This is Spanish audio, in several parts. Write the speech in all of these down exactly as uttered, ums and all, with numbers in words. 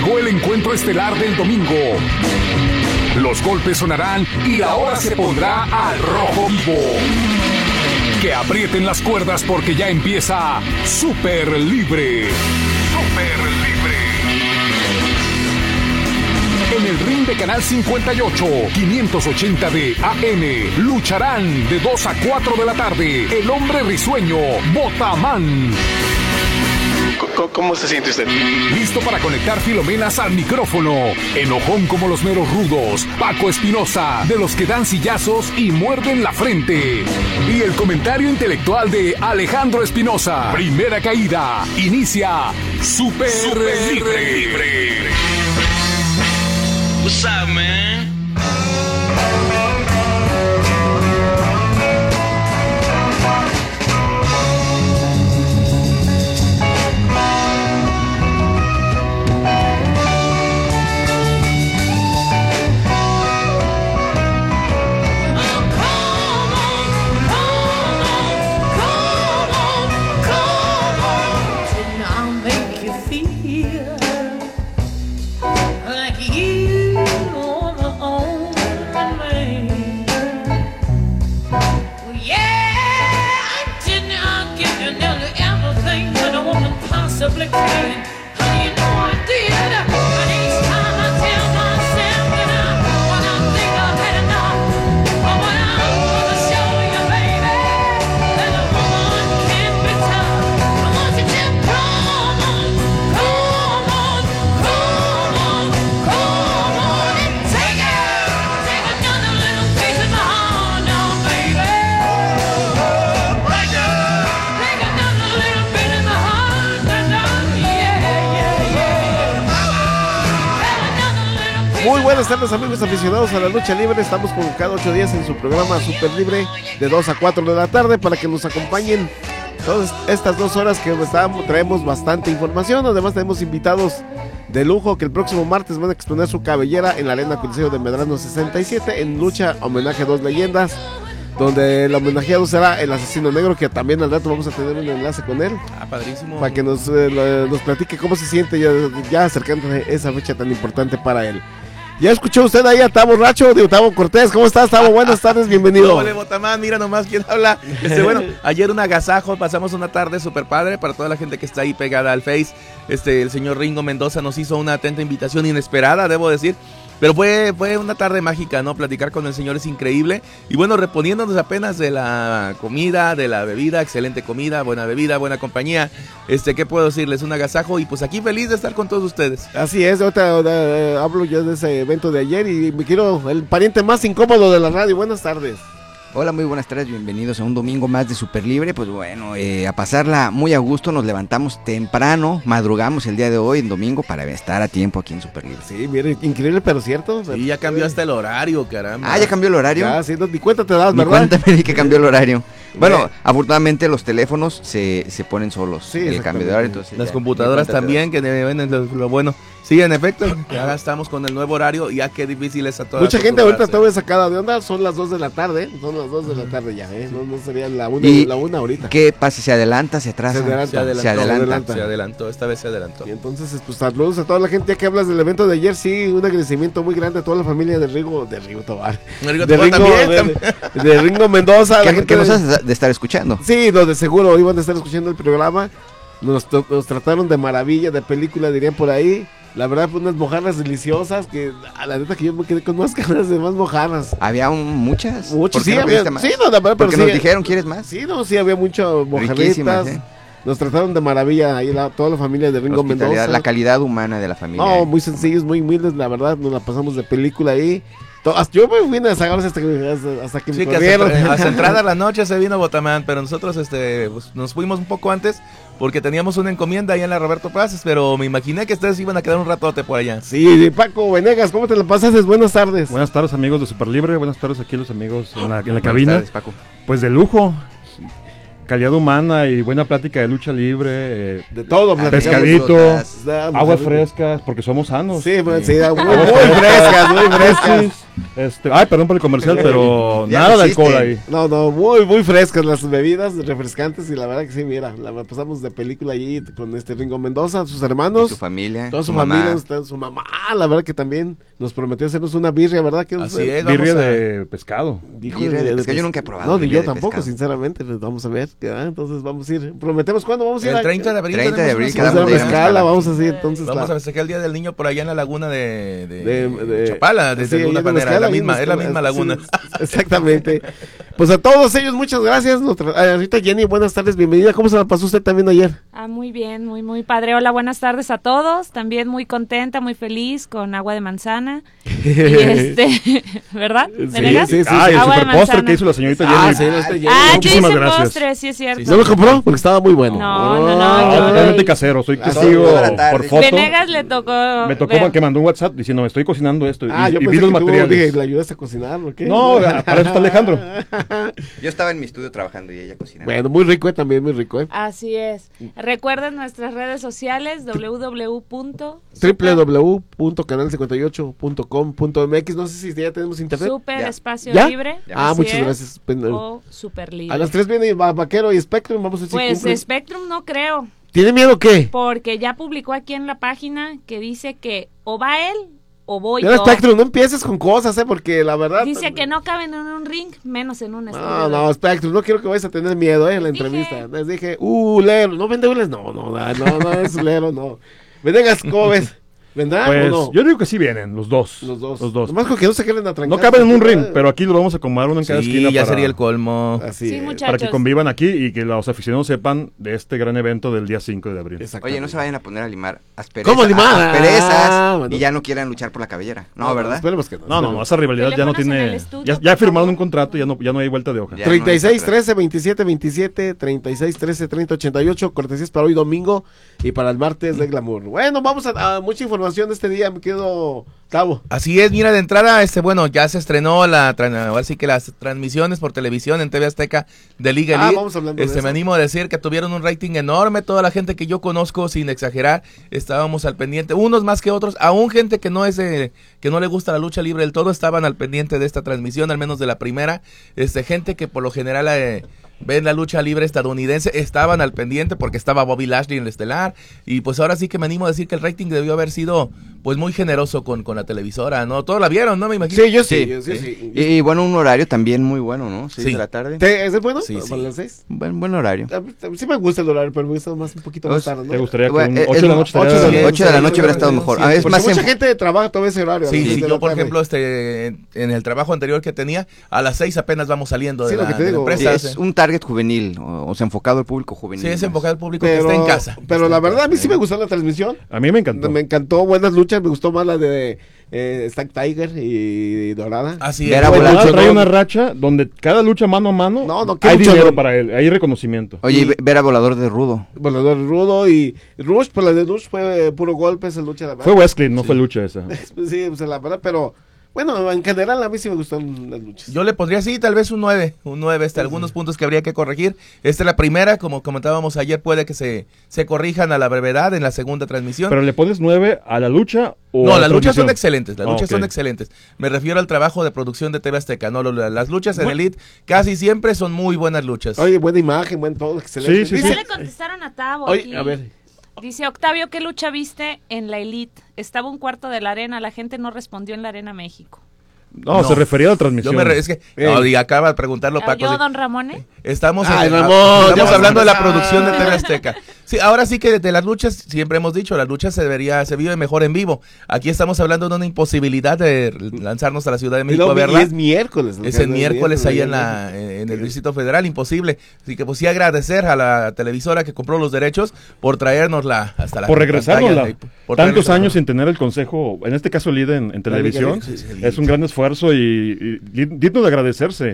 Llegó el encuentro estelar del domingo. Los golpes sonarán y la hora se pondrá al rojo vivo. Que aprieten las cuerdas porque ya empieza Super Libre. Super Libre. En el ring de Canal cincuenta y ocho, quinientos ochenta de A M, lucharán de dos a cuatro de la tarde el hombre risueño, Botamán. ¿Cómo, ¿Cómo se siente usted? Listo para conectar filomenas al micrófono. Enojón como los meros rudos, Paco Espinosa, de los que dan sillazos y muerden la frente. Y el comentario intelectual de Alejandro Espinosa. Primera caída. Inicia Super, Super Libre. Libre. What's up, man? Buenas tardes, amigos aficionados a la lucha libre. Estamos como cada ocho días en su programa Super Libre de dos a cuatro de la tarde para que nos acompañen todas estas dos horas que estábamos, traemos bastante información. Además tenemos invitados de lujo que el próximo martes van a exponer su cabellera en la Arena Coliseo de Medrano sesenta y siete en lucha homenaje a dos leyendas, donde el homenajeado será el Asesino Negro, que también al rato vamos a tener un enlace con él. Ah, padrísimo. Para que nos, eh, nos platique cómo se siente ya, ya acercándose esa fecha tan importante para él. Ya escuchó usted ahí a Tavo Racho, de Tavo Cortés. ¿Cómo estás, Tavo? Buenas tardes, bienvenido. Hola, Botamán, mira nomás quién habla. Este, bueno, ayer un agasajo, pasamos una tarde súper padre para toda la gente que está ahí pegada al Face. Este, el señor Ringo Mendoza nos hizo una atenta invitación inesperada, debo decir. Pero fue, fue una tarde mágica, ¿no? Platicar con el señor es increíble. Y bueno, reponiéndonos apenas de la comida, de la bebida, excelente comida, buena bebida, buena compañía. Este, ¿qué puedo decirles? Un agasajo y pues aquí feliz de estar con todos ustedes. Así es, ahorita eh, hablo yo de ese evento de ayer y me quiero, el pariente más incómodo de la radio. Buenas tardes. Hola, muy buenas tardes, bienvenidos a un domingo más de Super Libre. Pues bueno, eh, a pasarla muy a gusto, nos levantamos temprano, madrugamos el día de hoy, en domingo, para estar a tiempo aquí en Super Libre. Sí, mire, increíble pero cierto. Sí, ya cambió hasta el horario, caramba. Ah, ya cambió el horario. Ya, sí, no, ni cuenta te das, ni ¿verdad? cuenta me di que cambió el horario. Bueno, afortunadamente los teléfonos se, se ponen solos, sí, el cambio de horario. Entonces las ya, computadoras también, que ven lo, lo bueno. Sí, en efecto, ya estamos con el nuevo horario, ya qué difícil es a todas. Mucha gente ahorita todavía sacada de onda, son las dos de la tarde, son las dos de la tarde ya, ¿eh? No, no sería la una, la una ahorita. ¿Qué pasa? ¿Se adelanta, se atrasa? Se adelanta, se adelantó, se adelanta. Se adelantó, se adelantó, esta vez se adelantó. Y entonces, pues saludos a toda la gente, ya que hablas del evento de ayer, sí, un agradecimiento muy grande a toda la familia de Rigo, de Rigo Tobar. De Rigo, de Ringo, también, de, también. De, de Ringo Mendoza. ¿Qué, ¿qué nos has de estar escuchando? Sí, los de seguro iban a estar escuchando el programa, nos, nos trataron de maravilla, de película dirían por ahí. La verdad, pues unas mojarras deliciosas que a la neta que yo me quedé con más ganas de más mojarras. Había un, muchas. Muchas, sí, no había. más? Sí, no, la verdad, pero porque sí, nos dijeron, ¿quieres más? Sí, no, sí, había mucho mojarritas. ¿Eh? Nos trataron de maravilla ahí la, toda la familia de Ringo Mendoza. La calidad humana de la familia. No, muy sencillos, muy humildes, la verdad, nos la pasamos de película ahí. Yo me vine a sacarse hasta que, hasta, hasta que sí, me que corrieron. hasta, hasta entrada la noche se vino Botamán, pero nosotros este pues, nos fuimos un poco antes porque teníamos una encomienda ahí en la Roberto Pazos, pero me imaginé que ustedes iban a quedar un ratote por allá. Sí, Paco Venegas, ¿cómo te la pasaste? Buenas tardes. Buenas tardes, amigos de Super Libre, buenas tardes aquí los amigos en la, en la cabina. Tardes, Paco. Pues de lujo. calidad humana y buena plática de lucha libre, eh, De todo, pescadito, frutas. aguas frescas, porque somos sanos. Sí, pues, sí, muy, muy frescas, muy frescas. Este, ay, perdón por el comercial, pero Ya nada lo de hiciste. alcohol ahí. No, no, muy, muy frescas las bebidas, refrescantes, y la verdad que sí, mira, la pasamos de película allí con este Ringo Mendoza, sus Y hermanos, su familia, toda su, su familia, mamá. está su mamá, la verdad que también nos prometió hacernos una birria, ¿verdad? Que Así es, vamos Birria a- de pescado. Dijo Birria de de- pescado, de- yo nunca he probado No, ni birria yo de tampoco, pescado. sinceramente, pues vamos a ver, ¿verdad? Entonces vamos a ir, prometemos cuándo vamos a ir El a- treinta de abril. treinta de tenemos abril, una quedamos Vamos a de cita. ir a Mezcala, Mezcala. vamos así, entonces Vamos la- a festejar el Día del Niño por allá en la laguna de, de, de- de- Chapala, de, sí, de alguna ahí de manera, Mezcala, la ahí en misma, es la Mezcala, misma laguna. sí, exactamente. Pues a todos ellos, muchas gracias. Nuestra, ah, ahorita Jenny, buenas tardes, bienvenida. ¿Cómo se la pasó usted también ayer? Ah, muy bien, muy, muy padre. Hola, buenas tardes a todos. También muy contenta, muy feliz con agua de manzana. Y este, ¿verdad? ¿Venegas? sí, sí, Ah, y el Agua de super póster manzana. que hizo la señorita Ah, Jenny. sí, no, este Jenny. Ah, yo Muchísimas hice gracias. postre, sí es cierto. ¿No lo compró? Porque estaba muy bueno. No, no, no, Ah, yo- totalmente casero, soy Ah, testigo toda la tarde. por foto. Venegas le tocó. Me tocó ver. que mandó un WhatsApp diciendo, me estoy cocinando esto. Ah, y, yo y pensé vi que los tú materiales. dije, ¿le ayudaste a cocinar o qué? No, para eso está Alejandro. Yo estaba en mi estudio trabajando y ella cocinaba. Bueno, muy rico, eh, también muy rico, ¿eh? Así es. Recuerden nuestras redes sociales doble u doble u doble u punto doble u doble u doble u punto canal cincuenta y ocho punto com punto m x. No sé si ya tenemos internet. Super Ya. Espacio ¿Ya? Libre. Ah, así muchas es, gracias. Pen- O Super Libre. A las tres viene Va- Vaquero y Spectrum. Vamos a ver si Pues cumplen. Spectrum no creo, ¿Tiene miedo o qué? porque ya publicó aquí en la página que dice que o va él o voy Mira, yo. Spectrum, no empieces con cosas, ¿eh? Porque la verdad. Dice que no caben en un ring, menos en un estudio. No, de- no, Spectrum, no quiero que vayas a tener miedo, ¿eh? En la Les dije. entrevista. Les dije, uh, Lero, ¿no vende hules? No, no, no, no, no es Lero, no. Venegas, ¿cómo ves? ¿Vendrán Pues o no? yo digo que sí vienen, los dos. Los dos. Los dos. Nomás con que no se queden a trancar. No caben en un ring, pero aquí lo vamos a acomodar uno en cada Sí, esquina ya para, sería el colmo. Así Sí, es. muchachos. para que convivan aquí y que los aficionados sepan de este gran evento del día cinco de abril. Exactamente. Oye, no se vayan a poner a limar asperezas. ¿Cómo limar? Asperezas Ah, bueno. y ya no quieran luchar por la cabellera. No, ¿verdad? Esperemos que no. No, no, no, esa rivalidad ya no Teléfonos en el tiene... estudio, Ya, por ya firmaron favor. un contrato, ya no, ya no hay vuelta de hoja. Ya. treinta y seis, no hay trece, veintisiete, veintisiete, treinta y seis, trece, treinta, ochenta y ocho, cortesías para hoy domingo y para el martes de Glamour. Bueno, vamos a, a mucha información de este día, me quedo Cabo. Así es, mira, de entrada, este, bueno, ya se estrenó la, tran- ahora sí que las transmisiones por televisión en T V Azteca de Liga Ah, Elite. vamos hablando de Este, eso. me animo a decir que tuvieron un rating enorme, toda la gente que yo conozco, sin exagerar, estábamos al pendiente, unos más que otros, aún gente que no es, eh, que no le gusta la lucha libre del todo, estaban al pendiente de esta transmisión, al menos de la primera, este, gente que por lo general, eh, ven la lucha libre estadounidense, estaban al pendiente porque estaba Bobby Lashley en el estelar, y pues ahora sí que me animo a decir que el rating debió haber sido pues muy generoso con, con la televisora, ¿no? Todos la vieron, ¿no? Me imagino. Sí, yo sí, Sí, yo sí, sí. sí. Y, y bueno, un horario también muy bueno, ¿no? seis Sí. de la tarde. ¿Te- ¿Es bueno? Sí, sí. ¿Para las seis? Buen, buen horario. A mí- a mí Sí me gusta el horario, pero me gusta más un poquito más Pues, tarde, ¿no? ¿Te gustaría que Bueno, un eh, ocho de la es- noche ocho estaría- de la- ocho de la noche hubiera estado sí, mejor. sí, Ah, es Porque más mucha en- gente trabaja todo ese horario. a Sí, las seis sí, de yo la por tarde. ejemplo, este, en, en el trabajo anterior que tenía, a las seis apenas vamos saliendo de, Sí, lo la, que te de la digo. Sí, empresa. es sí. un target juvenil, o, o sea, enfocado al público juvenil. Sí, es más. enfocado al público Pero, que está en casa. pero Está la en verdad, a mí casa. sí me gustó la transmisión. A mí me encantó. Me encantó, buenas luchas, me gustó más la de eh, Stack Tiger y Dorada. Así Ver es. a Bueno, volar. Dorada luchador. trae una racha donde cada lucha mano a mano No, no, qué hay luchador. dinero para él, hay reconocimiento. Oye, y ve- ver a Volador de Rudo. Volador Rudo y Rush, pues la de Rush fue eh, puro golpe, esa lucha, la verdad. Fue Wesley, no fue lucha esa. Sí, pues la verdad, pero bueno, en general a mí sí me gustan las luchas. Yo le pondría así, tal vez un nueve, un nueve, este, algunos puntos que habría que corregir. Esta es la primera, como comentábamos ayer, puede que se, se corrijan a la brevedad en la segunda transmisión. Pero le pones nueve a la lucha o no, a la las luchas son transmisión? excelentes, las Ah, luchas ok. son excelentes. Me refiero al trabajo de producción de T V Azteca, no, lo- las luchas en Bueno. Elite casi siempre son muy buenas luchas. Oye, buena imagen, buen todo, excelente. Sí, sí, Ya Dice- le contestaron a Tavo. Oye, aquí. a ver. Dice Octavio, ¿qué lucha viste en la Elite? Estaba un cuarto de la arena, la gente no respondió en la Arena México. No, No. se refería a la Yo transmisión. me re- es que, no, y acaba de preguntarlo Paco. ¿Yo, sí. don Ramón? Estamos, Ay, en- Ramón, a- ya estamos vas a hablando de la empezar. producción de T V Azteca. Sí, ahora sí que de las luchas, siempre hemos dicho, las luchas se debería, se vive mejor en vivo. Aquí estamos hablando de una imposibilidad de lanzarnos a la Ciudad de Y, México luego- a y verla. es miércoles. Es el miércoles ahí en la en el Distrito Federal, imposible. Así que pues sí agradecer a la televisora que compró los derechos por traérnosla hasta la Por regresárnosla. pantalla, por Tantos traernosla. años sin tener el consejo, en este caso L I D E en, en televisión, Liga, sí, sí, es un gran esfuerzo y, y di- digno de agradecerse.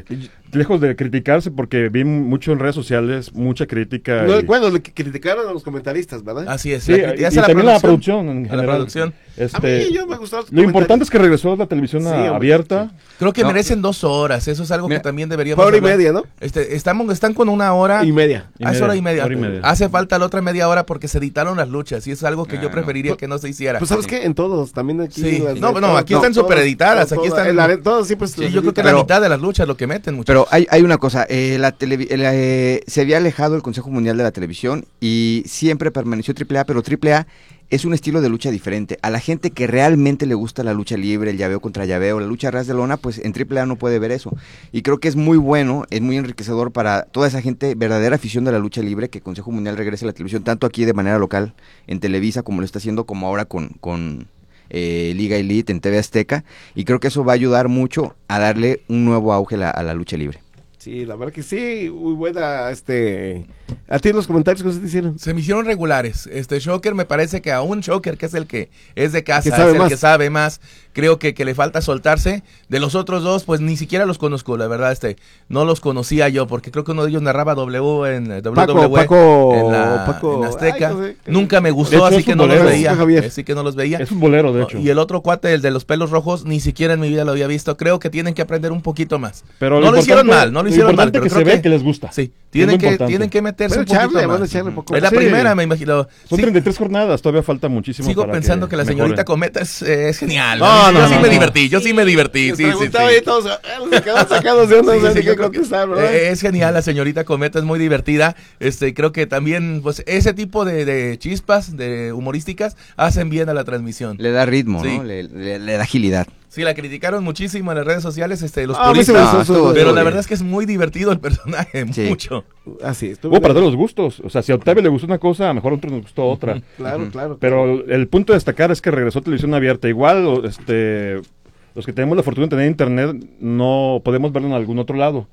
lejos de criticarse, porque vi mucho en redes sociales, mucha crítica. No, y- bueno, le criticaron a los comentaristas, ¿verdad? Así es. Sí, la y, crítica- y esa también la producción en A la general. producción. Este, A mí yo me gustó. lo importante es que regresó a la televisión Sí, a- hombre, abierta. Creo que No. merecen dos horas. Eso es algo Mira, que también deberíamos hora y hablar. media, ¿no? Este, estamos, están con una hora. Y media. Y Ah, es media, hora y media. hora y media. Hace falta la otra media hora porque se editaron las luchas y es algo que Ah, yo no. preferiría que no se hiciera. Pues, ¿sabes qué? En todos, también aquí. Sí. las de- No, no, todo- aquí no, están todos, supereditadas, todo, aquí todo, están- el are- Todos siempre Sí, yo creo que Pero- la mitad de las luchas lo que meten, muchachos. Pero hay, hay una cosa, eh, la televi- el, eh, se había alejado el Consejo Mundial de la Televisión y siempre permaneció Triple A, pero Triple A es un estilo de lucha diferente. A la gente que realmente le gusta la lucha libre, el llaveo contra llaveo, la lucha a ras de lona, pues en Triple A no puede ver eso. Y creo que es muy bueno, es muy enriquecedor para toda esa gente, verdadera afición de la lucha libre, que Consejo Mundial regrese a la televisión, tanto aquí de manera local en Televisa, como lo está haciendo, como ahora con... con eh, Liga Elite en T V Azteca, y creo que eso va a ayudar mucho a darle un nuevo auge a la, a la lucha libre. Sí, la verdad que sí, muy buena, este... ¿A ti los comentarios que se te hicieron? Se me hicieron regulares. Este Shocker me parece que a un Shocker, que es el que es de casa, Que sabe es el más. que sabe más, creo que, que le falta soltarse. De los otros dos, pues ni siquiera los conozco, la verdad, este, no los conocía yo, porque creo que uno de ellos narraba W en eh, Paco, W W E, Paco, en, la, Paco, en Azteca. ay, no sé. Nunca me De gustó, hecho, así es que no los futbolero. veía. Javier. Así que no los veía. Es un bolero, de hecho. Y el otro cuate, el de los pelos rojos, ni siquiera en mi vida lo había visto. Creo que tienen que aprender un poquito más. Pero no lo hicieron importante- mal, no lo hicieron mal. importante Pero que creo se ve que les gusta. Sí, Es tienen lo que, importante. tienen que meterse Van a un poquito echarle, van a más. echarle poco. Es la Sí. primera, me imagino. Son Sí, treinta y tres jornadas, todavía falta muchísimo. sigo para pensando que, la mejoren. señorita Cometa es, eh, es genial. No, no, yo sí no, me no. divertí, yo sí me divertí. Les Sí, sí, preguntaba sí. y todos, eh, se quedaron sacados de onda, Sí, no sé sí, ni yo qué creo que, contestar, ¿verdad? eh, es genial, la señorita Cometa es muy divertida. Este, creo que también, pues, ese tipo de, de chispas, de humorísticas, hacen bien a la transmisión. Le da ritmo, Sí. ¿no? Le, le- le da agilidad. Sí, la criticaron muchísimo en las redes sociales, este, los Ah, a mí se me puristas, hizo- No, estuvo- pero estuvo la bien. verdad es que es muy divertido el personaje, Sí. mucho. Así, estuvo Hubo para bien. todos los gustos. O sea, si a Octavio le gustó una cosa, a lo mejor a otro nos gustó otra. Claro, claro. Pero el punto de destacar es que regresó a televisión abierta. Igual, o- este, los que tenemos la fortuna de tener internet, no podemos verlo en algún otro lado.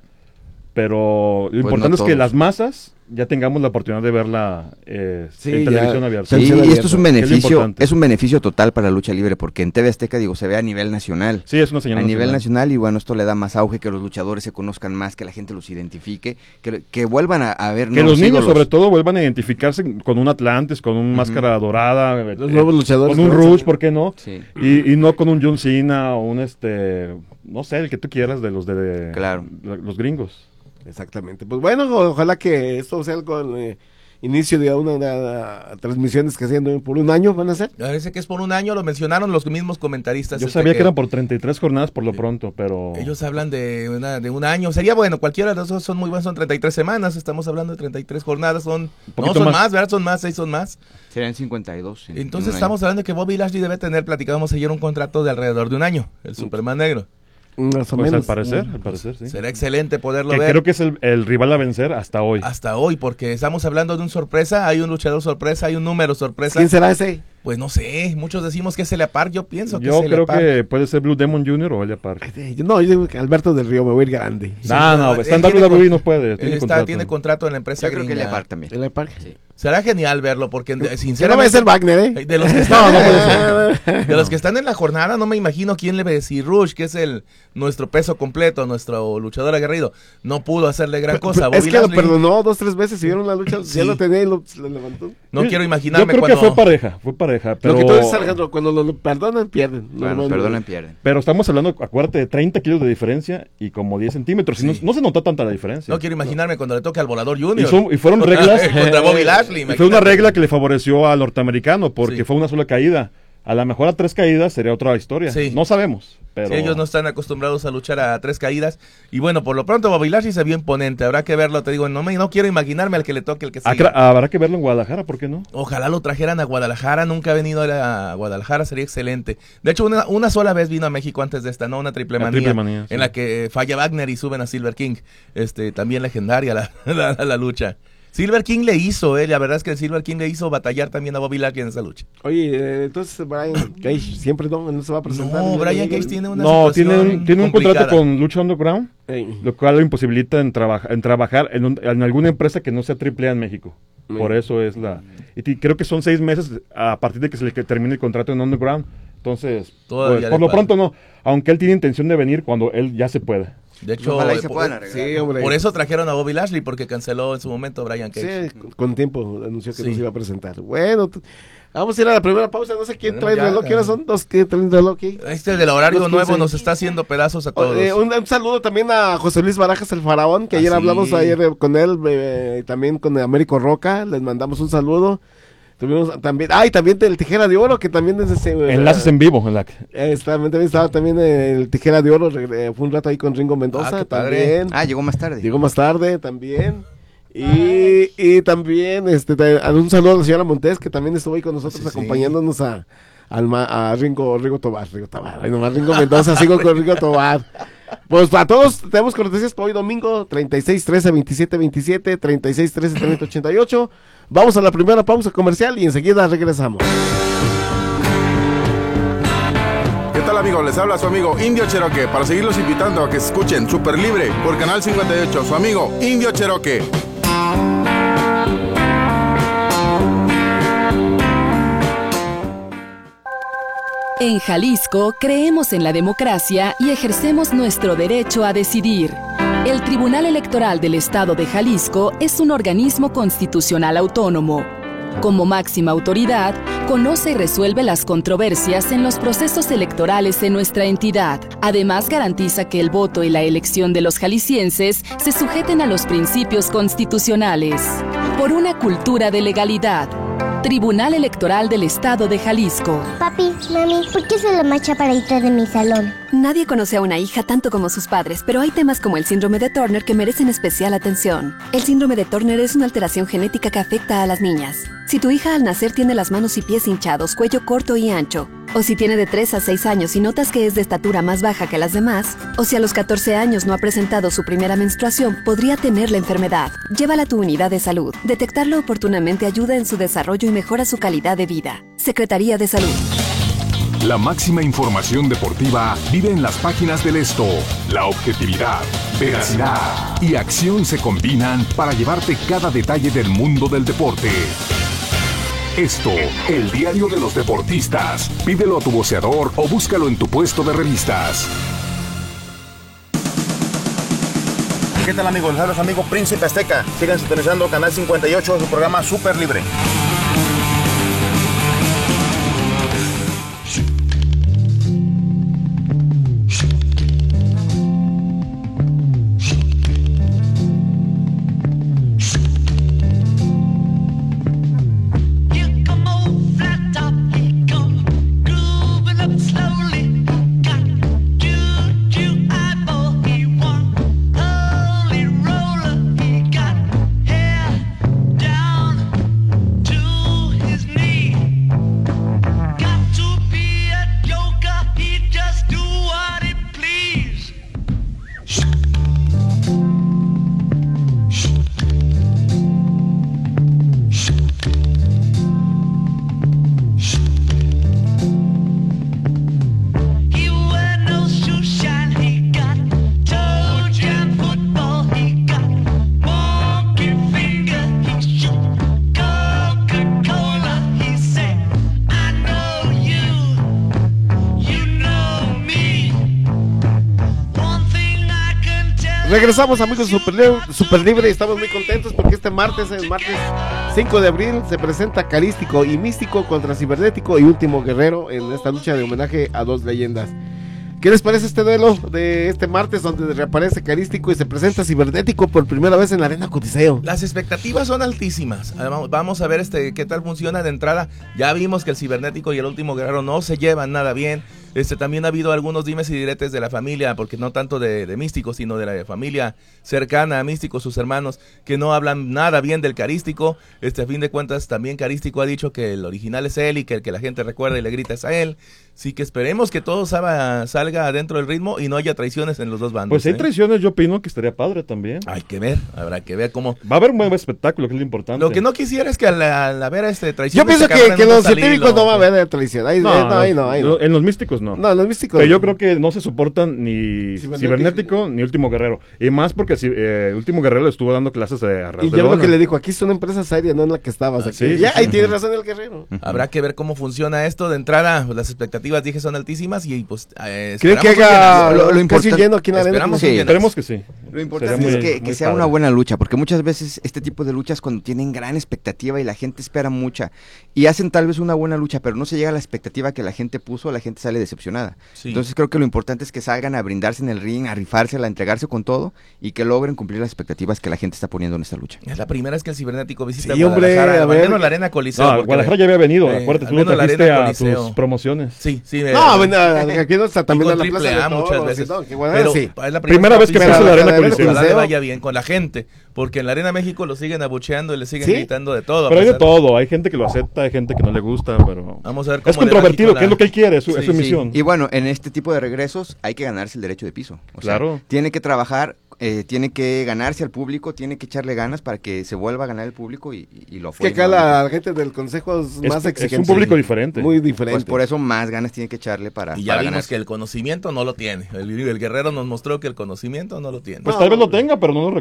Pero lo importante no es que todos. las masas ya tengamos la oportunidad de verla eh, Sí, en ya. televisión abierta. Sí, Sí, Televisión y esto es un abierta, que es lo beneficio, importante. es un beneficio total para la lucha libre, porque en T V Azteca, digo, se ve a nivel nacional. Sí, es una señal A nivel nacional. nacional, y bueno, esto le da más auge, que los luchadores se conozcan más, que la gente los identifique, que, que vuelvan a, a ver Que nuevos los niños, ídolos. sobre todo, vuelvan a identificarse con un Atlantis, con un Máscara Dorada, eh, Los nuevos luchadores con un que van a Rush, salir. ¿por qué no? Sí, Y, y no con un John Cena o un, este, no sé, el que tú quieras de los de, de- Claro. de los gringos. Exactamente. Pues bueno, o- ojalá que esto sea algo el eh, inicio de una, una- una transmisiones que haciendo por un año van a ser. Parece que es por un año, lo mencionaron los mismos comentaristas. Yo este, sabía que eran por treinta y tres jornadas por lo pronto, pero... Ellos hablan de, una, de un año. Sería bueno, cualquiera de esos son muy buenos, son treinta y tres semanas. Estamos hablando de treinta y tres jornadas. Son, no, poquito son más. más. ¿verdad? Son más, seis son más. serían cincuenta y dos. en- en Entonces un año. estamos hablando de que Bobby Lashley debe tener, platicábamos ayer, un contrato de alrededor de un año. El Superman negro. Más o Pues menos. al parecer, al parecer, sí. Será excelente poderlo Que ver. creo que es el, el rival a vencer hasta hoy. Hasta hoy, porque estamos hablando de un sorpresa, hay un luchador sorpresa, hay un número sorpresa. ¿Quién será ese? Pues no sé, muchos decimos que es Celia Park, yo pienso que Yo es Celia creo Park. que puede ser Blue Demon junior o Elia Park. Eh, yo- No, yo digo que Alberto del Río, me voy a ir grande. Sí, No, no, él está en tiene W W E, con- no puede. Tiene Él está, contrato. tiene contrato en la empresa Yo creo que gringa. le Park también. ¿El Parque? Sí. Será genial verlo, porque de- Que no sinceramente... va a ser Wagner, ¿eh? De los, que están, de los que están en la jornada, no me imagino quién le ve. Si Rush, que es el nuestro peso completo, nuestro luchador aguerrido, no pudo hacerle gran cosa. Es Bobby que lo Lashley, perdonó dos, tres veces y vieron la lucha, Sí. ya lo tenía y lo, lo levantó. no Yo- quiero Yo imaginarme creo cuando... que fue pareja, fue pareja. Pero, Lo que tú dices, Alejandro, cuando lo, lo perdonan, pierden. Bueno, No, no, perdonen, no. pierden. pero estamos hablando, acuérdate, de treinta kilos de diferencia y como diez centímetros. Y Sí. no, no se notó tanta la diferencia. No quiero imaginarme cuando le toque al volador Junior. Y, son- y fueron reglas. Contra Bobby Lashley, Y fue una imagínate. regla que le favoreció al norteamericano porque Sí. fue una sola caída. A lo mejor a tres caídas sería otra historia. Sí. No sabemos. Pero Sí, ellos no están acostumbrados a luchar a tres caídas. Y bueno, por lo pronto Bobby Lashley se vio imponente. Habrá que verlo, te digo, no, me, no quiero imaginarme al que le toque el que sigue. Acra- habrá que verlo en Guadalajara, ¿por qué no? Ojalá lo trajeran a Guadalajara, nunca ha venido a Guadalajara, sería excelente. De hecho, una, una sola vez vino a México antes de esta, ¿no? Una triple La manía, triple manía, sí. en la que falla Wagner y suben a Silver King. Este, también legendaria la, la, la lucha. Silver King le hizo, eh, la verdad es que Silver King le hizo batallar también a Bobby Lashley en esa lucha. Oye, eh, entonces Brian Cage siempre no, no se va a presentar. No, Brian Cage tiene una No, tiene situación un, tiene un complicada. contrato con Lucha Underground, Ey. lo cual lo imposibilita en, trabaja- en trabajar en, un- en alguna empresa que no sea triple A en México. Mm. Por eso es la... Y ti- creo que son seis meses a partir de que se le que termine el contrato en Underground. Entonces, Todavía pues, le por lo falta. pronto no. Aunque él tiene intención de venir cuando él ya se puede. De hecho, Ojalá y se por, puedan arreglar. Sí, hombre. por eso trajeron a Bobby Lashley, porque canceló en su momento Brian Cage. Sí, con, con tiempo anunció que Sí. nos iba a presentar. Bueno, t- vamos a ir a la primera pausa. No sé quién Bueno, trae el ya, reloj. ya. ¿Quiénes son los que traen el reloj aquí? Este del horario Los nuevo quince. nos está haciendo pedazos a todos. Eh, un, un saludo también a José Luis Barajas, el faraón, que Ah, ayer sí. hablamos ayer eh, con él, eh, también con Américo Roca. Les mandamos un saludo. Tuvimos también, ay, también del Tijera de Oro, que también es ese, eh, Enlaces en vivo. En la... eh, está- también estaba también el Tijera de Oro, regre- fue un rato ahí con Ringo Mendoza, Ah, qué padre. también. Ah, llegó más tarde. Llegó más tarde también. Y, y también este te- a un saludo a la señora Montes, que también estuvo ahí con nosotros Sí, sí. acompañándonos a, al ma- a Ringo, Ringo Tobar, Ringo Tobar, ay, nomás Ringo Mendoza, sigo con Ringo Tobar. Pues para todos tenemos cortesías para hoy domingo, treinta y seis trece veintisiete veintisiete, treinta y seis trece treinta ochenta y ocho. Vamos a la primera pausa comercial y enseguida regresamos. ¿Qué tal, amigos? Les habla su amigo Indio Cherokee para seguirlos invitando a que escuchen Super Libre por Canal cincuenta y ocho. Su amigo Indio Cherokee. En Jalisco creemos en la democracia y ejercemos nuestro derecho a decidir. El Tribunal Electoral del Estado de Jalisco es un organismo constitucional autónomo. Como máxima autoridad, conoce y resuelve las controversias en los procesos electorales en nuestra entidad. Además, garantiza que el voto y la elección de los jaliscienses se sujeten a los principios constitucionales. Por una cultura de legalidad. Tribunal Electoral del Estado de Jalisco. Papi, mami, ¿por qué soy la más chaparrita de mi salón? Nadie conoce a una hija tanto como sus padres, pero hay temas como el síndrome de Turner que merecen especial atención. El síndrome de Turner es una alteración genética que afecta a las niñas. Si tu hija al nacer tiene las manos y pies hinchados, cuello corto y ancho, o si tiene de tres a seis años y notas que es de estatura más baja que las demás, o si a los catorce años no ha presentado su primera menstruación, podría tener la enfermedad. Llévala a tu unidad de salud. Detectarlo oportunamente ayuda en su desarrollo y mejora su calidad de vida. Secretaría de Salud. La máxima información deportiva vive en las páginas del Esto. La objetividad, veracidad y acción se combinan para llevarte cada detalle del mundo del deporte. Esto, el diario de los deportistas. Pídelo a tu voceador o búscalo en tu puesto de revistas. ¿Qué tal, amigos? Les habla su amigo Príncipe Azteca. Sigan sintonizando Canal cincuenta y ocho, su programa Super Libre. Regresamos, amigos de Super Libre, Super Libre, y estamos muy contentos porque este martes, el martes cinco de abril, se presenta Carístico y Místico contra Cibernético y Último Guerrero en esta lucha de homenaje a dos leyendas. ¿Qué les parece este duelo de este martes donde reaparece Carístico y se presenta Cibernético por primera vez en la Arena Coliseo? Las expectativas son altísimas. Vamos a ver este qué tal funciona de entrada. Ya vimos que el Cibernético y el Último Guerrero no se llevan nada bien. Este, también ha habido algunos dimes y diretes de la familia, porque no tanto de, de Místico, sino de la familia cercana a Místico, sus hermanos, que no hablan nada bien del Carístico. Este, a fin de cuentas, también Carístico ha dicho que el original es él y que el que la gente recuerda y le grita es a él. Así que esperemos que todo salga, salga dentro del ritmo y no haya traiciones en los dos bandos. Pues si hay ¿eh? traiciones, yo opino que estaría padre también. Hay que ver, habrá que ver cómo... Va a haber un buen espectáculo, que es lo importante. Lo que no quisiera es que al, al haber este traición... Yo pienso que, que los científicos no va a haber traición. Ahí no, no, ahí no, ahí no. En los místicos no. No, en los místicos Pero yo creo que no se soportan ni Cibernético, Cibernético ni Último Guerrero. Y más porque eh, Último Guerrero le estuvo dando clases de Y yo creo que le dijo, aquí es una empresa seria, no en la que estabas. Ah, aquí. sí, ya, sí, ahí sí. tiene razón el Guerrero. Habrá que ver cómo funciona esto. De entrada, pues, las expectativas, dije, son altísimas y pues... Eh, ¿Creen que haga lo, lo casi importante? lleno aquí en la arena? Esperamos Sí. un lleno. Esperemos que sí. Lo importante Sería es muy- que, que muy sea padre. una buena lucha, porque muchas veces este tipo de luchas cuando tienen gran expectativa y la gente espera mucha y hacen tal vez una buena lucha, pero no se llega a la expectativa que la gente puso, la gente sale decepcionada. Sí. Entonces creo que lo importante es que salgan a brindarse en el ring, a rifársela, a entregarse con todo y que logren cumplir las expectativas que la gente está poniendo en esta lucha. Es la primera vez que el cibernético visita Sí, hombre, Guadalajara, a al ver. menos la arena Coliseo. No, porque- Guadalajara ya había venido, eh, acuérdate, al tú lo menos la trajiste arena a Coliseo. tus promociones. Sí, sí. eh, No, bueno, aquí no está también y en con la Plaza Triple de A Toros, muchas sí, veces. no, que Guadalajara Pero sí. es la Primera vez que visita, pasa la arena ojalá Coliseo. le vaya bien con la gente, porque en la arena México lo siguen abucheando y le siguen ¿Sí? gritando de todo. a Pero hay de pesar- todo, hay gente que lo acepta, hay gente que no le gusta, pero... Vamos a ver Es cómo le va controvertido, aquí con que es la- lo que él quiere, es su, es Sí, su sí. misión. Y bueno, en este tipo de regresos hay que ganarse el derecho de piso. O sea, Claro. tiene que trabajar, eh, tiene que ganarse al público, tiene que echarle ganas para que se vuelva a ganar el público y, y- y lo Es que apoyen. acá la gente del consejo es, Es- más es exigente. un público diferente. Muy diferente. Pues por eso más ganas tiene que echarle para, Y ya para vimos ganarse. que el conocimiento no lo tiene. El, el guerrero nos mostró que el conocimiento no lo tiene. Pues tal vez lo tenga, pero no lo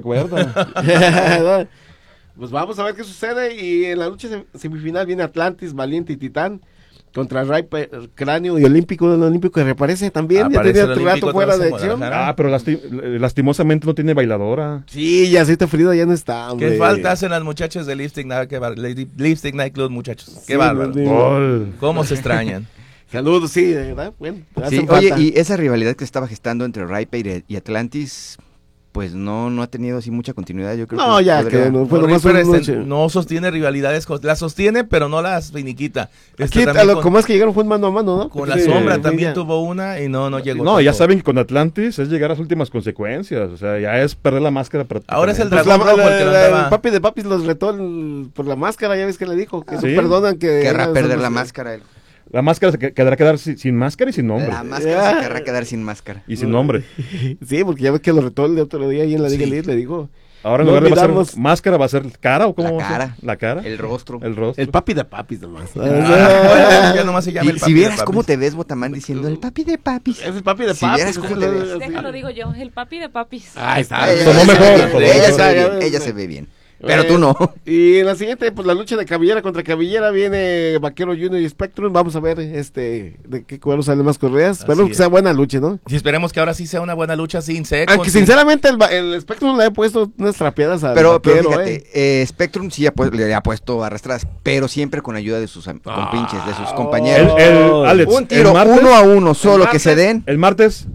recuerda. Pues vamos a ver qué sucede. Y en la lucha sem- semifinal viene Atlantis, Valiente y Titán contra Riper, Cráneo y Olímpico. El Olímpico que reaparece también. Ya Aparece tenía el tu Olímpico rato fuera otra de vez en acción. Guadalajara. Ah, pero lasti- lastimosamente no tiene bailadora. Sí, ya Cita Frida ya no está. ¿Qué hombre. falta hacen las muchachas de Lipstick, Night- qué bar- Lady- Lipstick Night Club, muchachos? Qué Sí, bárbaro. no, no. Gol. ¿Cómo se extrañan? Saludos, sí, ¿verdad? Bueno, Sí, hacen oye, falta. y esa rivalidad que se estaba gestando entre Riper y Atlantis, pues no, no ha tenido así mucha continuidad. Yo creo No, que ya, podría- que no fue No, nomás Reaper, una este, noche. no sostiene rivalidades, con- las sostiene, pero no las finiquita. Este, Aquí, a también lo, con, como es que llegaron fue mano a mano, ¿no? con la Sí, sombra sí, también ya. tuvo una y no, no llegó. No, ya tanto. saben que con Atlantis es llegar a las últimas consecuencias. O sea, ya es perder la máscara. Ahora es el Pues dragón la- rojo el que la- lo andaba- el papi de papis los retó el- por la máscara, ya ves que le dijo, que no Sí. perdonan que... Querrá hagan perder esas la máscaras. máscara. él. La máscara se que- quedará quedar sin, sin máscara y sin nombre. La máscara se querrá quedar sin máscara. Y sin nombre. Sí, porque ya ves que lo retó el otro día ahí en la Sí. Liga Elite, le dijo. Ahora en No lugar de va a olvidamos- ser máscara, va a ser cara o cómo La va a ser? cara. La cara. El rostro. El rostro. El papi de papis nomás. Ah, bueno, ya nomás se llama Y el si papi de vieras papis. cómo te ves, Botamán, diciendo el papi de papis. Es el papi de Si papis. vieras cómo te ves. Déjalo, digo yo, el papi de papis. Ahí está. Ella, Sonó ella se mejor, ve bien, sonó ella, mejor. se ve bien, ella se ve bien. Pero tú no. Y en la siguiente, pues la lucha de Cabellera contra Cabellera viene Vaquero Junior y Spectrum. Vamos a ver este de qué cuero salen más correas. Así Espero que es. sea buena lucha, ¿no? Y esperemos que ahora sí sea una buena lucha sin seco. Aunque sin- sinceramente el, va- el Spectrum le ha puesto unas trapeadas al Pero, pero Vaquero, fíjate, eh. eh, Spectrum sí ha pu- le ha puesto arrastradas, pero siempre con ayuda de sus am- Ah. compinches, de sus El, compañeros. el- Alex, Un tiro el martes, uno a uno, solo el que se martes- den. El martes,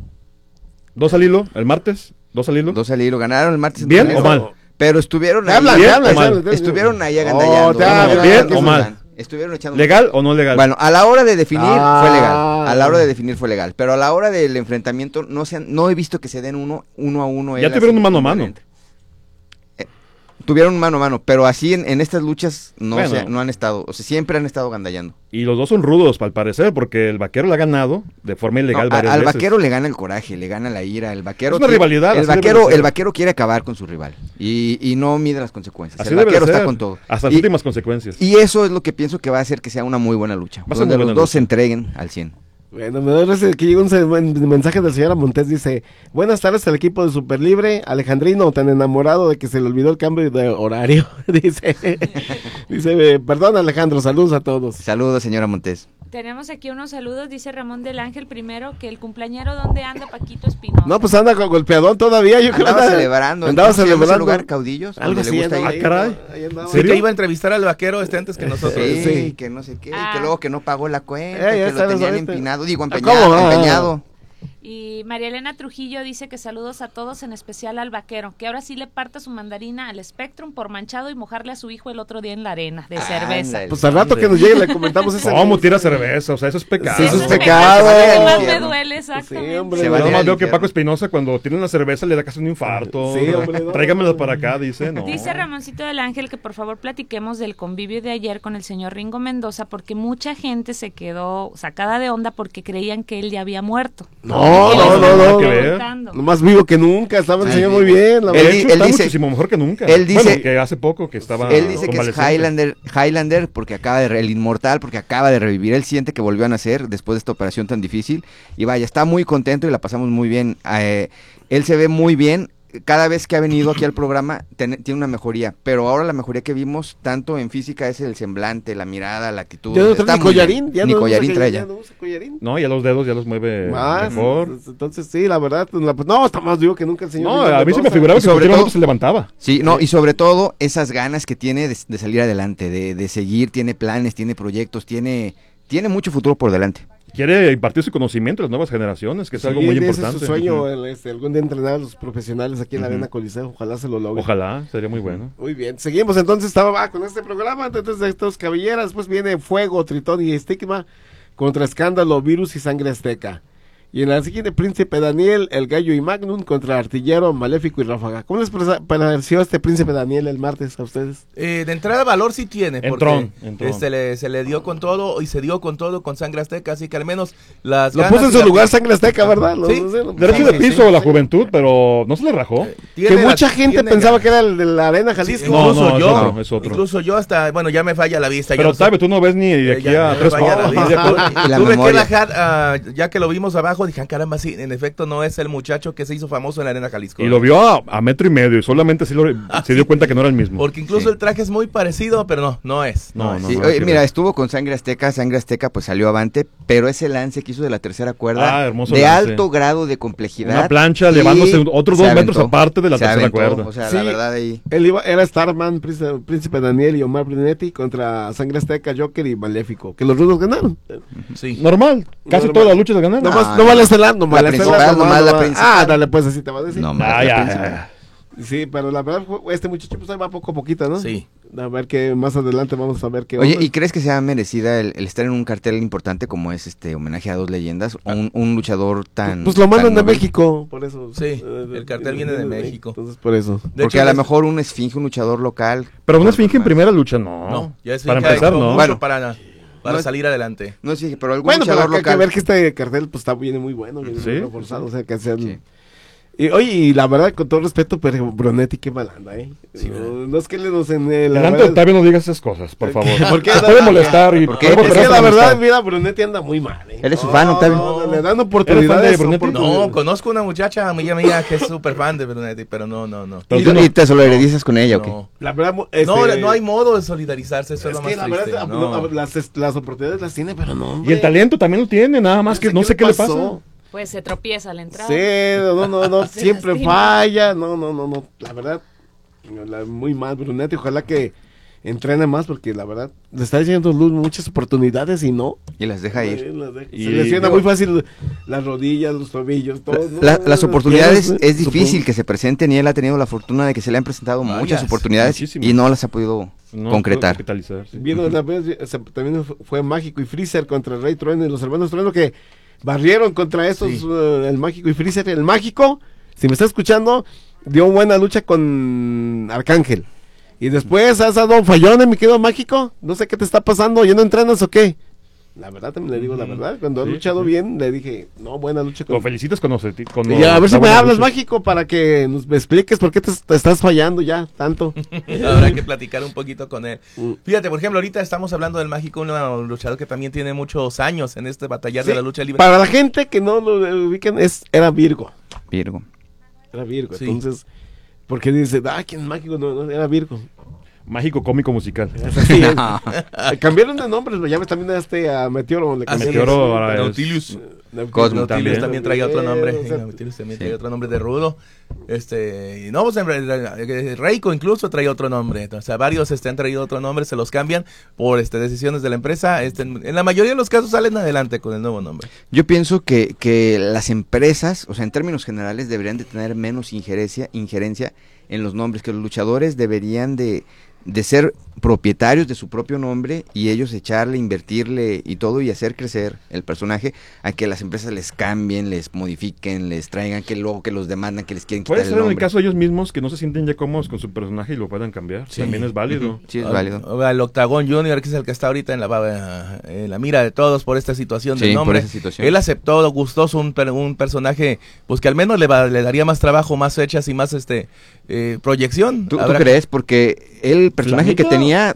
dos al hilo. El martes, dos al hilo. Dos al hilo, ganaron el martes. en ¿Bien Toledo, o mal? Pero estuvieron Te ahí. hablan, ¿Bien te hablan, o mal? te hablan. Estuvieron ahí Oh, agandallando. te hablan, ¿Bien que o se mal? dan. Estuvieron echando. ¿Legal o no legal? Bueno, a la hora de definir Ah. fue legal. A la hora de definir fue legal. Pero a la hora del enfrentamiento no se han- no he visto que se den uno, uno a uno. Ya él tuvieron así, un mano a mano. diferente. Eh, tuvieron un mano a mano, pero así en, en estas luchas no, Bueno. se- no han estado. O sea, siempre han estado gandallando. Y los dos son rudos, al parecer, porque el vaquero le ha ganado de forma ilegal No, a- varias al veces. vaquero le gana el coraje, le gana la ira. El vaquero Es una quiere- rivalidad, El así debe vaquero, de ser. el vaquero quiere acabar con su rival y, y no mide las consecuencias. Así el debe de vaquero está ser, con todo. hasta las Y- últias consecuencias. Y eso es lo que pienso que va a hacer que sea una muy buena lucha. Va a ser Donde muy los buena dos lucha. se entreguen al cien. Bueno, me da gracia que llega un se- men- mensaje del señor Montes, dice, buenas tardes al equipo de Super Libre, Alejandrino, tan enamorado de que se le olvidó el cambio de horario, dice, dice, eh, perdón Alejandro, saludos a todos. Saludos, señora Montes. Tenemos aquí unos saludos, dice Ramón del Ángel primero, que el cumpleañero, ¿dónde anda Paquito Espinosa? No, pues anda con golpeadón todavía, yo creo que Andaba anda- celebrando. andaba ¿cómo se llama ese celebrando. lugar, Caudillos? Algo donde así, le gusta andaba ir. ahí, Ah, caray. ahí andaba. Sí, que iba a entrevistar al vaquero este antes que nosotros. Sí, Sí. que no sé qué, y Ah. que luego que no pagó la cuenta, Eh, ya que lo sabes, tenían ahorita. empinado, digo, Ah, empeñado, ¿cómo? Ah. empeñado. Y María Elena Trujillo dice que saludos a todos, en especial al vaquero, que ahora sí le parta su mandarina al Spectrum por manchado y mojarle a su hijo el otro día en la arena de cerveza. Ándale. Pues al rato que nos llegue le comentamos ese. ¿Cómo tira cerveza? O sea, eso es pecado. Sí, eso es Eso pecado. es lo que más me Infierno. duele, exactamente. Sí, hombre. Se Yo va a ir nomás al veo que infierno. Paco Espinosa cuando tiene una cerveza le da casi un infarto. Sí, hombre, no. Tráigamelo para acá, dice. No. Dice Ramoncito del Ángel que por favor platiquemos del convivio de ayer con el señor Ringo Mendoza, porque mucha gente se quedó sacada de onda porque creían que él ya había muerto. No, Que no, les no, estaban no. que ver. preguntando. Lo más vivo que nunca, estaba el Sí, señor sí. muy bien. La De Él verdad. di- hecho, está dice- muchísimo mejor que nunca. él dice- Bueno, que hace poco que estaba Él dice que es convaleciente. Highlander, Highlander porque acaba de re- el inmortal porque acaba de revivir. Él siente que volvió a nacer después de esta operación tan difícil y vaya, está muy contento y la pasamos muy bien. Eh, él se ve muy bien. cada vez que ha venido aquí al programa ten, tiene una mejoría, pero ahora la mejoría que vimos tanto en física es el semblante, la mirada, la actitud. Ya no trae ni collarín, ya ni no collarín usa, trae ya ya. no usa collarín. No, ya los dedos ya los mueve Más, mejor. Entonces sí, la verdad, la, no, está más vivo que nunca el señor. No, Rigo a mí se me Mendoza. figuraba Y que sobre cualquier todo- momento se levantaba. Sí, no, y sobre todo esas ganas que tiene de, de salir adelante, de, de seguir, tiene planes, tiene proyectos, tiene, tiene mucho futuro por delante. Quiere impartir su conocimiento a las nuevas generaciones, que es Sí, algo muy ese importante. es su sueño, Ujú. el, este, algún día entrenar a los profesionales aquí en la Ujú. Arena Coliseo, ojalá se lo logre. Ojalá, sería muy bueno. Muy bien, seguimos entonces, estaba va, con este programa, entonces de estos cabelleras, después viene Fuego, Tritón y Estigma, contra Escándalo, Virus y Sangre Azteca. Y en la siguiente, Príncipe Daniel, El Gallo y Magnum contra Artillero, Maléfico y Ráfaga. ¿Cómo les presa- pareció este Príncipe Daniel el martes a ustedes? Eh, de entrada valor sí tiene, porque Entrón, entrón. eh, se, le, se le dio con todo y se dio con todo con Sangre Azteca, así que al menos las Lo ganas puso en y su la- lugar Sangre Azteca, ¿verdad? Lo- Sí. no sé, lo- Derecho Sí, de sí, piso sí. la juventud, pero no se le rajó. Tiene Que la- mucha gente tiene pensaba ganas. que era el de la Arena Sí, Jalisco. No, incluso no, es yo, otro, es otro. incluso yo hasta, bueno, ya me falla la vista. Pero yo no sé- Octavio, tú no ves ni de Eh, aquí ya- ya a me tres falla la horas. vista. de acuerdo. Y la Tuve que memoria. bajar, ah, ya que lo vimos abajo, dije, ah, caramba, sí, en efecto no es el muchacho que se hizo famoso en la Arena Jalisco. Y lo vio a, a metro y medio y solamente así lo- se dio cuenta que no era el mismo. Porque incluso Sí. el traje es muy parecido, pero no, no es. No, es. no, Sí, no, oye, sí, mira, sí. estuvo con Sangre Azteca, Sangre Azteca pues salió avante, pero ese lance que hizo de la tercera cuerda, Ah, hermoso de lance. alto grado de complejidad. Una plancha y elevándose otros se dos metros aventó, aparte de la se tercera aventó, cuerda. O sea, Sí. la verdad ahí... Él iba, era Starman, Príncipe, Príncipe Daniel y Omar Brunetti contra Sangre Azteca, Joker y Maléfico, que los rudos ganaron. Sí. Normal, casi Normal. todas las luchas las ganaron. Nomás, No, no, no. vale estelar, no La vale principal, estelar, no nomás vale- la principal. Ah, dale pues así te va a decir. No, Ah, más ya, la ya, principal. ya. Sí, pero la verdad, fue- este muchacho pues ahí va poco a poquito, ¿no? Sí. A ver que más adelante vamos a ver qué Oye, onda. ¿y crees que sea merecida el, el estar en un cartel importante como es este homenaje a dos leyendas? Un, un luchador tan... Pues lo mandan tan de noble? México, por eso. Sí, Eh, el cartel viene de México. Entonces, por eso. De Porque hecho, a lo es- mejor un esfinge, un luchador local... Pero una pues, esfinge en más. primera lucha, no. No, ya es Para que empezar, hay no. mucho Bueno. para, para No es- salir adelante. No sé, pero algún Bueno, pero luchador acá hay que local... ver que este cartel pues está viene muy bueno, viene Sí. muy reforzado, o sea, que hacer... Sí. Y, oye, y la verdad, con todo respeto, pero Brunetti, qué malanda, ¿eh? Sí, no, no es que le nos en el... la Delante de verdad- Octavio no digas esas cosas, por favor. ¿Por qué? Te puede molestar y ¿Por qué? podemos Es que perder la esa verdad, amistad. mira, Brunetti anda muy mal, ¿eh? Eres su fan, Octavio. No, no, le dan ¿Eres oportunidades. fan de Brunetti? oportunidades. No, conozco una muchacha amiga mía que es súper fan de Brunetti, pero no, no, no. ¿Y, tú- y te solidarizas con ella o qué? No. La verdad, mu- este, No, no hay modo de solidarizarse, eso es, Es lo que más la triste. verdad, no. no, las, es- las oportunidades las tiene, pero no. Y el talento también lo tiene, nada más que no sé qué le pasa. pasó. Pues se tropieza a la entrada. Sí, no, no, no, Se siempre lastima. falla. No, no, no, no. La verdad, la- muy mal, Brunetti. Ojalá que entrene más, porque la verdad, le está diciendo Luz muchas oportunidades y no. Y las deja ir. Eh, las deja- Y- Se lesiona muy fácil las rodillas, los tobillos, todo. ¿no? La- las oportunidades Piernas, es ¿eh? difícil que se presenten y él ha tenido la fortuna de que se le han presentado Varias, muchas oportunidades muchísimas. y no las ha podido No, concretar. puede capitalizar, sí. Vino la vez, se- también fue- fue Mágico y Freezer contra el Rey Trueno y los hermanos Trueno que barrieron contra esos, Sí. eh, el Mágico y Freezer. El Mágico, si me está escuchando, dio buena lucha con Arcángel. Y después has dado un fallón, mi querido Mágico. No sé qué te está pasando, ¿ya no entrenas o qué? La verdad, también le digo la verdad. Cuando Sí, ha luchado sí. bien, le dije, no, buena lucha con... Lo felicitas cuando se... ti- cuando Y a ver si da me buena hablas, lucha. Mágico, para que nos me expliques por qué te, te estás fallando ya tanto. Habrá que platicar un poquito con él. Mm. Fíjate, por ejemplo, ahorita estamos hablando del Mágico, un luchador que también tiene muchos años en este batallar Sí, de la lucha libre. Para la gente que no lo ubiquen, es, era Virgo. Virgo. Era Virgo, Sí. entonces, porque dice, ah, ¿quién es Mágico? No, no, era Virgo. Mágico cómico musical. Es así, es. Eh, cambiaron de nombres, ya ves también a este, a Meteoro. Le Así cambiaron. Meteoro ahora es- Nautilus. Nautilus. Cosmo Nautilus también. también trae otro nombre. O sea, Nautilus también sí. trae otro nombre de rudo. Este, y no, pues en realidad, eh, Reiko incluso trae otro nombre. O sea, varios este, han traído otro nombre, se los cambian por este, decisiones de la empresa. Este, en, en la mayoría de los casos salen adelante con el nuevo nombre. Yo pienso que, que las empresas, o sea, en términos generales, deberían de tener menos injerencia, injerencia en los nombres, que los luchadores deberían de, de ser propietarios de su propio nombre y ellos echarle, invertirle y todo y hacer crecer el personaje a que las empresas les cambien, les modifiquen, les traigan, que luego que los demandan, que les quieren quitar Puede el ser en el nombre. caso de ellos mismos que no se sienten ya cómodos con su personaje y lo puedan cambiar. Sí. También es válido. Sí, es Al- válido. Al Octagón Junior, que es el que está ahorita en la, en la mira de todos por esta situación Sí, del por nombre. esa situación. Él aceptó gustoso un, per- un personaje, pues que al menos le, va- le daría más trabajo, más fechas y más este eh, proyección. ¿Tú, tú Habrá- crees? Porque el personaje que Flamita. tenía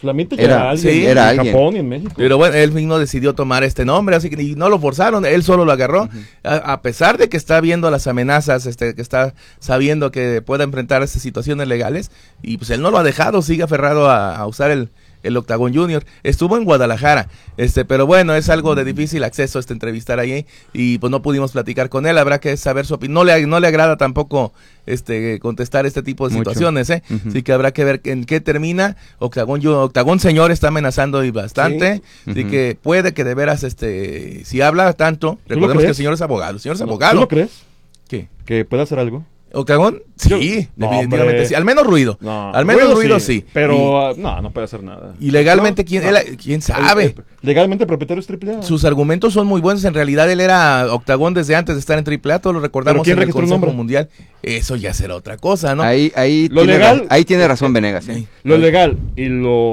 Flamita ya Era- era alguien sí, en era alguien. Japón y en México. Pero bueno, él mismo decidió tomar este nombre, así que y no lo forzaron, él solo lo agarró, a, a pesar de que está viendo las amenazas, este, que está sabiendo que pueda enfrentar estas situaciones legales, y pues él no lo ha dejado, sigue aferrado a, a usar el, el Octagon Junior. Estuvo en Guadalajara, este, pero bueno, es algo de difícil acceso este entrevistar ahí, y pues no pudimos platicar con él, habrá que saber su opinión, no le, no le agrada tampoco este contestar este tipo de Mucho. situaciones, ¿eh? Ujú. Así que habrá que ver en qué termina. Octagon, yo, Octagon señor está amenazando y bastante, Sí. así Ujú. que puede que de veras, este, si habla tanto, lo recordemos que crees? el señor es abogado, el señor es ¿Tú abogado. lo crees? ¿Qué? ¿Que puede hacer algo? ¿Octagon? Sí, No, definitivamente hombre. sí, al menos ruido, No, al menos ruido, sí. Pero ah, no, no puede hacer nada. Y, y legalmente, No, ¿quién, no. él- quién sabe? El- el- legalmente propietario es triple A. Sus argumentos son muy buenos. En realidad, él era Octagon desde antes de estar en triple A. Todos lo recordamos ¿Pero quién en el registró el Consejo nombre? Mundial. Eso ya será otra cosa, ¿no? Ahí, ahí, Lo tiene, legal- ra- ahí tiene razón Venegas. ¿eh? Lo legal y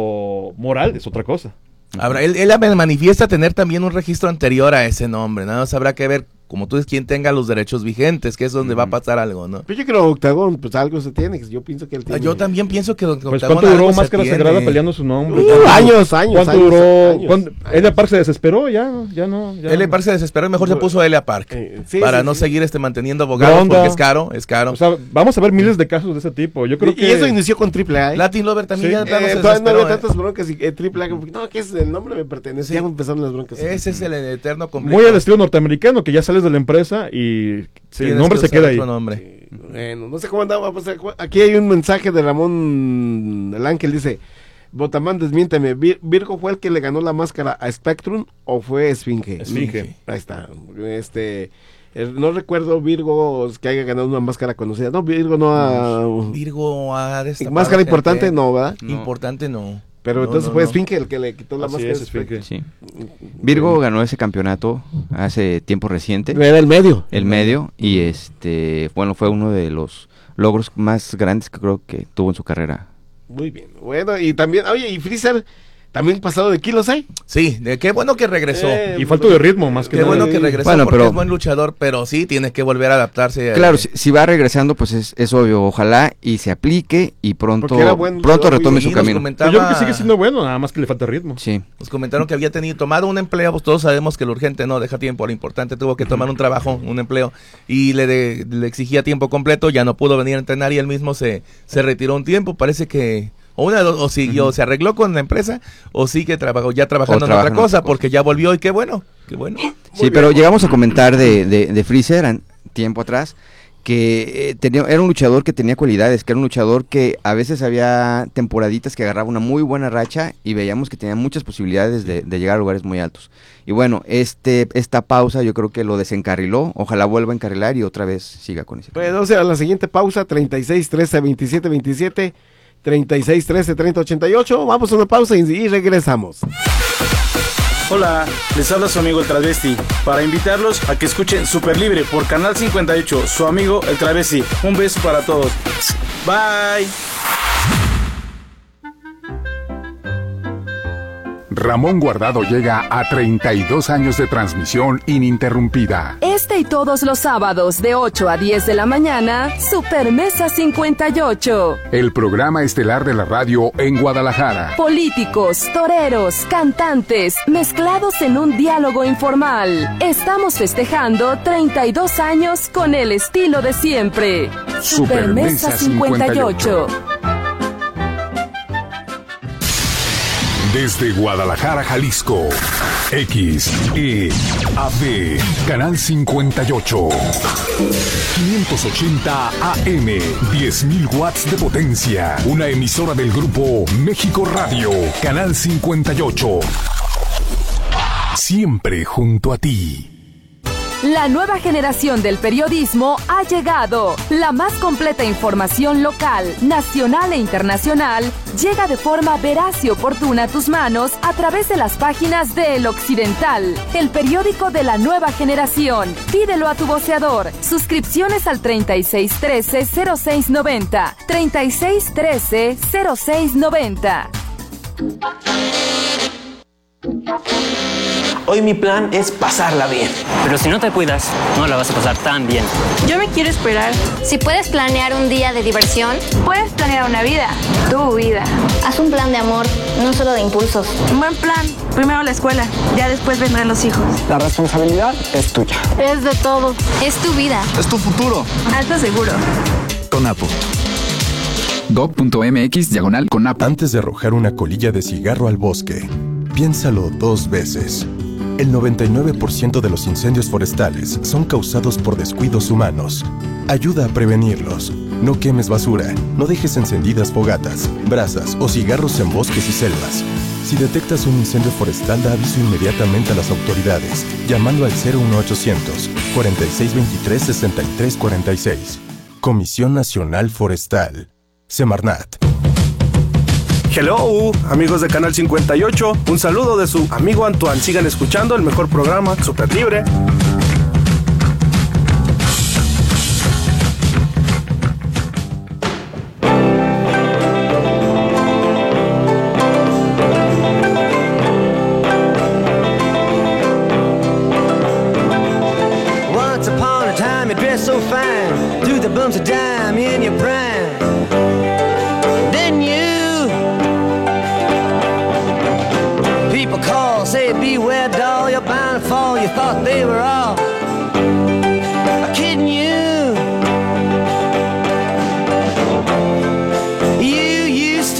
lo moral es otra cosa. Habrá, él, él manifiesta tener también un registro anterior a ese nombre. Nada más habrá que ver, como tú dices, quién tenga los derechos vigentes, que es donde va a pasar algo, ¿no? Pero yo creo que Octagon, pues algo se tiene. Yo pienso que él Ah, tiene. Yo también pienso que Don Pues Octagon ¿cuánto duró algo se Máscara tiene. Sagrada peleando su nombre? Uh, ¿Cuánto- años, años, ¿Cuánto años, duró? años. ¿Cuándo- Elia Park se desesperó, ya, ya no. Ya Elia no. Park se desesperó y mejor se puso Elia Park. Eh, sí, para sí, no sí. seguir este manteniendo abogados, Ronda. porque es caro, es caro. O sea, vamos a ver miles de casos de ese tipo. Yo creo Y, que. y eso inició con triple A. ¿eh? Latin Lover también Sí. ya de plano Eh, se todavía no desesperó, había ¿eh? tantas broncas y eh, triple A, como que, no, que es el nombre me pertenece. Ya empezaron las broncas. Ese es el eterno conflicto. Muy al estilo norteamericano, que ya sales de la empresa y sí, el Tienes nombre que se usar queda ahí. otro nombre. Bueno, no sé cómo andaba. Pues, aquí hay un mensaje de Ramón el Ángel, dice: Botamán, desmiénteme, ¿Vir- ¿Virgo fue el que le ganó la máscara a Spectrum o fue Esfinge? Esfinge. Ahí está. Este, eh, no recuerdo Virgo que haya ganado una máscara conocida. No, Virgo no ha... Virgo ha destapado Máscara gente. importante no, ¿verdad? No. Importante no. Pero No, entonces no, fue no. Esfinge el que le quitó la Así máscara. es, a Spectrum. Esfinge. Sí. Virgo ganó ese campeonato hace tiempo reciente. Era el medio. El medio. Y este, bueno, fue uno de los logros más grandes que creo que tuvo en su carrera. Muy bien. Bueno, y también, oye, y Freezer, también pasado de kilos, ¿eh? Sí, de qué bueno que regresó. Eh, Y falta de ritmo, más que Qué nada. bueno que regresó Bueno, porque pero- es buen luchador, pero sí tiene que volver a adaptarse. a- Claro, si, si va regresando, pues es, es obvio. Ojalá y se aplique y pronto, Porque era buen pronto luchador, retome muy su Sí, nos camino. comentaba- Pues yo creo que sigue siendo bueno, nada más que le falta ritmo. Sí. Nos comentaron que había tenido tomado un empleo, pues todos sabemos que lo urgente no deja tiempo, lo importante tuvo que tomar un trabajo, un empleo, y le, de- le exigía tiempo completo, ya no pudo venir a entrenar y él mismo se, se retiró un tiempo, parece que o una de dos, o siguió, se arregló con la empresa, o sigue trabajó, ya trabajando O en trabaja otra en cosa, otra cosa. porque ya volvió y qué bueno, qué bueno. Sí, pero llegamos a comentar de, de, de Freezer an- tiempo atrás que eh, tenía, era un luchador que tenía cualidades, que era un luchador que a veces había temporaditas que agarraba una muy buena racha y veíamos que tenía muchas posibilidades de, de llegar a lugares muy altos. Y bueno, este esta pausa yo creo que lo desencarriló, ojalá vuelva a encarrilar y otra vez siga con ese. Pues, o sea, la siguiente pausa, treinta y seis, trece, veintisiete, veintisiete, treinta y seis, trece, treinta, ochenta y ocho. Vamos a una pausa y, y regresamos. Hola, les habla su amigo el Travesti, para invitarlos a que escuchen Super Libre por Canal cincuenta y ocho, su amigo el Travesti. Un beso para todos. Bye. Ramón Guardado llega a treinta y dos años de transmisión ininterrumpida. Este y todos los sábados de ocho a diez de la mañana, Supermesa cincuenta y ocho. El programa estelar de la radio en Guadalajara. Políticos, toreros, cantantes, mezclados en un diálogo informal. Estamos festejando treinta y dos años con el estilo de siempre. Supermesa cincuenta y ocho. Desde Guadalajara, Jalisco, X E A D, Canal cincuenta y ocho, quinientos ochenta A M, diez mil watts de potencia, una emisora del grupo México Radio, Canal cincuenta y ocho, siempre junto a ti. La nueva generación del periodismo ha llegado. La más completa información local, nacional e internacional llega de forma veraz y oportuna a tus manos a través de las páginas de El Occidental, el periódico de la nueva generación. Pídelo a tu voceador. Suscripciones al treinta y seis trece, cero seis noventa. treinta y seis trece, cero seis noventa. Hoy mi plan es pasarla bien. Pero si no te cuidas, no la vas a pasar tan bien. Yo me quiero esperar. Si puedes planear un día de diversión, puedes planear una vida, tu vida. Haz un plan de amor, no solo de impulsos. Un buen plan. Primero la escuela, ya después vendrán los hijos. La responsabilidad es tuya. Es de todo. Es tu vida. Es tu futuro. Hazlo seguro. CONAPO. Gov.mx diagonal CONAPO. Antes de arrojar una colilla de cigarro al bosque, piénsalo dos veces. El noventa y nueve por ciento de los incendios forestales son causados por descuidos humanos. Ayuda a prevenirlos. No quemes basura, no dejes encendidas fogatas, brasas o cigarros en bosques y selvas. Si detectas un incendio forestal, da aviso inmediatamente a las autoridades, llamando al cero uno ochocientos, cuarenta y seis veintitrés, sesenta y tres cuarenta y seis. Comisión Nacional Forestal. Semarnat. Hello, amigos de Canal cincuenta y ocho. Un saludo de su amigo Antoine. Sigan escuchando el mejor programa, Super Libre. Once upon a time you dressed so fine, threw the bumps of dime in your prime. Say beware doll, you're bound to fall. You thought they were all kidding you. You used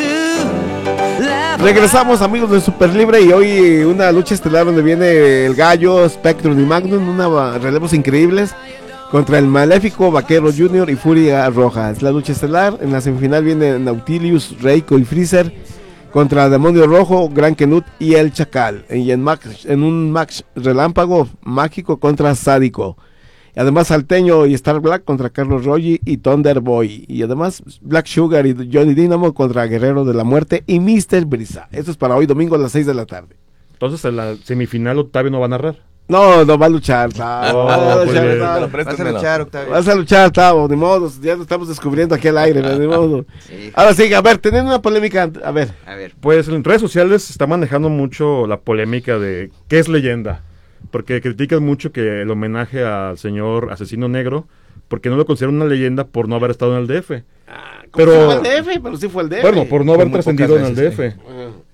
to laugh. Regresamos, amigos de Super Libre, y hoy una lucha estelar donde viene el Gallo, Spectrum y Magnum, una relevos increíbles contra el maléfico Vaquero Junior y Furia Roja. Es la lucha estelar. En la semifinal viene Nautilus, Reiko y Freezer contra Demonio Rojo, Gran Kenut y El Chacal, y en, max, en un match relámpago mágico contra Sádico. Y además Salteño y Star Black contra Carlos Rogi y Thunder Boy. Y además Black Sugar y Johnny Dynamo contra Guerrero de la Muerte y mister Brisa. Esto es para hoy domingo a las seis de la tarde. Entonces en la semifinal Octavio no va a narrar. No, no va a luchar, Tavo. Oh, va a luchar, pues, Tavo. Vas a luchar, Octavio. Vas a luchar, Tavo, ni modo, ya lo estamos descubriendo aquí al aire, ni modo. Sí. Ahora sí, a ver, teniendo una polémica, a ver. A ver. Pues en redes sociales se está manejando mucho la polémica de qué es leyenda, porque critican mucho que el homenaje al señor Asesino Negro, porque no lo consideran una leyenda por no haber estado en el D F. Ah, pero fue el D F, pero sí fue el D F. Bueno, por no haber trascendido en el D F. Sí.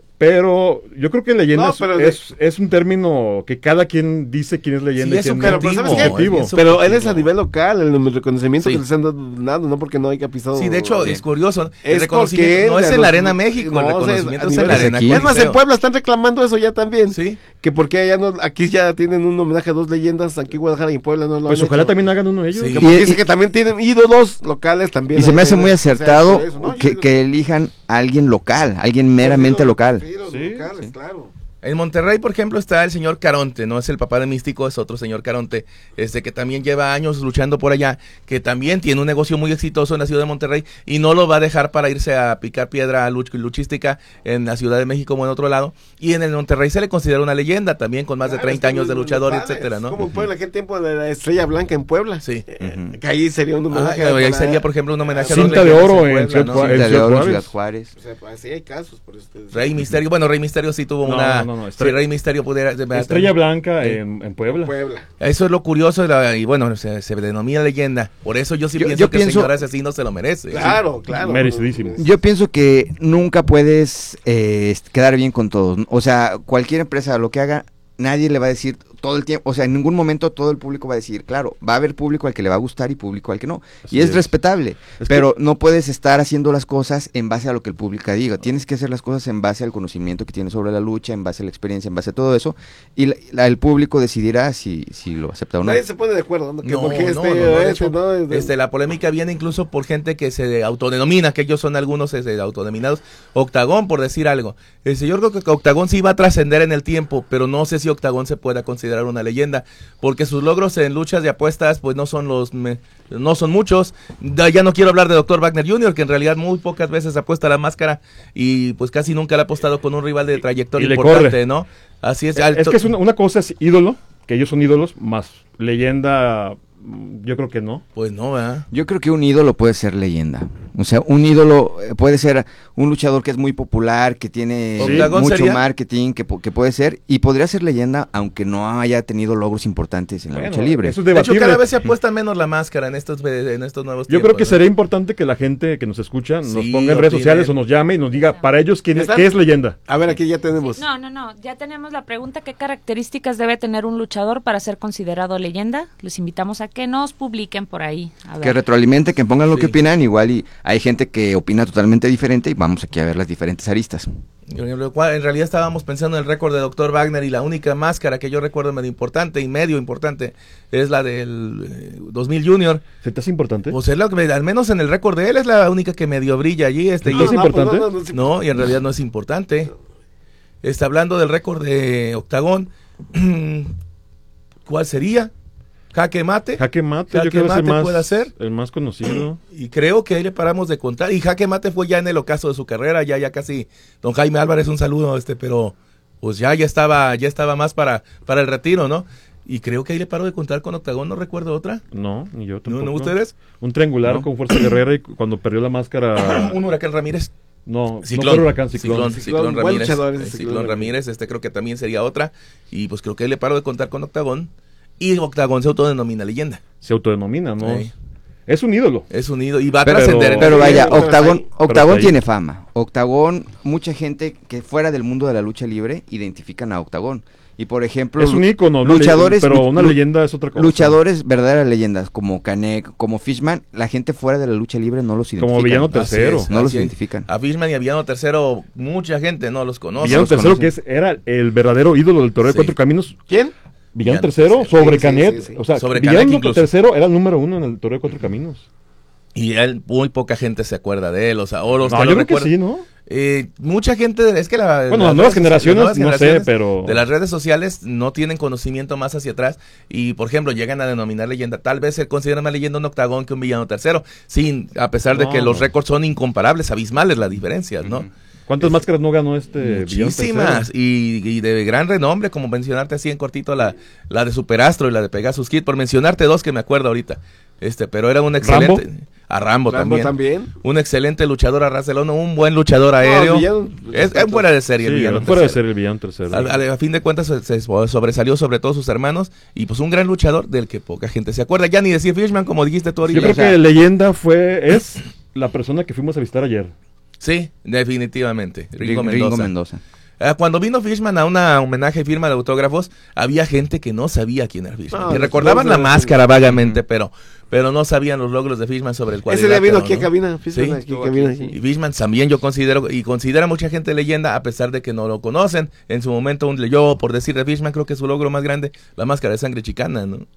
Pero yo creo que leyenda no, es, de... es un término que cada quien dice quién es leyenda, sí, y quién pero, pero, ¿sabes objetivo. Es pero él es a nivel local, el reconocimiento sí. que le están dando, no porque no haya pisado. Sí, de hecho, sí. es curioso. El es reconocimiento no es en la Arena México, no, el reconocimiento es en la Arena. Es más, en Puebla están reclamando eso ya también. Sí. Que porque allá no, aquí ya tienen un homenaje a dos leyendas, aquí en Guadalajara y en Puebla no lo Pues han ojalá hecho. también hagan uno de ellos. Sí. Que y, dice y, que también tienen ídolos locales también. Y se me hace muy acertado que, que elijan a alguien local, alguien meramente local. Sí, locales, claro. En Monterrey, por ejemplo, está el señor Caronte, no es el papá de Místico, es otro señor Caronte, este que también lleva años luchando por allá, que también tiene un negocio muy exitoso en la ciudad de Monterrey y no lo va a dejar para irse a picar piedra luch luchística en la Ciudad de México o en otro lado. Y en el Monterrey se le considera una leyenda también, con más claro, de treinta años de luchador, etcétera, ¿no? Como en Puebla, aquel tiempo de la Estrella Blanca en Puebla. Sí. Eh, que ahí sería un homenaje. Ah, ahí sería, por ejemplo, un homenaje a Cinta de Oro en Ciudad Juárez. Juárez. O sea, pues, sí hay casos. Por este, Rey Misterio, bueno, Rey Misterio sí tuvo no, una... No, no, no, sí, Rey Misterio pudiera... Estrella Blanca sí. en, en Puebla. Puebla. Eso es lo curioso y bueno, se, se denomina leyenda. Por eso yo sí yo, pienso yo que pienso, el señor Asesino se lo merece. Claro, sí. claro. Merecidísimo. Yo pienso que nunca puedes eh, quedar bien con todos. O sea, cualquier empresa, lo que haga, nadie le va a decir todo el tiempo, o sea, en ningún momento todo el público va a decir, claro, va a haber público al que le va a gustar y público al que no. Así y es, es respetable, es pero que... no puedes estar haciendo las cosas en base a lo que el público diga. Tienes que hacer las cosas en base al conocimiento que tienes sobre la lucha, en base a la experiencia, en base a todo eso, y la, la, el público decidirá si, si lo acepta o no. Nadie se pone de acuerdo, ¿no? Que no, porque no, este, no, no, este, hecho, no, este, este, la polémica viene incluso por gente que se autodenomina, que ellos son algunos este, autodenominados Octagón, por decir algo. Este, yo creo que Octagón sí va a trascender en el tiempo, pero no sé si Octagón se pueda considerar una leyenda, porque sus logros en luchas de apuestas pues no son los me, no son muchos. Ya no quiero hablar de doctor Wagner junior, que en realidad muy pocas veces apuesta la máscara y pues casi nunca le ha apostado con un rival de trayectoria importante, corre. ¿no? Así es. Es, es que es una, una cosa es ídolo, que ellos son ídolos, más leyenda Yo creo que no. Pues no, ¿verdad? Yo creo que un ídolo puede ser leyenda. O sea, un ídolo eh, puede ser un luchador que es muy popular, que tiene Sí. mucho sería? marketing, que, po- que puede ser, y podría ser leyenda, aunque no haya tenido logros importantes en la Bueno, lucha libre. eso es De hecho, debatible. cada vez se apuesta menos la máscara en estos, en estos nuevos Yo tiempos. creo que ¿no? sería importante que la gente que nos escucha nos Sí, ponga en redes opinen. sociales o nos llame y nos diga para ellos quién es, ¿Está? qué es leyenda. A ver, aquí ya tenemos. No, no, no. Ya tenemos la pregunta: ¿qué características debe tener un luchador para ser considerado leyenda? Les invitamos a que nos publiquen por ahí. A Que ver. retroalimente, que pongan lo Sí. que opinan, igual y hay gente que opina totalmente diferente y vamos aquí a ver las diferentes aristas. Por ejemplo, cual- en realidad estábamos pensando en el récord de doctor Wagner y la única máscara que yo recuerdo medio importante y medio importante es la del eh, dos mil Junior. ¿Se te hace importante? Pues es la que, me- al menos en el récord de él, es la única que medio brilla allí. Este, ¿No y es importante? no, no, no, sí. No, y en realidad no es importante. Está hablando del récord de Octagón. ¿Cuál sería? Jaque mate. Jaque mate, Jaque yo creo que es el mate más, puede hacer. el más conocido. Y creo que ahí le paramos de contar. Y Jaque Mate fue ya en el ocaso de su carrera, ya ya casi. Don Jaime Álvarez, un saludo, este, pero pues ya ya estaba ya estaba más para para el retiro, ¿no? Y creo que ahí le paro de contar con Octagón, no recuerdo otra. No, ni yo ¿No, tampoco. no ustedes? Un triangular No. con Fuerza Guerrera y cu- cuando perdió la máscara... Un Huracán Ramírez. No, Ciclón, no fue Huracán, Ciclón, Ciclón. Ciclón, Buen Ramírez, luchador eh, ese Ciclón, Ciclón Ramírez, este creo que también sería otra. Y pues creo que ahí le paro de contar con Octagón. Y Octagón se autodenomina leyenda. Se autodenomina, ¿no? Sí. Es un ídolo. Es un ídolo y va a Pero, trascender. en pero el- vaya, pero Octagón, está ahí. Octagón Pero está ahí. tiene fama. Octagón, mucha gente que fuera del mundo de la lucha libre identifican a Octagón. Y por ejemplo, Es un ícono, una luchadores, leyenda, pero una lu- leyenda es otra cosa. luchadores, verdaderas leyendas, como Canek, como Fishman, la gente fuera de la lucha libre no los identifica. Como Villano Así Tercero. es, No los así es. identifican. A Fishman y a Villano Tercero, mucha gente no los conoce. Villano los Tercero, conocen. que es, era el verdadero ídolo del Toreo Sí. de Cuatro Caminos. ¿Quién? Villano Villano Tercero, Tercero. sobre Sí, sí, Canet. sí, sí. O sea, Sobre Canek Villano incluso. Tercero era el número uno en el Toreo de Cuatro Caminos. Y él, muy poca gente se acuerda de él, o sea, o los No, que yo lo creo que recuerdan. sí, ¿no? Eh, mucha gente, de- es que la, Bueno, las las nuevas redes- generaciones, las nuevas no sé, generaciones pero- de las redes sociales no tienen conocimiento más hacia atrás y, por ejemplo, llegan a denominar leyenda. Tal vez se considera más leyenda un Octagón que un Villano Tercero, sin, a pesar de No, que los no. récords son incomparables, abismales las diferencias, ¿no? ¿Cuántas máscaras no ganó este Villano Muchísimas Tercero? y, y de gran renombre, como mencionarte así en cortito la, la de Superastro y la de Pegasus Kid, por mencionarte dos que me acuerdo ahorita. Este, pero era un excelente ¿Rambo? a Rambo, Rambo también. también. Un excelente luchador a ras del hombro, un buen luchador aéreo. Villano- es, es fuera de serie el Sí, Villano fuera de Tercero. ser el Villano Tercero. Al- al- a fin de cuentas se, se sobresalió sobre todos sus hermanos y pues un gran luchador del que poca gente se acuerda. Ya ni decir Fishman, como dijiste tú ahorita. Yo creo O sea, que leyenda fue, es la persona que fuimos a visitar ayer. sí, definitivamente. Ringo, Ringo Mendoza. Mendoza. Ah, cuando vino Fishman a una homenaje y firma de autógrafos, había gente que no sabía quién era Fishman. No, que los recordaban la logros de- máscara vagamente, pero, pero no sabían los logros de Fishman sobre el cual. Ese día vino aquí a cabina. Fishman Sí, aquí a cabina. y Fishman también yo considero, y considera mucha gente leyenda, a pesar de que no lo conocen. En su momento, un, yo, por decir de Fishman, creo que su logro más grande, la máscara de sangre chicana, ¿no?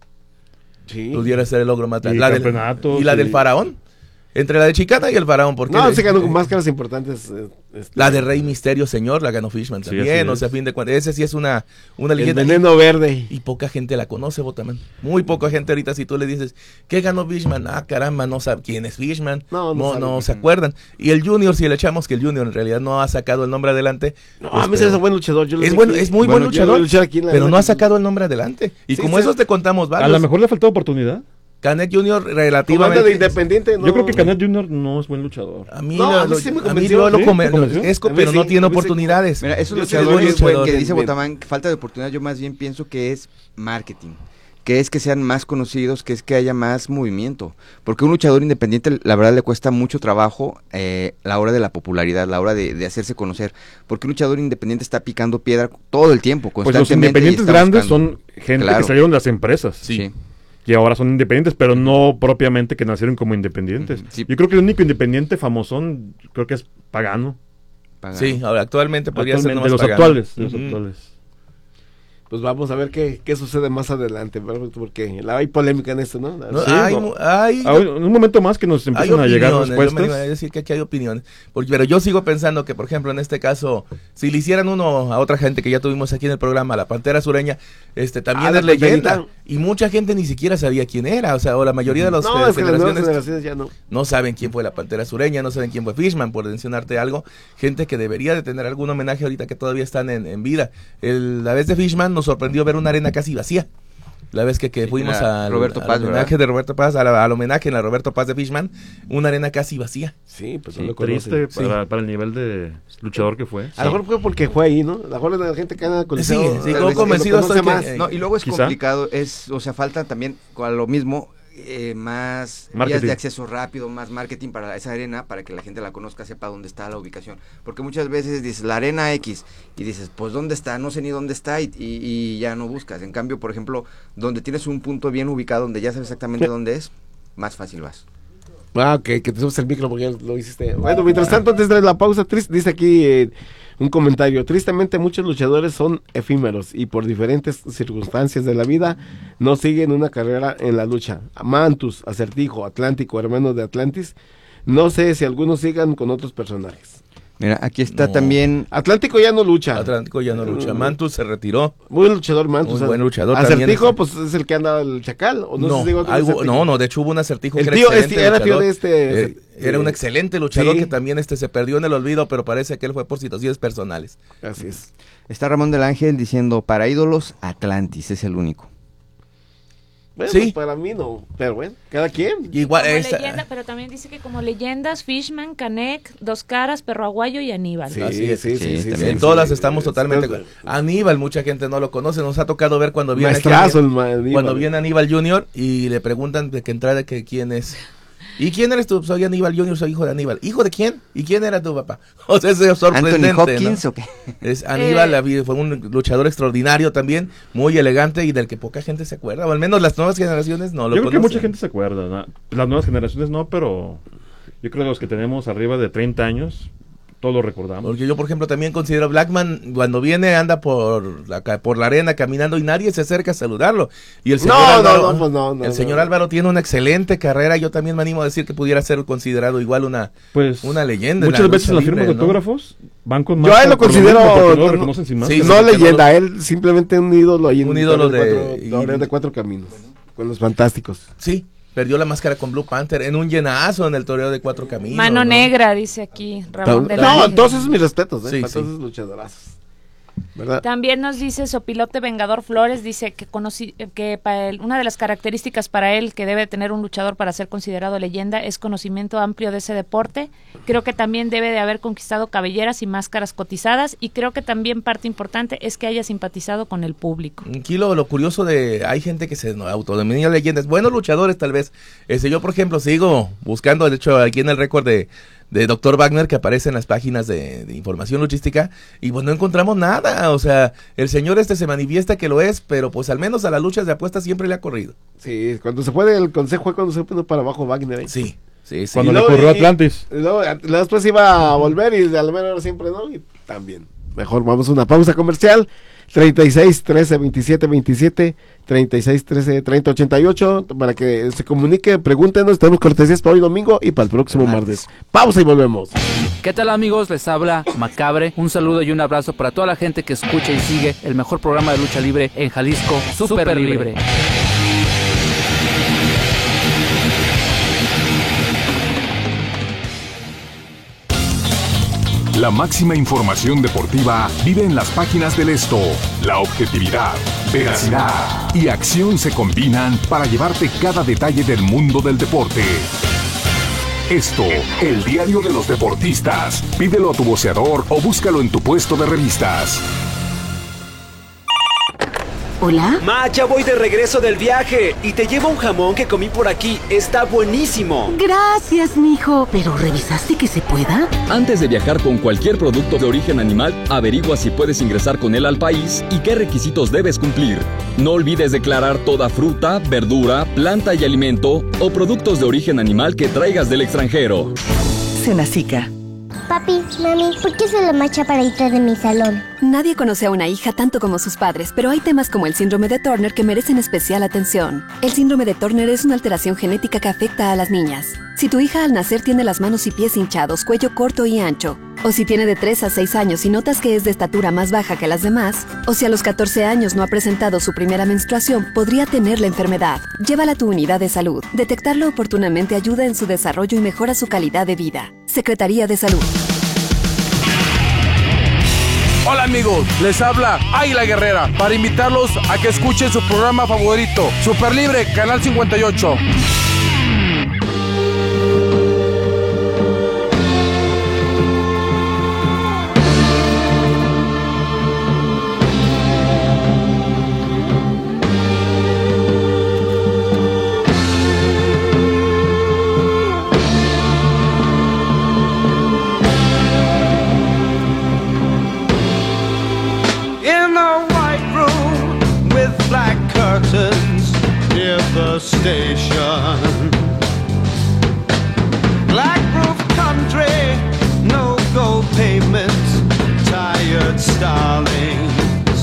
Sí. Pudiera ser el logro más Y grande. La del- campeonatos, y la y- del faraón. Entre la de Chicana y el faraón, porque No, le- se ganó con máscaras importantes. eh, este, la de Rey Misterio, señor, la ganó Fishman Sí, también. así O es. sea, a fin de cuentas, ese sí es una, una El leyenda. veneno verde. Y poca gente la conoce, Botaman. Muy poca gente ahorita, si tú le dices, ¿qué ganó Fishman? Ah, caramba, no sabe quién es Fishman. No, No, no no, sabe. se acuerdan. Y el Junior, si le echamos que el Junior en realidad no ha sacado el nombre adelante. No, pues, a mí se pero- hace buen luchador. Yo lo es, vi bueno, aquí. es muy Bueno, buen yo lo luchador, luché aquí en la- pero no la- ha sacado el nombre adelante. Y Sí, como sí. esos te contamos A varios. lo mejor le faltó oportunidad. Canet Junior Como anda relativamente. de independiente, no. Yo creo que Canet Junior no es buen luchador. A mí, No, lo- a mí lo- sí me a mí convenció. lo- lo ¿Sí? come- ¿Te convenció? Esco, A mí pero sí, no tiene a mí sí. oportunidades. Mira, esos Yo sí luchadores soy buen que luchador. dice Bien. Botamán, falta de oportunidad, yo más bien pienso que es marketing, que es que sean más conocidos, que es que haya más movimiento, porque un luchador independiente la verdad le cuesta mucho trabajo eh, la hora de la popularidad, la hora de, de hacerse conocer, porque un luchador independiente está picando piedra todo el tiempo, Pues los constantemente. y independientes está grandes buscando. son gente Claro. que salieron de las empresas. Sí. Y ahora son independientes, pero no propiamente que nacieron como independientes. Sí. Yo creo que el único independiente famosón, creo que es Pagano. Pagano. Sí, ahora actualmente podría Actualmente, ser de nomás los Pagano. actuales, de los Ujú. actuales. Pues vamos a ver qué, qué sucede más adelante, ¿verdad? Porque la, hay polémica en esto, ¿no? No, Sí, hay, no. mu- hay- Ah, en un momento más que nos hay empiezan a llegar opiniones, yo me respuestas. iba a decir que aquí hay opiniones, porque, pero yo sigo pensando que, por ejemplo, en este caso, si le hicieran uno a otra gente que ya tuvimos aquí en el programa, la Pantera Sureña, este también Ah, la es leyenda, Panterita. y mucha gente ni siquiera sabía quién era, o sea, o la mayoría de las No, eh, es que las nuevas generaciones generaciones ya no. no saben quién fue la Pantera Sureña, no saben quién fue Fishman, por mencionarte algo, gente que debería de tener algún homenaje ahorita que todavía están en, en vida. El- la vez de Fishman nos sorprendió ver una arena casi vacía. La vez que, que Sí, fuimos la al, Roberto al Paz, homenaje ¿verdad? de Roberto Paz, al, al homenaje en la Roberto Paz de Fishman, una arena casi vacía. Sí, pues Sí, no lo triste conocen. para, para el nivel de luchador que fue. A lo mejor fue porque fue ahí, ¿no? A lo mejor la gente que anda con Sí, sí, tal como vez convencido lo conoce estoy más. que- No, y luego es Quizá. complicado, es, o sea, falta también a lo mismo eh, más vías Marketing. de acceso rápido, más marketing para esa arena, para que la gente la conozca, sepa dónde está la ubicación. Porque muchas veces dices, la arena X, y dices, pues ¿dónde está? No sé ni dónde está, y, y, y ya no buscas. En cambio, por ejemplo, donde tienes un punto bien ubicado, donde ya sabes exactamente dónde es, más fácil vas. Ah, ok, que te subes el micro porque ya lo hiciste. Bueno, mientras tanto, antes de la pausa, triste, dice aquí eh, un comentario. Tristemente, muchos luchadores son efímeros y por diferentes circunstancias de la vida no siguen una carrera en la lucha. Mantus, Acertijo, Atlántico, hermano de Atlantis. No sé si algunos sigan con otros personajes. Mira, aquí está No. también... Atlántico ya no lucha. Atlántico ya no lucha. Mantus se retiró. Muy luchador Mantus. Muy buen luchador Acertijo, también. pues es el que anda el chacal. ¿O no, No, sé si digo otro algo- Acertijo? no, no, de hecho hubo un acertijo El que era tío, excelente este, era tío luchador. de este- Eh, era un eh, excelente luchador sí. que también este se perdió en el olvido, pero parece que él fue por situaciones personales. Así es. Está Ramón del Ángel diciendo, para ídolos, Atlantis es el único. Bueno, Sí. para mí no. Pero bueno, cada quien. Igual Como esta- leyenda, pero también dice que como leyendas, Fishman, Canek, Dos Caras, Perro Aguayo y Aníbal. Sí, Así es. sí, sí, sí, en sí, todas sí, estamos sí, totalmente. sí. Aníbal, mucha gente no lo conoce. Nos ha tocado ver cuando viene aquí Maestrazo el alguien- ma- Aníbal. cuando viene Aníbal junior y le preguntan de que entrada que quién es. ¿Y quién eres tú? Soy Aníbal junior, soy hijo de Aníbal. ¿Hijo de quién? ¿Y quién era tu papá? O sea, es sorprendente. ¿Anthony Hopkins ¿no? o qué? Es Aníbal, Eh. había- fue un luchador extraordinario también, muy elegante y del que poca gente se acuerda, o al menos las nuevas generaciones no lo Yo creo que conocen. mucha gente se acuerda, ¿no? Las nuevas generaciones no, pero yo creo que los que tenemos arriba de treinta años, todos lo recordamos. Porque yo, por ejemplo, también considero Blackman, cuando viene, anda por la, ca- por la arena caminando y nadie se acerca a saludarlo. Y el señor No, no, Álvaro, no, pues no, no, el no. señor Álvaro tiene una excelente carrera. Yo también me animo a decir que pudiera ser considerado igual una, Pues una leyenda. en muchas la veces lucha las firmas de libre, ¿no? autógrafos van con Yo a él lo por considero mismo, porque no lo no, reconocen sin más. sí, no porque leyenda, no lo- él simplemente un ídolo ahí en Un el ídolo Toreo de- cuatro, y- Toreo de cuatro caminos, con los fantásticos. Sí, perdió la máscara con Blue Panther en un llenazo en el toreo de Cuatro Caminos. Mano ¿no? negra, dice aquí Ramón del No, Ángel. entonces mis respetos, ¿eh? Sí, Para sí. todos esos luchadorazos. ¿Verdad? También nos dice Sopilote Vengador Flores, dice que conocí, que para él, una de las características para él que debe tener un luchador para ser considerado leyenda es conocimiento amplio de ese deporte. Creo que también debe de haber conquistado cabelleras y máscaras cotizadas y creo que también parte importante es que haya simpatizado con el público. Aquí lo, lo curioso de, hay gente que se no, autodenomina leyendas, buenos luchadores tal vez. Este, yo por ejemplo sigo buscando, de hecho aquí en el récord de, de doctor Wagner que aparece en las páginas de, de información luchística y pues no encontramos nada, o sea, el señor este se manifiesta que lo es, pero pues al menos a las luchas de apuestas siempre le ha corrido. Sí, cuando se fue del consejo fue cuando se puso para abajo Wagner. ¿eh? Sí, sí, sí. Cuando Y le luego- corrió a y- Atlantis. y luego, a- luego después iba a volver y a lo mejor siempre no, y también. Mejor vamos a una pausa comercial. treinta y seis, trece, veintisiete, veintisiete, treinta y seis, trece, treinta, ochenta y ocho, para que se comunique, pregúntenos, tenemos cortesías para hoy domingo y para el próximo martes. Pausa y volvemos. ¿Qué tal amigos? Les habla Macabre. Un saludo y un abrazo para toda la gente que escucha y sigue el mejor programa de lucha libre en Jalisco, Super Libre. La máxima información deportiva vive en las páginas del Esto. La objetividad, veracidad y acción se combinan para llevarte cada detalle del mundo del deporte. Esto, el diario de los deportistas. Pídelo a tu voceador o búscalo en tu puesto de revistas. ¿Hola? Ma, ya voy de regreso del viaje y te llevo un jamón que comí por aquí. Está buenísimo. Gracias, mijo. ¿Pero revisaste que se pueda? Antes de viajar con cualquier producto de origen animal, averigua si puedes ingresar con él al país y qué requisitos debes cumplir. No olvides declarar toda fruta, verdura, planta y alimento o productos de origen animal que traigas del extranjero. Senacica. Papi, mami, ¿por qué soy la más chaparrita de mi salón? Nadie conoce a una hija tanto como sus padres, pero hay temas como el síndrome de Turner que merecen especial atención. El síndrome de Turner es una alteración genética que afecta a las niñas. Si tu hija al nacer tiene las manos y pies hinchados, cuello corto y ancho, o si tiene de tres a seis años y notas que es de estatura más baja que las demás, o si a los catorce años no ha presentado su primera menstruación, podría tener la enfermedad. Llévala a tu unidad de salud. Detectarlo oportunamente ayuda en su desarrollo y mejora su calidad de vida. Secretaría de Salud. Hola amigos, les habla Águila Guerrera para invitarlos a que escuchen su programa favorito, Super Libre, Canal cincuenta y ocho. Near the station, black roof country, no gold pavements, tired starlings,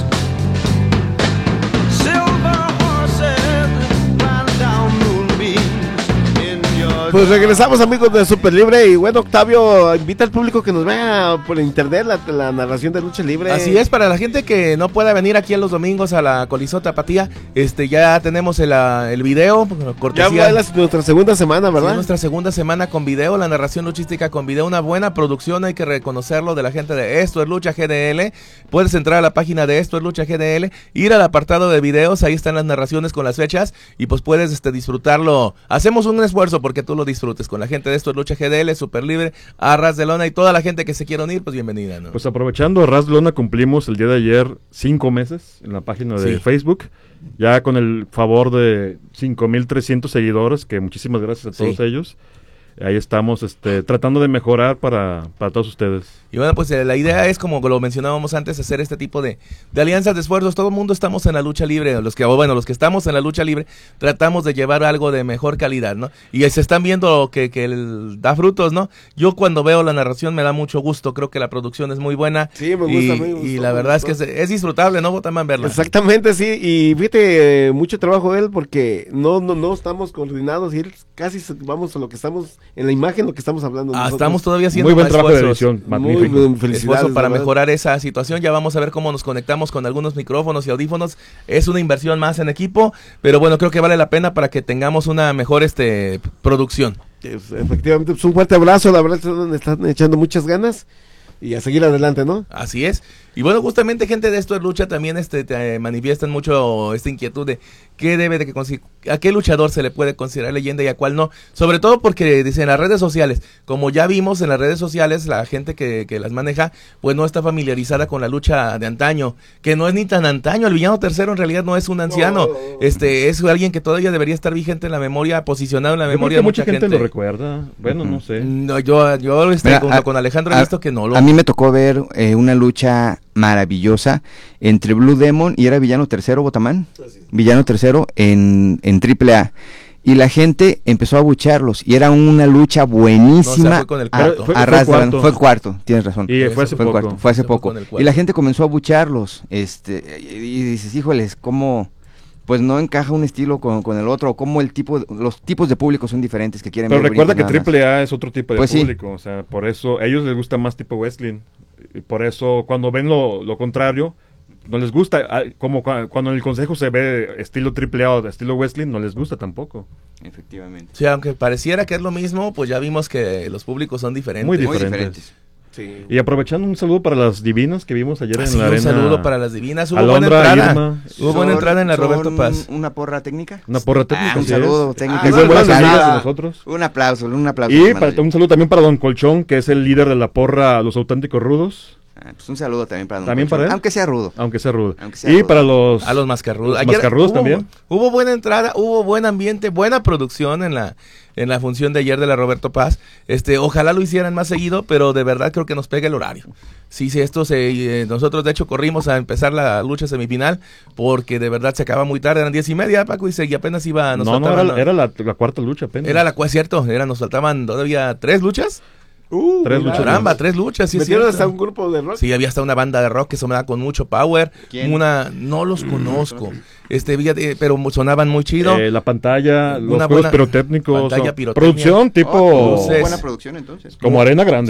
silver horses ran down moonbeams in your. Pues regresamos, amigos de Super Libre. Y bueno, Octavio, invita al público que nos vea por internet la, la narración de lucha libre. Así es, para la gente que no pueda venir aquí a los domingos a la Coliseo Tapatía, este, ya tenemos el, el video, cortesía. Ya va nuestra segunda semana, ¿verdad? Sí, nuestra segunda semana con video, la narración luchística con video, una buena producción, hay que reconocerlo, de la gente de Esto es Lucha G D L. Puedes entrar a la página de Esto es Lucha G D L, ir al apartado de videos, ahí están las narraciones con las fechas, y pues puedes este, disfrutarlo. Hacemos un esfuerzo porque tú lo disfrutes con la gente de Esto es Lucha G D L, Super Libre, a Ras de Lona y toda la gente que se quiera unir, pues bienvenida, ¿no? Pues aprovechando, Ras de Lona cumplimos el día de ayer cinco meses en la página de Sí. Facebook, ya con el favor de cinco mil trescientos seguidores, que muchísimas gracias a todos Sí. ellos. Ahí estamos este, tratando de mejorar para, para todos ustedes. Y bueno, pues eh, la idea es, como lo mencionábamos antes, hacer este tipo de, de alianzas, de esfuerzos. Todo el mundo estamos en la lucha libre, los que, bueno, los que estamos en la lucha libre, tratamos de llevar algo de mejor calidad, ¿no? Y se están viendo que, que el, da frutos, ¿no? Yo cuando veo la narración me da mucho gusto, creo que la producción es muy buena. Sí, me gusta, y, me gustó, y la me verdad gustó. es que es, es disfrutable, ¿no, Botaman, verla? Exactamente, sí, y fíjate, eh, mucho trabajo de él porque no, no, no estamos coordinados y él casi se- vamos a lo que estamos, en la imagen, lo que estamos hablando. Ah, nosotros. estamos todavía haciendo Muy buen más trabajo de esfuerzos. edición, magnífico. Muy bien, felicidades, Esfuerzo para ¿verdad? mejorar esa situación. Ya vamos a ver cómo nos conectamos con algunos micrófonos y audífonos. Es una inversión más en equipo, pero bueno, creo que vale la pena para que tengamos una mejor este producción. Es- Efectivamente, pues un fuerte abrazo, la verdad están, están echando muchas ganas y a seguir adelante, ¿no? Así es. Y bueno, justamente gente de Esto es Lucha también este te, eh, manifiestan mucho esta inquietud de qué debe de que consi- a qué luchador se le puede considerar leyenda y a cuál no. Sobre todo porque dicen en las redes sociales, como ya vimos en las redes sociales, la gente que, que las maneja, pues no está familiarizada con la lucha de antaño, que no es ni tan antaño. El villano tercero en realidad no es un anciano, este es alguien que todavía debería estar vigente en la memoria, posicionado en la Yo creo memoria que de mucha, mucha gente, gente. lo recuerda. Bueno, no sé. No, yo, yo este, Mira, junto a- con Alejandro he a- visto que no lo... A mí me tocó ver eh, una lucha maravillosa entre Blue Demon y era villano tercero, Botamán. Villano tercero en, en triple A. Y la gente empezó a abuchearlos y era una lucha buenísima. No, o sea, fue con el a- cuarto. a Fue- fue ras de la- cuarto. fue el cuarto, tienes razón. Y fue hace el poco. cuarto, fue hace Ese fue poco. con el Y cuarto. la gente comenzó a abuchearlos. Este, y, y dices, híjoles, cómo pues no encaja un estilo con, con el otro, o cómo el tipo, de- los tipos de público son diferentes que quieren Pero ver recuerda que bonitos nada más. triple A es otro tipo de Pues sí. público, o sea, por eso a ellos les gusta más tipo wrestling. Y por eso cuando ven lo, lo contrario, no les gusta. Ah, Como cua- cuando en el consejo se ve estilo triple A o estilo wrestling, no les gusta tampoco. Efectivamente. Sí, aunque pareciera que es lo mismo, pues ya vimos que los públicos son diferentes. Muy diferentes. Sí. Y aprovechando un saludo para las divinas que vimos ayer Ah, en sí, la un arena. saludo para las divinas. Hubo Alondra, buena entrada. Irma. Hubo buena Son- entrada en la son Roberto Paz. ¿Una porra técnica? Una porra técnica. Ah, un así saludo es. técnico. Y muy buenas Pues, amigas ah, de nosotros. Un aplauso, un aplauso. Y hermano. para- un saludo también para Don Colchón, que es el líder de la porra Los Auténticos Rudos. Ah, pues un saludo también para don También Colchón, para él. aunque sea rudo. Aunque sea rudo. Aunque sea Y rudo. para los, A los mascarrudos. los Ayer mascarrudos hubo- también. Hubo buena entrada, hubo buen ambiente, buena producción en la en la función de ayer de la Roberto Paz. Este, ojalá lo hicieran más seguido, pero de verdad creo que nos pega el horario. Sí, sí, esto se eh, nosotros de hecho corrimos a empezar la lucha semifinal porque de verdad se acaba muy tarde, eran diez y media, Paco, y, se, y apenas iba, nos No, no, faltaban, era, era la, la cuarta lucha apenas. era la cua- cierto, era, nos faltaban todavía tres luchas. Uh, Tres mira, luchas. Caramba, tres luchas, sí es Metieron cierto. hasta un grupo de rock. Sí, había hasta una banda de rock que sonaba con mucho power. ¿Quién? Una, no los conozco, este, fíjate, pero mu- sonaban muy chido. Eh, la pantalla, los Una juegos buena pirotécnicos, pantalla o- pirotecnia. producción tipo Oh, Luces. buena producción entonces. como arena grande.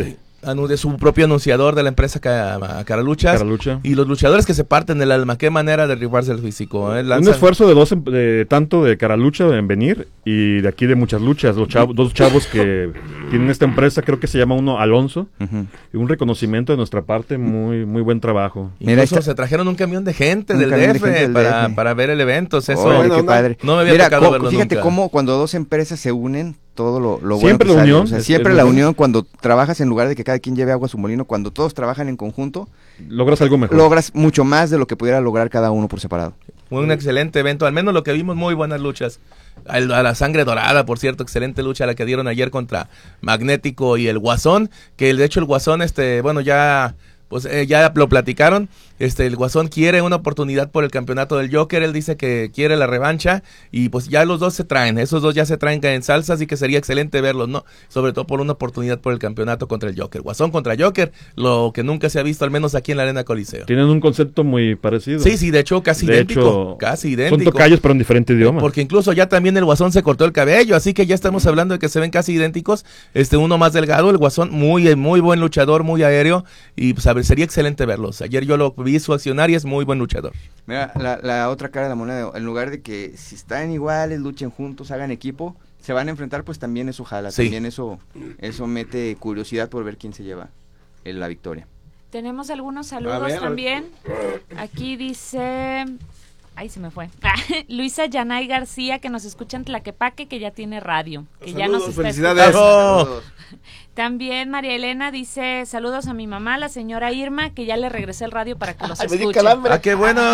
anu- de su propio anunciador de la empresa Ca- Caraluchas. Caralucha. Y los luchadores que se parten el alma, qué manera de derribarse el físico. ¿eh? Un Lanzan- esfuerzo de dos, em- de, tanto de Caralucha en venir y de aquí de muchas luchas. Los chavos, dos chavos que tienen esta empresa, creo que se llama uno Alonso. Ujú. Y un reconocimiento de nuestra parte, muy muy buen trabajo. Incluso Mira, se trajeron un camión de gente Un del camión D de F gente del para, D F. para ver el evento. Eso Órale, no, qué padre. no me había Mira, tocado co- verlo fíjate nunca. cómo cuando dos empresas se unen, todo lo, lo bueno Siempre que la sale. unión, O sea, es- siempre es la lo unión, cuando trabajas en lugar de que cada quien lleve agua a su molino, cuando todos trabajan en conjunto, logras algo mejor. logras mucho más de lo que pudiera lograr cada uno por separado. Fue un excelente evento, al menos lo que vimos, muy buenas luchas. A a la Sangre Dorada, por cierto, excelente lucha la que dieron ayer contra Magnético y el Guasón, que de hecho el Guasón, este, bueno, ya... Pues eh, ya lo platicaron, este el Guasón quiere una oportunidad por el campeonato del Joker, él dice que quiere la revancha y pues ya los dos se traen, esos dos ya se traen en salsa, así que sería excelente verlos, ¿no? Sobre todo por una oportunidad por el campeonato contra el Joker, Guasón contra Joker, lo que nunca se ha visto al menos aquí en la Arena Coliseo. Tienen un concepto muy parecido. Sí, sí, de hecho casi De idéntico, hecho, casi idéntico. Son tocayos pero en diferente idioma. Porque incluso ya también el Guasón se cortó el cabello, así que ya estamos hablando de que se ven casi idénticos, este uno más delgado, el Guasón muy muy buen luchador, muy aéreo y pues a ver, sería excelente verlos. Ayer yo lo vi su accionar y es muy buen luchador. Mira, la, la otra cara de la moneda, en lugar de que si están iguales, luchen juntos, hagan equipo, se van a enfrentar, pues también eso jala, Sí. también eso eso mete curiosidad por ver quién se lleva eh, la victoria. Tenemos algunos A saludos ver. también. Aquí dice... Ay, se me fue. Luisa Yanay García, que nos escucha en Tlaquepaque, que ya tiene radio. Que ya nos Saludos, está felicidades. escuchando. Saludos. También María Elena dice, saludos a mi mamá, la señora Irma, que ya le regresé el radio para que los Ay, me di escuche. calambre. ¡Ah, qué bueno!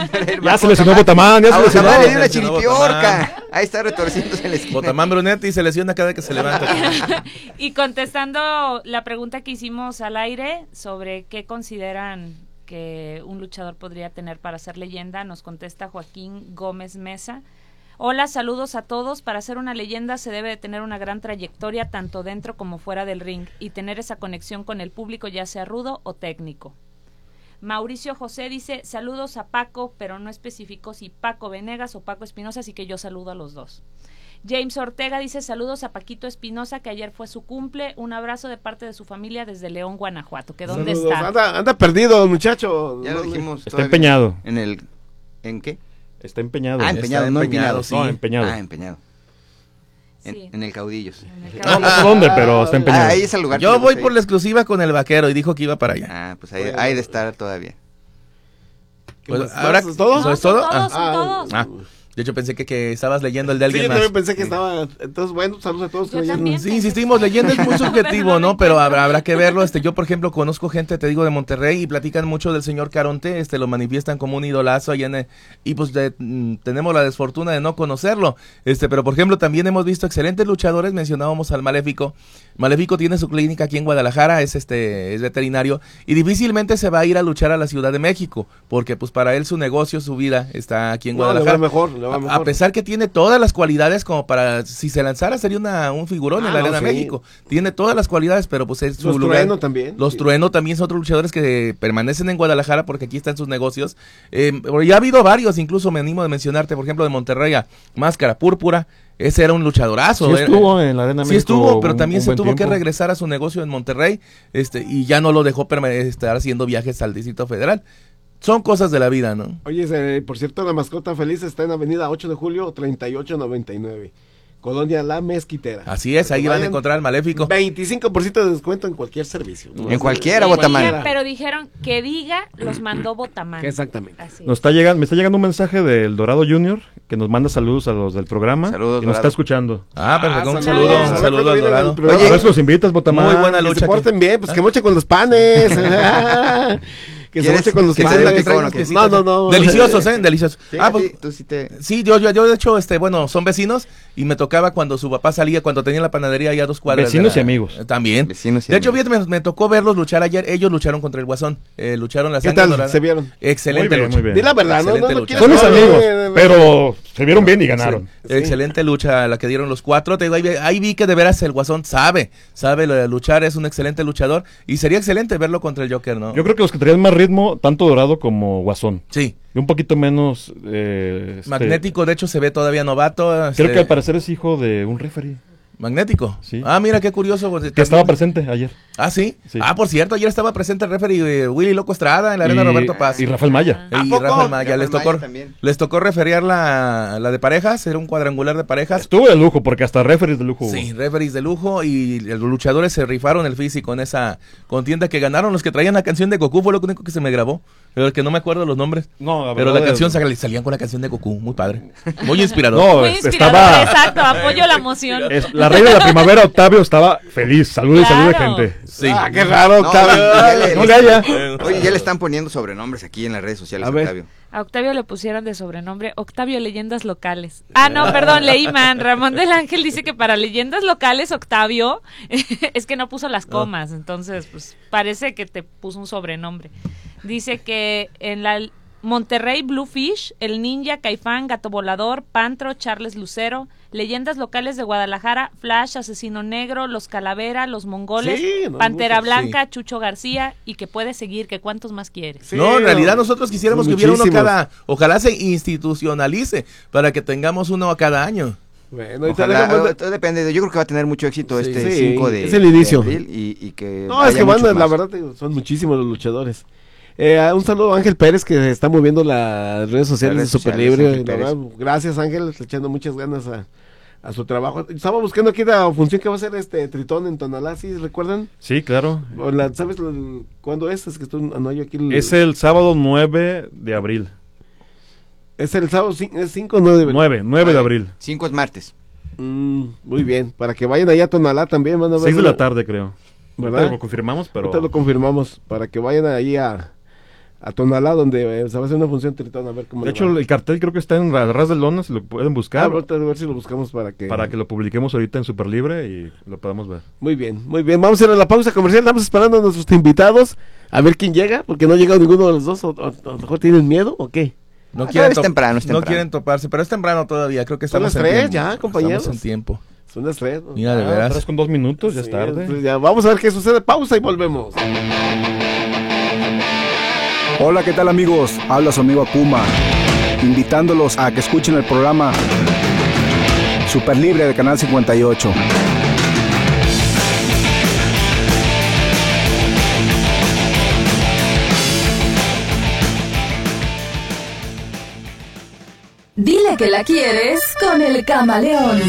Ya se lesionó Botamán, ya se A lesionó. Botamán le dio una Se lesionó chiripiorca. Ahí está retorciéndose en la esquina. Botamán Brunetti se lesiona cada que se levanta. Y contestando la pregunta que hicimos al aire sobre qué consideran que un luchador podría tener para ser leyenda, nos contesta Joaquín Gómez Mesa. Hola, saludos a todos. Para ser una leyenda se debe de tener una gran trayectoria tanto dentro como fuera del ring y tener esa conexión con el público, ya sea rudo o técnico. Mauricio José dice, saludos a Paco, pero no especificó si Paco Venegas o Paco Espinosa, así que yo saludo a los dos. James Ortega dice, saludos a Paquito Espinosa, que ayer fue su cumple, un abrazo de parte de su familia desde León, Guanajuato, que dónde Saludos. está. Anda, anda perdido, muchacho. Ya lo No, dijimos. Está todavía. empeñado. ¿En el ¿En qué? Está empeñado. Ah, empeñado, Está no empeñado, empinado. sí. No, empeñado. Ah, empeñado. En, Sí. en el Caudillos. En el No, caso- no sé dónde, pero está empeñado. Ah, ahí es el lugar. que Yo le voy gusta por ir. la exclusiva con el vaquero y dijo que iba para allá. Ah, pues ahí hay de estar todavía. Pues, más? ahora, ¿Es todo? ¿Eso es No, todo? son todos, Ah. son todos. Ah, de hecho pensé que, que estabas leyendo el de Sí, yo alguien más. también pensé que estaba. Entonces, bueno, saludos a todos. Yo que vayan- también. Sí, insistimos, leyenda es muy subjetivo, ¿no? Pero habrá, habrá que verlo. Este, yo, por ejemplo, conozco gente, te digo, de Monterrey y platican mucho del señor Caronte, este, lo manifiestan como un idolazo allá en el- y pues de- mm, tenemos la desfortuna de no conocerlo. Este, pero por ejemplo, también hemos visto excelentes luchadores, mencionábamos al Maléfico. Maléfico tiene su clínica aquí en Guadalajara, es este, es veterinario y difícilmente se va a ir a luchar a la Ciudad de México, porque pues para él su negocio, su vida está aquí en No, le va Guadalajara. mejor, le va A- mejor. A pesar que tiene todas las cualidades como para, si se lanzara sería una, un figurón Ah, en la no, Arena sí. México. Tiene todas las cualidades, pero pues es su Los lugar. Trueno también. Los Sí. Trueno también son otros luchadores que permanecen en Guadalajara porque aquí están sus negocios. Eh, ya ha habido varios, incluso me animo de mencionarte, por ejemplo, de Monterrey a Máscara Púrpura. Ese era un luchadorazo. Sí eh. estuvo en la Arena Sí México estuvo, pero un- también un se buen tuvo que tiempo. regresar a su negocio en Monterrey, este, y ya no lo dejó perma- estar haciendo viajes al Distrito Federal. Son cosas de la vida, ¿no? Oye, eh, por cierto, la mascota feliz está en Avenida ocho de julio, treinta y ocho noventa y nueve. Colonia La Mezquitera. Así es, ahí van a Vayan, encontrar al Maléfico. veinticinco por ciento de descuento en cualquier servicio. ¿no? En cualquiera, Sí, Botamán. pero dijeron que diga, los mandó Botamán. Exactamente. Así. Nos está llegando, me está llegando un mensaje del Dorado Junior que nos manda saludos a los del programa. Saludos, que nos Dorado. está escuchando. Ah, perfecto. Un Ah, saludo, saludos. un saludo al Dorado. Oye, a ver si los invitas, Botamán. Muy buena Que lucha. se porten que- bien, pues que moche con los panes. Que se ¿Quieres moche con los que te panes. dé lo que traigan- con lo que- No, no, no. Deliciosos, ¿eh? Deliciosos. Sí, ah, a pues, ti, tú sí te... sí, yo, yo, yo de hecho, este, bueno, son vecinos y me tocaba cuando su papá salía, cuando tenía la panadería allá a dos cuadras. de Vecinos la- y amigos. eh, También. Vecinos y De hecho, amigos. fíjate, me, me tocó verlos luchar ayer. Ellos lucharon contra el Guasón. Eh, lucharon la ¿Qué sangre tal? dorada. ¿Se vieron? Excelente Muy bien, lucha. muy bien. Di la verdad, ¿no? Excelente No, no lucha. quieres- Son mis No, amigos, eh, pero se vieron bien y ganaron. Sí. Excelente lucha la que dieron los cuatro. Te digo, ahí, vi- ahí vi que de veras el Guasón sabe, sabe lo de luchar, es un excelente luchador y sería excelente verlo contra el Joker, ¿no? Yo creo que los que traían más ritmo, tanto Dorado como Guasón. Sí. Y un poquito menos... eh, este, Magnético, de hecho, se ve todavía novato. Creo este, que al parecer es hijo de un referee. Magnético. Sí. Ah, mira qué curioso. Pues, que estaba presente ayer. Ah, ¿sí? Sí. Ah, por cierto, ayer estaba presente el referee de Willy Loco Estrada en la arena Y- Roberto Paz. y Rafael Maya. Y ¿A poco? Rafael Maya. Rafael Les tocó, Maya también. les tocó referiar la, la de parejas, era un cuadrangular de parejas. Estuvo de lujo, porque hasta referees de lujo hubo. Sí, referees de lujo y los luchadores se rifaron el físico en esa contienda que ganaron. Los que traían la canción de Goku fue lo único que se me grabó, pero que no me acuerdo los nombres. No, la pero verdad la canción es- sal- salían con la canción de Goku, muy padre, muy inspirador. No, Muy es- inspirador, estaba- exacto, apoyo la emoción. Es- la reina de la primavera, Octavio, estaba feliz. Salud y salud de Claro. gente. Sí. Ah, qué raro, No, Octavio. ya le- No le haya. Oye, ya le están poniendo sobrenombres aquí en las redes sociales, A ver. Octavio. A Octavio le pusieron de sobrenombre Octavio Leyendas Locales. Ah, no, perdón, leí man. Ramón del Ángel dice que para leyendas locales, Octavio, es que no puso las comas, entonces, pues, parece que te puso un sobrenombre. Dice que en la Monterrey Bluefish, el Ninja, Caifán, Gato Volador, Pantro, Charles Lucero, leyendas locales de Guadalajara, Flash, Asesino Negro, Los Calavera, Los Mongoles, Sí, no, Pantera muchos, Blanca, sí. Chucho García, y que puede seguir, que cuántos más quieres. No, en realidad nosotros quisiéramos son que hubiera uno muchísimos. cada, ojalá se institucionalice para que tengamos uno cada año. Bueno, ahorita Ojalá, déjame- eh, todo depende, de- yo creo que va a tener mucho éxito Sí, este sí, cinco de, es el inicio. de abril y, y que No, es haya que van, muchos la más. verdad, digo, son muchísimos los luchadores. Eh, un saludo a Ángel Pérez, que está moviendo las redes sociales Las redes de Super sociales, Libre. Ángel La Pérez. verdad, gracias, Ángel, está echando muchas ganas a, a su trabajo. Estaba buscando aquí la función que va a hacer este Tritón en Tonalá, ¿sí recuerdan? Sí, claro. O la- ¿Sabes el- cuándo es? Es que estoy, no, yo aquí el- Es el sábado nueve de abril. es el sábado cinco o nueve. nueve, nueve de abril. cinco es martes. Mm, muy bien, para que vayan allá a Tonalá también. Van a ver seis de una- la tarde, creo. ¿Verdad? Ahorita lo confirmamos, pero... Ahorita lo confirmamos, para que vayan ahí a, a Tonalá, donde eh, se va a hacer una función Tritón, a ver cómo De le hecho, va. el cartel creo que está en Ra- Ras de Lona, si lo pueden Ah, buscar. ahorita a ver si lo buscamos para que... Para que lo publiquemos ahorita en Super Libre y lo podamos ver. Muy bien, muy bien. Vamos a ir a la pausa comercial. Estamos esperando a nuestros invitados a ver quién llega, porque no ha llegado ninguno de los dos. O, o- o a lo mejor tienen miedo o qué. No Ah, quieren es top- temprano, es no temprano. quieren toparse, pero es temprano todavía, creo que Son estamos las en tres tiempo. ya, compañeros. Estamos en tiempo. Son las tres. ¿no? Mira, de Ah, veras. tres con dos minutos, ya Sí, es tarde. entonces ya vamos a ver qué sucede. Pausa y volvemos. Hola, ¿qué tal amigos? Habla su amigo Akuma, invitándolos a que escuchen el programa Super Libre de Canal cincuenta y ocho. Dile que la quieres con el camaleón.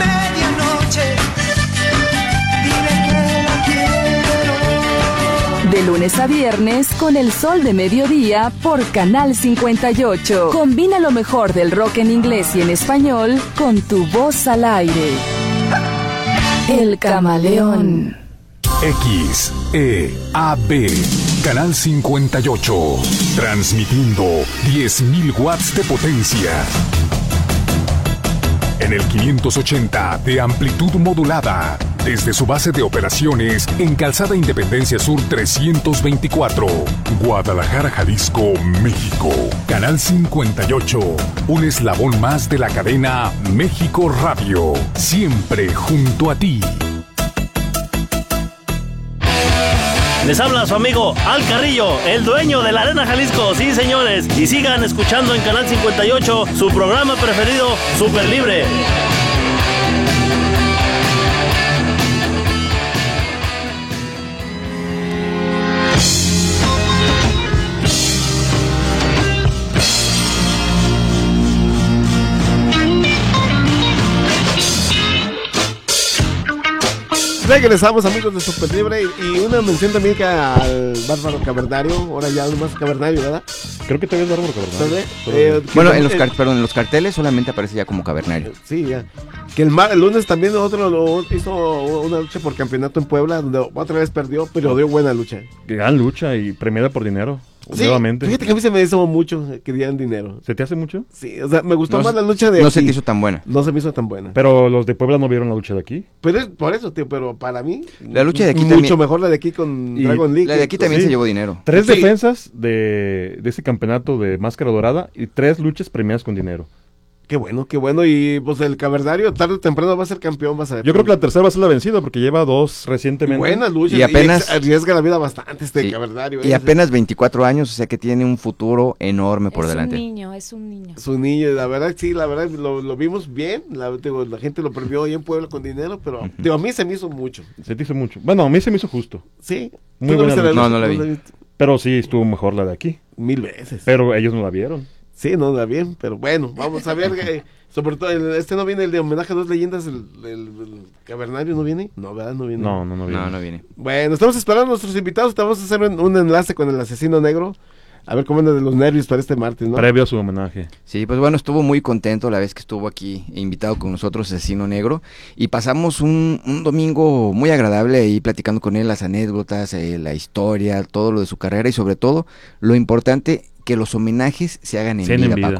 De lunes a viernes con el sol de mediodía por Canal cincuenta y ocho. Combina lo mejor del rock en inglés y en español con tu voz al aire. El camaleón. X, E, A, B, Canal cincuenta y ocho, transmitiendo diez mil watts de potencia. En el quinientos ochenta de amplitud modulada, desde su base de operaciones en Calzada Independencia Sur trescientos veinticuatro, Guadalajara, Jalisco, México. Canal cincuenta y ocho, un eslabón más de la cadena México Radio, siempre junto a ti. Les habla su amigo Al Carrillo, el dueño de la Arena Jalisco, sí señores, y sigan escuchando en Canal cincuenta y ocho su programa preferido, Super Libre. Regresamos, amigos de Super Libre, y una mención también que al Bárbaro Cavernario, ahora ya no más Cavernario, ¿verdad? Creo que todavía es Bárbaro Cavernario. Eh, Bueno, que- en los, eh, car- perdón, en los carteles solamente aparece ya como cavernario. Sí, ya. Que el, mar- el lunes también otro lo hizo una lucha por campeonato en Puebla, donde otra vez perdió, pero dio buena lucha. Gran lucha y premiada por dinero. Sí, nuevamente. fíjate que a mí se me hizo mucho que dieran dinero. ¿Se te hace mucho? Sí, o sea, me gustó No más se- la lucha de no se aquí. te hizo tan buena. No se me hizo tan buena. Pero los de Puebla no vieron la lucha de aquí. Pero es por eso, tío, pero para mí La lucha de aquí mucho también- mejor la de aquí con Y Dragon League. La de aquí también Sí. se llevó dinero. Tres Sí. defensas de, de ese campeonato de Máscara Dorada y tres luchas premiadas con dinero. Qué bueno, qué bueno. Y pues el Cavernario tarde o temprano va a ser campeón, vas a ver. Yo creo que la tercera va a ser la vencida porque lleva dos recientemente. Buenas luchas. Y apenas- y arriesga la vida bastante este Sí. Cavernario. Y ¿eh? apenas veinticuatro años, o sea que tiene un futuro enorme por es delante. un niño, es un niño. Su niño, la verdad, sí, la verdad, lo, lo vimos bien. La, digo, la gente lo premió ahí en Puebla con dinero, pero Ujú. digo, a mí se me hizo mucho. Se te hizo mucho. Bueno, a mí se me hizo justo. Sí. Muy ¿Tú no buena viste la lucha. lucha? No, no la vi. viste? Pero sí estuvo mejor la de aquí. Mil veces. Pero ellos no la vieron. Sí, no da bien, pero bueno, vamos a ver. eh, sobre todo, el- este no viene el de homenaje a dos leyendas, el, el, el Cavernario no viene. No, ¿verdad? No viene. No, no, no vieron. No, no viene. Bueno, estamos esperando a nuestros invitados. Te vamos a hacer un, un enlace con el asesino negro. A ver cómo anda de los nervios para este martes, ¿no? Previo a su homenaje. Sí, pues bueno, estuvo muy contento la vez que estuvo aquí invitado con nosotros Asesino Negro y pasamos un, un domingo muy agradable ahí platicando con él las anécdotas, eh, la historia, todo lo de su carrera y sobre todo lo importante que los homenajes se hagan en Sean vida, en vida. Paco.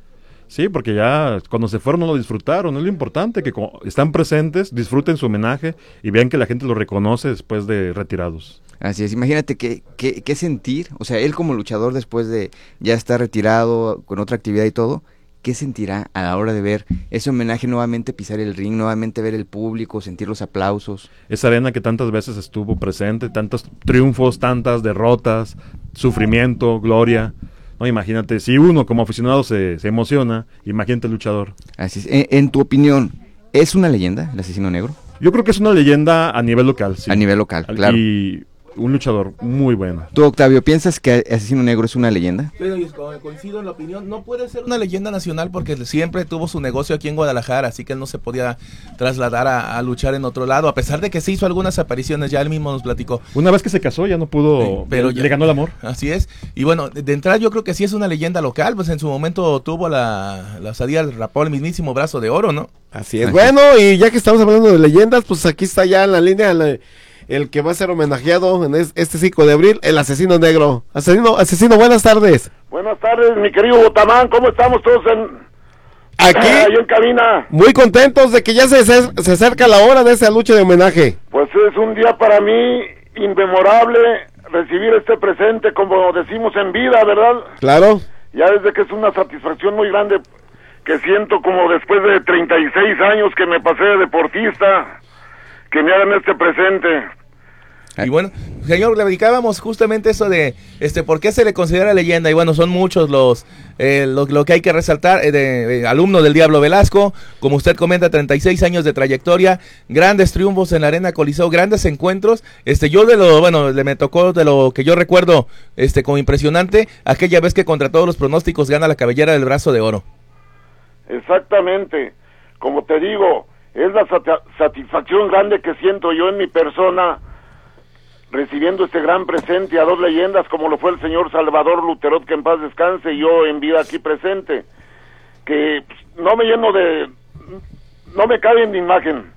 Sí, porque ya cuando se fueron no lo disfrutaron. Es lo importante que como están presentes, disfruten su homenaje y vean que la gente lo reconoce después de retirados. Así es, imagínate qué, qué, qué sentir, o sea, él como luchador después de ya estar retirado con otra actividad y todo, ¿qué sentirá a la hora de ver ese homenaje nuevamente pisar el ring, nuevamente ver el público, sentir los aplausos? Esa arena que tantas veces estuvo presente, tantos triunfos, tantas derrotas, sufrimiento, gloria. No, imagínate, si uno como aficionado se, se emociona, imagínate el luchador. Así es. En, en tu opinión, ¿es una leyenda el Asesino Negro? Yo creo que es una leyenda a nivel local, sí. A nivel local, Al- claro. Y un luchador muy bueno. ¿Tú, Octavio, piensas que Asesino Negro es una leyenda? Pero yo co- coincido en la opinión, no puede ser una leyenda nacional porque siempre tuvo su negocio aquí en Guadalajara, así que él no se podía trasladar a, a luchar en otro lado, a pesar de que se hizo algunas apariciones, ya él mismo nos platicó. Una vez que se casó ya no pudo, Pero le ya- ganó el amor. Así es. Y bueno, de, de entrada yo creo que sí es una leyenda local, pues en su momento tuvo la, la osadía, rapó el mismísimo brazo de oro, ¿no? Así es. Bueno, y ya que estamos hablando de leyendas, pues aquí está ya en la línea la- el que va a ser homenajeado en es- este cinco de abril, el Asesino Negro. Asesino, asesino, buenas tardes. Buenas tardes, mi querido Botamán, ¿cómo estamos todos en Aquí, ahí en cabina? muy contentos de que ya se, se, se acerca la hora de esa lucha de homenaje. Pues es un día para mí inmemorable recibir este presente, como decimos, en vida, ¿verdad? Claro. Ya desde que es una satisfacción muy grande que siento como después de treinta y seis años que me pasé de deportista, que me hagan este presente. Y bueno, señor, le dedicábamos justamente eso de, este, ¿por qué se le considera leyenda? Y bueno, son muchos los, eh, lo, lo que hay que resaltar, eh, de, de alumno del Diablo Velasco, como usted comenta, treinta y seis años de trayectoria, grandes triunfos en la Arena Coliseo, grandes encuentros, este, yo de lo, bueno, le me tocó de lo que yo recuerdo, este, como impresionante, aquella vez que contra todos los pronósticos gana la cabellera del brazo de oro. Exactamente, como te digo, es la sati- satisfacción grande que siento yo en mi persona recibiendo este gran presente a dos leyendas como lo fue el señor Salvador Luterot, que en paz descanse, y yo en vida aquí presente, que pues, no me lleno de, no me cabe en mi imagen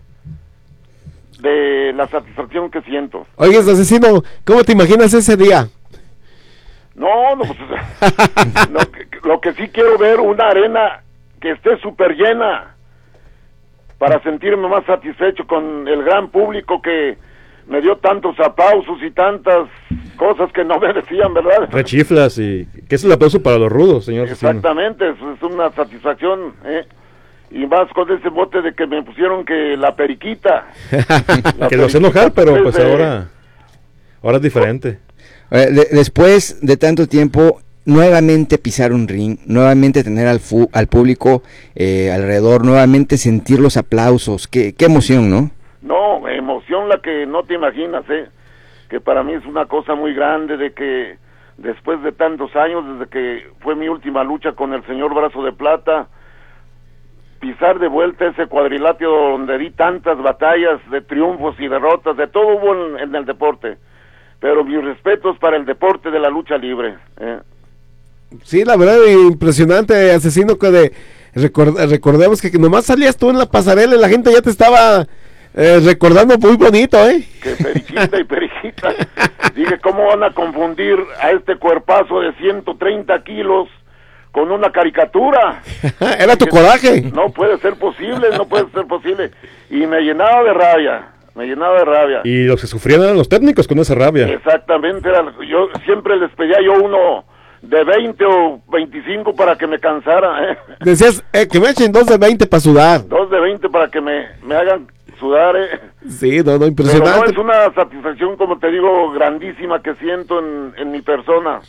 de la satisfacción que siento. Oye, asesino, ¿cómo te imaginas ese día? No, no, pues, lo, que, lo que sí quiero ver, una arena que esté súper llena para sentirme más satisfecho con el gran público que me dio tantos aplausos y tantas cosas que no me decían, ¿verdad? Rechiflas y... que es el aplauso para los rudos, señor asesino. Exactamente, es, es una satisfacción, ¿eh? Y más con ese bote de que me pusieron que la periquita. La Que lo hace enojar, pero periquita, pues de- ahora... Ahora es diferente. Eh, de- después de tanto tiempo, nuevamente pisar un ring, nuevamente tener al, fu- al público eh, alrededor, nuevamente sentir los aplausos, qué, qué emoción, ¿no? No, emoción la que no te imaginas, ¿eh? Que para mí es una cosa muy grande de que después de tantos años, desde que fue mi última lucha con el señor Brazo de Plata, pisar de vuelta ese cuadrilátero donde di tantas batallas de triunfos y derrotas, de todo hubo en, en el deporte, pero mis respetos para el deporte de la lucha libre, ¿eh? Sí, la verdad, impresionante, asesino, que de record- recordemos que nomás salías tú en la pasarela y la gente ya te estaba eh, recordando muy bonito, ¿eh? Que periquita y periquita. Dije, ¿cómo van a confundir a este cuerpazo de ciento treinta kilos con una caricatura? Era tu coraje. No puede ser posible, no puede ser posible. Y me llenaba de rabia, me llenaba de rabia. Y los que sufrían eran los técnicos con esa rabia. Exactamente, era, yo siempre les pedía yo uno de veinte o veinticinco para que me cansara, ¿eh? Decías, eh, que me echen dos de veinte para sudar. Dos de veinte para que me, me hagan sudar, ¿eh? Sí, no, no, Pero impresionante. no, es una satisfacción, como te digo, grandísima que siento en, en mi persona.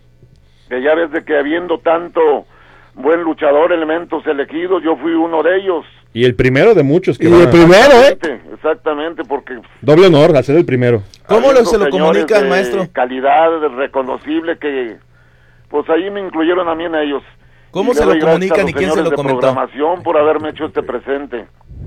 Que ya ves de que habiendo tanto buen luchador, elementos elegidos, yo fui uno de ellos. Y el primero de muchos que Y van el a- primero, ¿eh? Exactamente, exactamente, porque Doble honor al ser el primero. ¿Cómo lo, habiendo se lo señores comunican, de maestro? calidad reconocible que, pues ahí me incluyeron a mí en ellos. ¿Cómo Y se le lo doy gracias comunican a los y quién se señores lo de comentó? programación por haberme hecho este presente,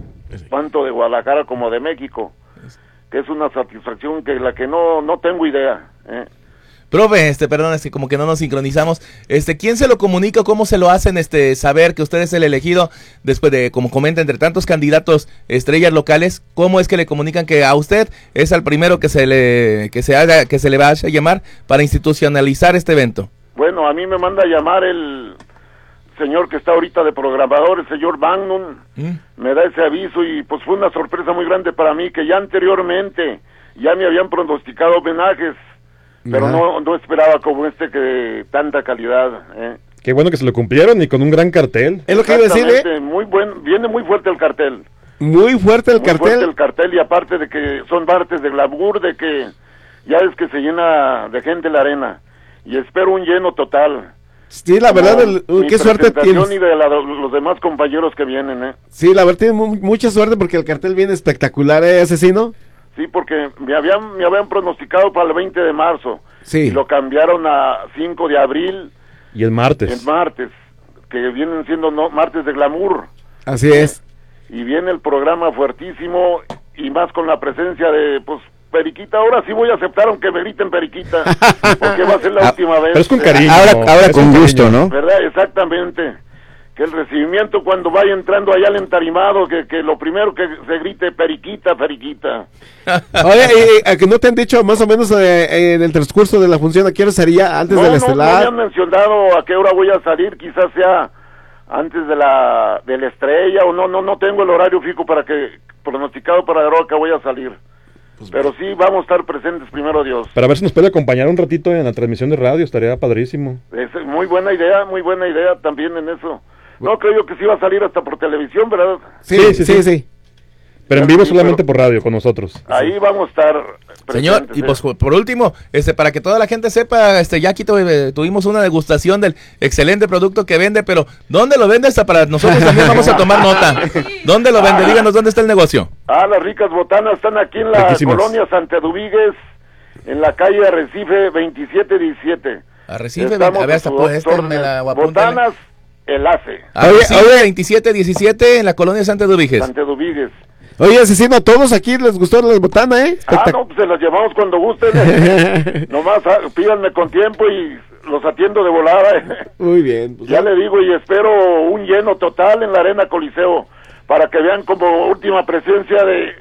tanto de Guadalajara como de México, que es una satisfacción que la que no no tengo idea, ¿eh? Profe, este, perdón, es que como que no nos sincronizamos. Este, ¿quién se lo comunica o cómo se lo hacen este saber que usted es el elegido después de, como comenta, entre tantos candidatos estrellas locales? ¿Cómo es que le comunican que a usted es el primero que se le que se haga que se le va a llamar para institucionalizar este evento? Bueno, a mí me manda a llamar el señor que está ahorita de programador, el señor Magnum, me da ese aviso y pues fue una sorpresa muy grande para mí que ya anteriormente ya me habían pronosticado homenajes, pero Ajá. no no esperaba como este que tanta calidad, ¿eh? Qué bueno que se lo cumplieron y con un gran cartel. Es lo que iba a decir, ¿eh? Exactamente, muy buen, viene muy fuerte el cartel. Muy fuerte el Muy cartel. fuerte el cartel y aparte de que son martes de glamour, de que ya es que se llena de gente la arena y espero un lleno total. Sí, la verdad, Como el- uy, mi qué suerte presentación tienes. y de la- los demás compañeros que vienen, ¿eh? Sí, la verdad, tienes mu- mucha suerte porque el cartel viene espectacular, ¿eh, asesino? Sí, porque me habían me habían pronosticado para el veinte de marzo. Sí. Y lo cambiaron a cinco de abril, Y el martes. el martes, que vienen siendo no, martes de glamour. Así es. Y viene el programa fuertísimo y más con la presencia de, pues, Periquita. Ahora sí voy a aceptar aunque me griten Periquita, porque va a ser la última vez. pero es con cariño. Ahora, ahora Es con un gusto, cariño. ¿no? ¿Verdad? Exactamente. Que el recibimiento cuando vaya entrando allá al entarimado, que, que lo primero que se grite Periquita, Periquita. Oye, eh, eh, que no te han dicho más o menos eh, en el transcurso de la función a qué hora sería antes No, del no, no estelar. me han mencionado a qué hora voy a salir, quizás sea antes de la de la estrella o no, no, no tengo el horario fijo para que, pronosticado para la hora que voy a salir. Pero sí vamos a estar presentes, primero Dios. Para ver si nos puede acompañar un ratito en la transmisión de radio, estaría padrísimo. Es muy buena idea, muy buena idea también en eso. No creo yo que sí va a salir hasta por televisión, ¿verdad? Sí, sí, sí. sí. Pero en vivo solamente por radio con nosotros. Ahí vamos a estar presentes. Señor, y ¿eh? pues por último, este para que toda la gente sepa, este ya aquí tu- eh, tuvimos una degustación del excelente producto que vende, pero ¿dónde lo vende? Hasta para nosotros también vamos a tomar nota. ¿Dónde lo vende? Díganos dónde está el negocio. Ah, las ricas botanas están aquí en la Riquísimas. colonia Santa Eduvíguez, en la calle Arrecife veintisiete diecisiete. Arrecife, Estamos a ver, hasta a sus pues, este órdenes. me la apúntale. Botanas, Enlace. Arrecife veintisiete diecisiete en la colonia Santa Eduvíguez. Santa Eduvíguez. Oye, asesino, a todos aquí les gustó la botana, ¿eh? Ah, no, pues se las llevamos cuando gusten. ¿eh? Nomás ah, pídanme con tiempo y los atiendo de volada. ¿eh? Muy bien. pues, Ya le digo, y espero un lleno total en la Arena Coliseo para que vean como última presencia de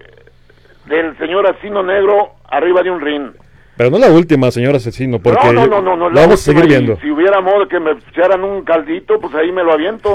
del señor Asesino Negro arriba de un ring. Pero no la última, señor asesino, porque no, no, no, no, no, lo la vamos a seguir última, y viendo. Si hubiera modo que me echaran un caldito, pues ahí me lo aviento.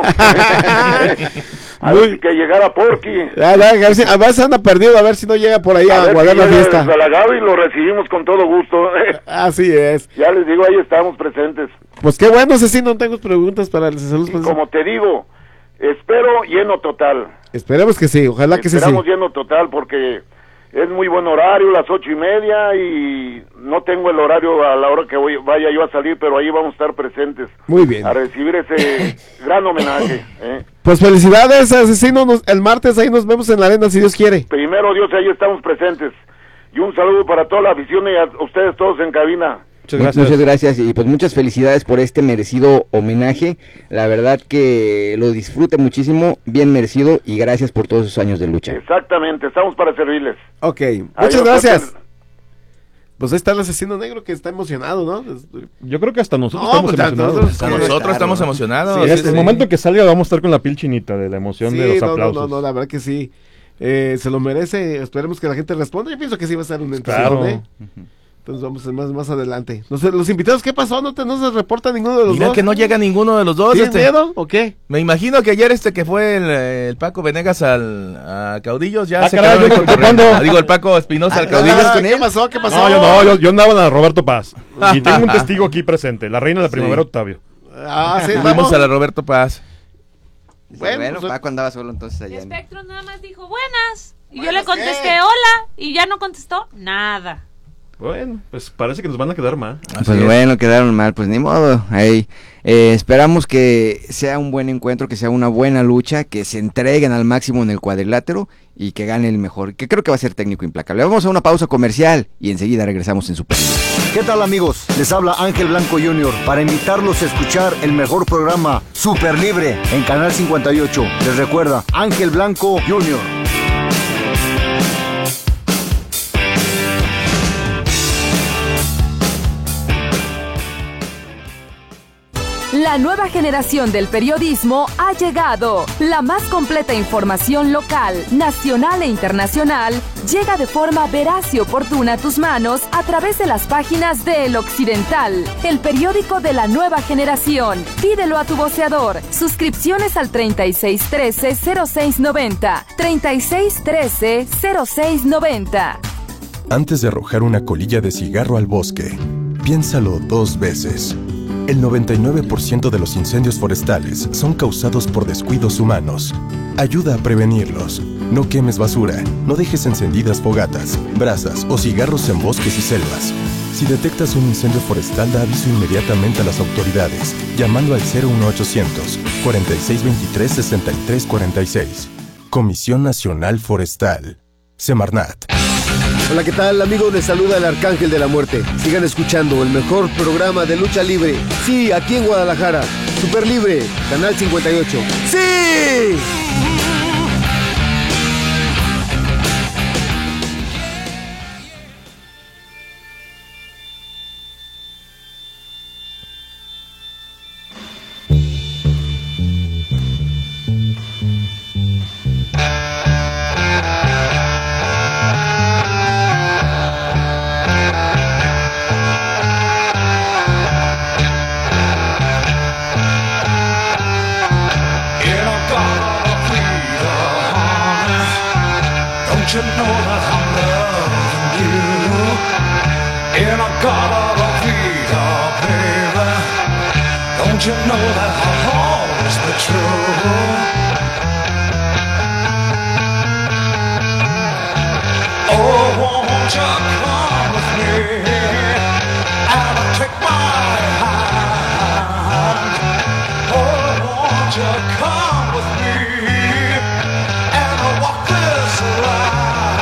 A Muy- ver si que llegara Porky. Ah, a ver si a ver si anda perdido, a ver si no llega por ahí a, ver guardar si la llega fiesta. desde la Gaby y lo recibimos con todo gusto. Así es. Ya les digo, ahí estamos presentes. Pues qué bueno, asesino, no tengo preguntas para el salud. Pues, Como te digo, espero lleno total. esperemos que sí, ojalá que sí, sí. Esperamos lleno total porque es muy buen horario, las ocho y media, y no tengo el horario a la hora que voy, vaya yo a salir, pero ahí vamos a estar presentes. Muy bien. A recibir ese gran homenaje. ¿eh? Pues felicidades, asesino, nos- el martes ahí nos vemos en la arena si Dios quiere. Primero Dios, ahí estamos presentes. Y un saludo para toda la afición y a ustedes todos en cabina. Muchas Mu- Muchas gracias y pues muchas felicidades por este merecido homenaje. La verdad que lo disfrute muchísimo, bien merecido y gracias por todos esos años de lucha. Exactamente, estamos para servirles. Ok, Adiós, muchas gracias. Pues ahí está el asesino negro que está emocionado, ¿no? Yo creo que hasta nosotros No, estamos pues, ya emocionados. nosotros Hasta nosotros estamos emocionados. Sí, Sí, es- sí, el sí. momento que salga vamos a estar con la piel chinita de la emoción Sí, de los no, no, aplausos. no, no, la verdad que sí. Eh, se lo merece, esperemos que la gente responda. Yo pienso que sí va a ser un entusiasmo, Claro. ¿eh? Entonces vamos más, más adelante. No sé, los invitados, ¿qué pasó? No, te, no se reporta ninguno de los Mira dos. que no llega ninguno de los dos. ¿Tienes Este. miedo o qué? Me imagino que ayer este que fue el, el Paco Venegas al a Caudillos ya Ah, se caray, quedaron ¿yo con por corriendo. cuándo? Ah, Digo, el Paco Espinosa al Ah, Caudillos. ¿Qué pasó? ¿Qué pasó? No, yo no, yo, yo andaba en la Roberto Paz. Y tengo un testigo aquí presente, la reina de la primavera, Sí. Octavio. Ah, sí, Fuimos vamos. a la Roberto Paz. Bueno, Bueno, pues, Paco andaba solo entonces allá. en- Spectrum nada más dijo buenas. Y yo ¿Buenas le contesté qué? hola. Y ya no contestó nada. Bueno, pues parece que nos van a quedar mal. Pues bueno, quedaron mal, pues ni modo. Ahí eh, esperamos que sea un buen encuentro, que sea una buena lucha, que se entreguen al máximo en el cuadrilátero y que gane el mejor, que creo que va a ser técnico implacable. Vamos a una pausa comercial y enseguida regresamos en Super Libre. ¿Qué tal, amigos? Les habla Ángel Blanco junior para invitarlos a escuchar el mejor programa Super Libre en Canal cincuenta y ocho. Les recuerda, Ángel Blanco junior La nueva generación del periodismo ha llegado. La más completa información local, nacional e internacional llega de forma veraz y oportuna a tus manos a través de las páginas de El Occidental, el periódico de la nueva generación. Pídelo a tu voceador. Suscripciones al treinta y seis trece cero seis noventa. treinta y seis trece cero seis noventa. Antes de arrojar una colilla de cigarro al bosque, piénsalo dos veces. El noventa y nueve por ciento de los incendios forestales son causados por descuidos humanos. Ayuda a prevenirlos. No quemes basura, no dejes encendidas fogatas, brasas o cigarros en bosques y selvas. Si detectas un incendio forestal, da aviso inmediatamente a las autoridades, llamando al cero uno ochocientos, cuarenta y seis veintitrés, sesenta y tres cuarenta y seis. Comisión Nacional Forestal. Semarnat. Hola, ¿qué tal, amigos? Les saluda el Arcángel de la Muerte. Sigan escuchando el mejor programa de lucha libre. Sí, aquí en Guadalajara. Super Libre, Canal cincuenta y ocho. ¡Sí! You know that I'm loving you in a God of Vida, baby. Don't you know that I'll always be true? Oh, won't you come with me and take my hand? Oh, won't you come with me and walk this line?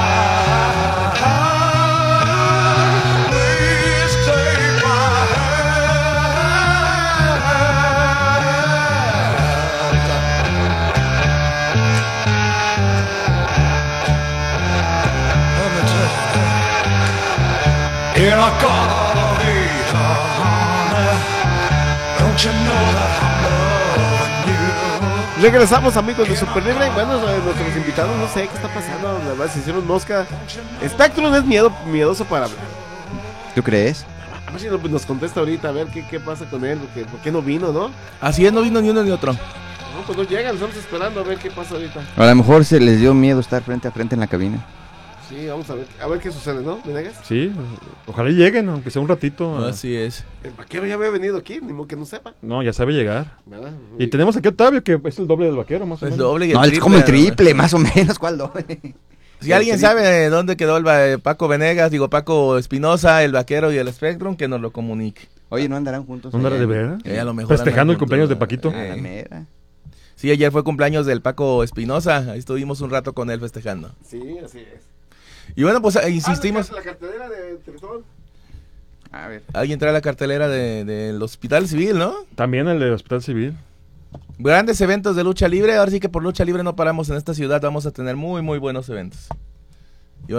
In a God of Vida, honey, don't you know that I'm loving you? Regresamos, amigos de Super Libre. Bueno, eh, nuestros invitados, no sé qué está pasando. La verdad, se hicieron mosca. Spectrum es miedo, miedoso para hablar. ¿Tú crees? A ver si nos, nos contesta ahorita, a ver qué, qué pasa con él. Porque, ¿por qué no vino, no? Así es, no vino ni uno ni otro. No, pues no llegan, estamos esperando a ver qué pasa ahorita. A lo mejor se les dio miedo estar frente a frente en la cabina. Sí, vamos a ver, a ver qué sucede, ¿no? ¿Venegas? Sí, ojalá lleguen, aunque sea un ratito. a- Así es. El vaquero ya había venido aquí, ni modo que no sepa. No, ya sabe llegar. ¿Verdad? Y tenemos aquí a Octavio, que es el doble del vaquero, más o Es menos. doble y el No, es triple, como el ¿no? triple, más o menos. ¿Cuál doble? Si alguien sabe dónde quedó el va- Paco Venegas, digo Paco Espinosa, el vaquero y el Spectrum, que nos lo comunique. Oye, ¿no andarán juntos? ¿No andará allá de en- veras? Eh, a lo mejor Festejando andan el cumpleaños de juntos, Paquito. eh. A la mera. Sí, ayer fue cumpleaños del Paco Espinosa, ahí estuvimos un rato con él festejando. Sí, así es. Y bueno, pues eh, insistimos. Ah, la cartelera de Tritón. A ver. Alguien trae la cartelera de- del Hospital Civil, ¿no? También el del Hospital Civil. Grandes eventos de lucha libre, ahora sí que por lucha libre no paramos en esta ciudad, vamos a tener muy muy buenos eventos. Yo,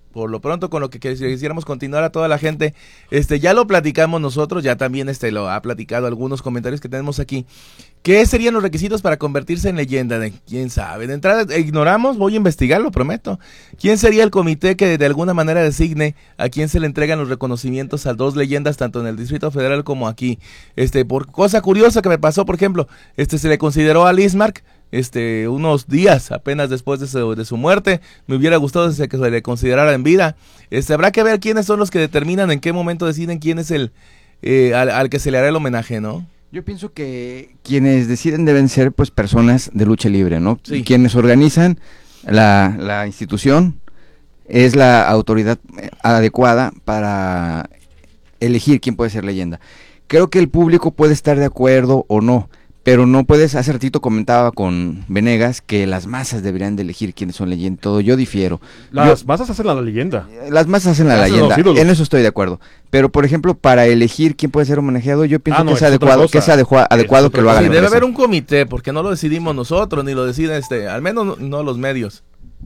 por lo pronto con lo que quisiéramos continuar a toda la gente, este ya lo platicamos nosotros, ya también este lo ha platicado algunos comentarios que tenemos aquí. ¿Qué serían los requisitos para convertirse en leyenda? De, ¿Quién sabe? De entrada ignoramos, voy a investigar, lo prometo. ¿Quién sería el comité que de alguna manera designe a quién se le entregan los reconocimientos a dos leyendas tanto en el Distrito Federal como aquí? Este, por cosa curiosa que me pasó, por ejemplo, este se le consideró a Lismark este unos días apenas después de su, de su muerte. Me hubiera gustado que se le considerara en vida. Este habrá que ver quiénes son los que determinan en qué momento deciden quién es el eh, al, al que se le hará el homenaje, ¿no? Yo pienso que quienes deciden deben ser pues personas de lucha libre, ¿no? Sí. Quienes organizan la, la institución es la autoridad adecuada para elegir quién puede ser leyenda. Creo que el público puede estar de acuerdo o no, pero no puedes, hace ratito comentaba con Venegas que las masas deberían de elegir quiénes son leyendas, todo, yo difiero. Las yo, masas hacen la leyenda. Las masas hacen la leyenda, en eso estoy de acuerdo. Pero, por ejemplo, para elegir quién puede ser homenajeado, yo pienso ah, no, que, es es adecuado, que es adecua adecuado es que lo hagan. Sí, debe haber un comité, porque no lo decidimos nosotros, ni lo deciden, este, al menos no, no los medios.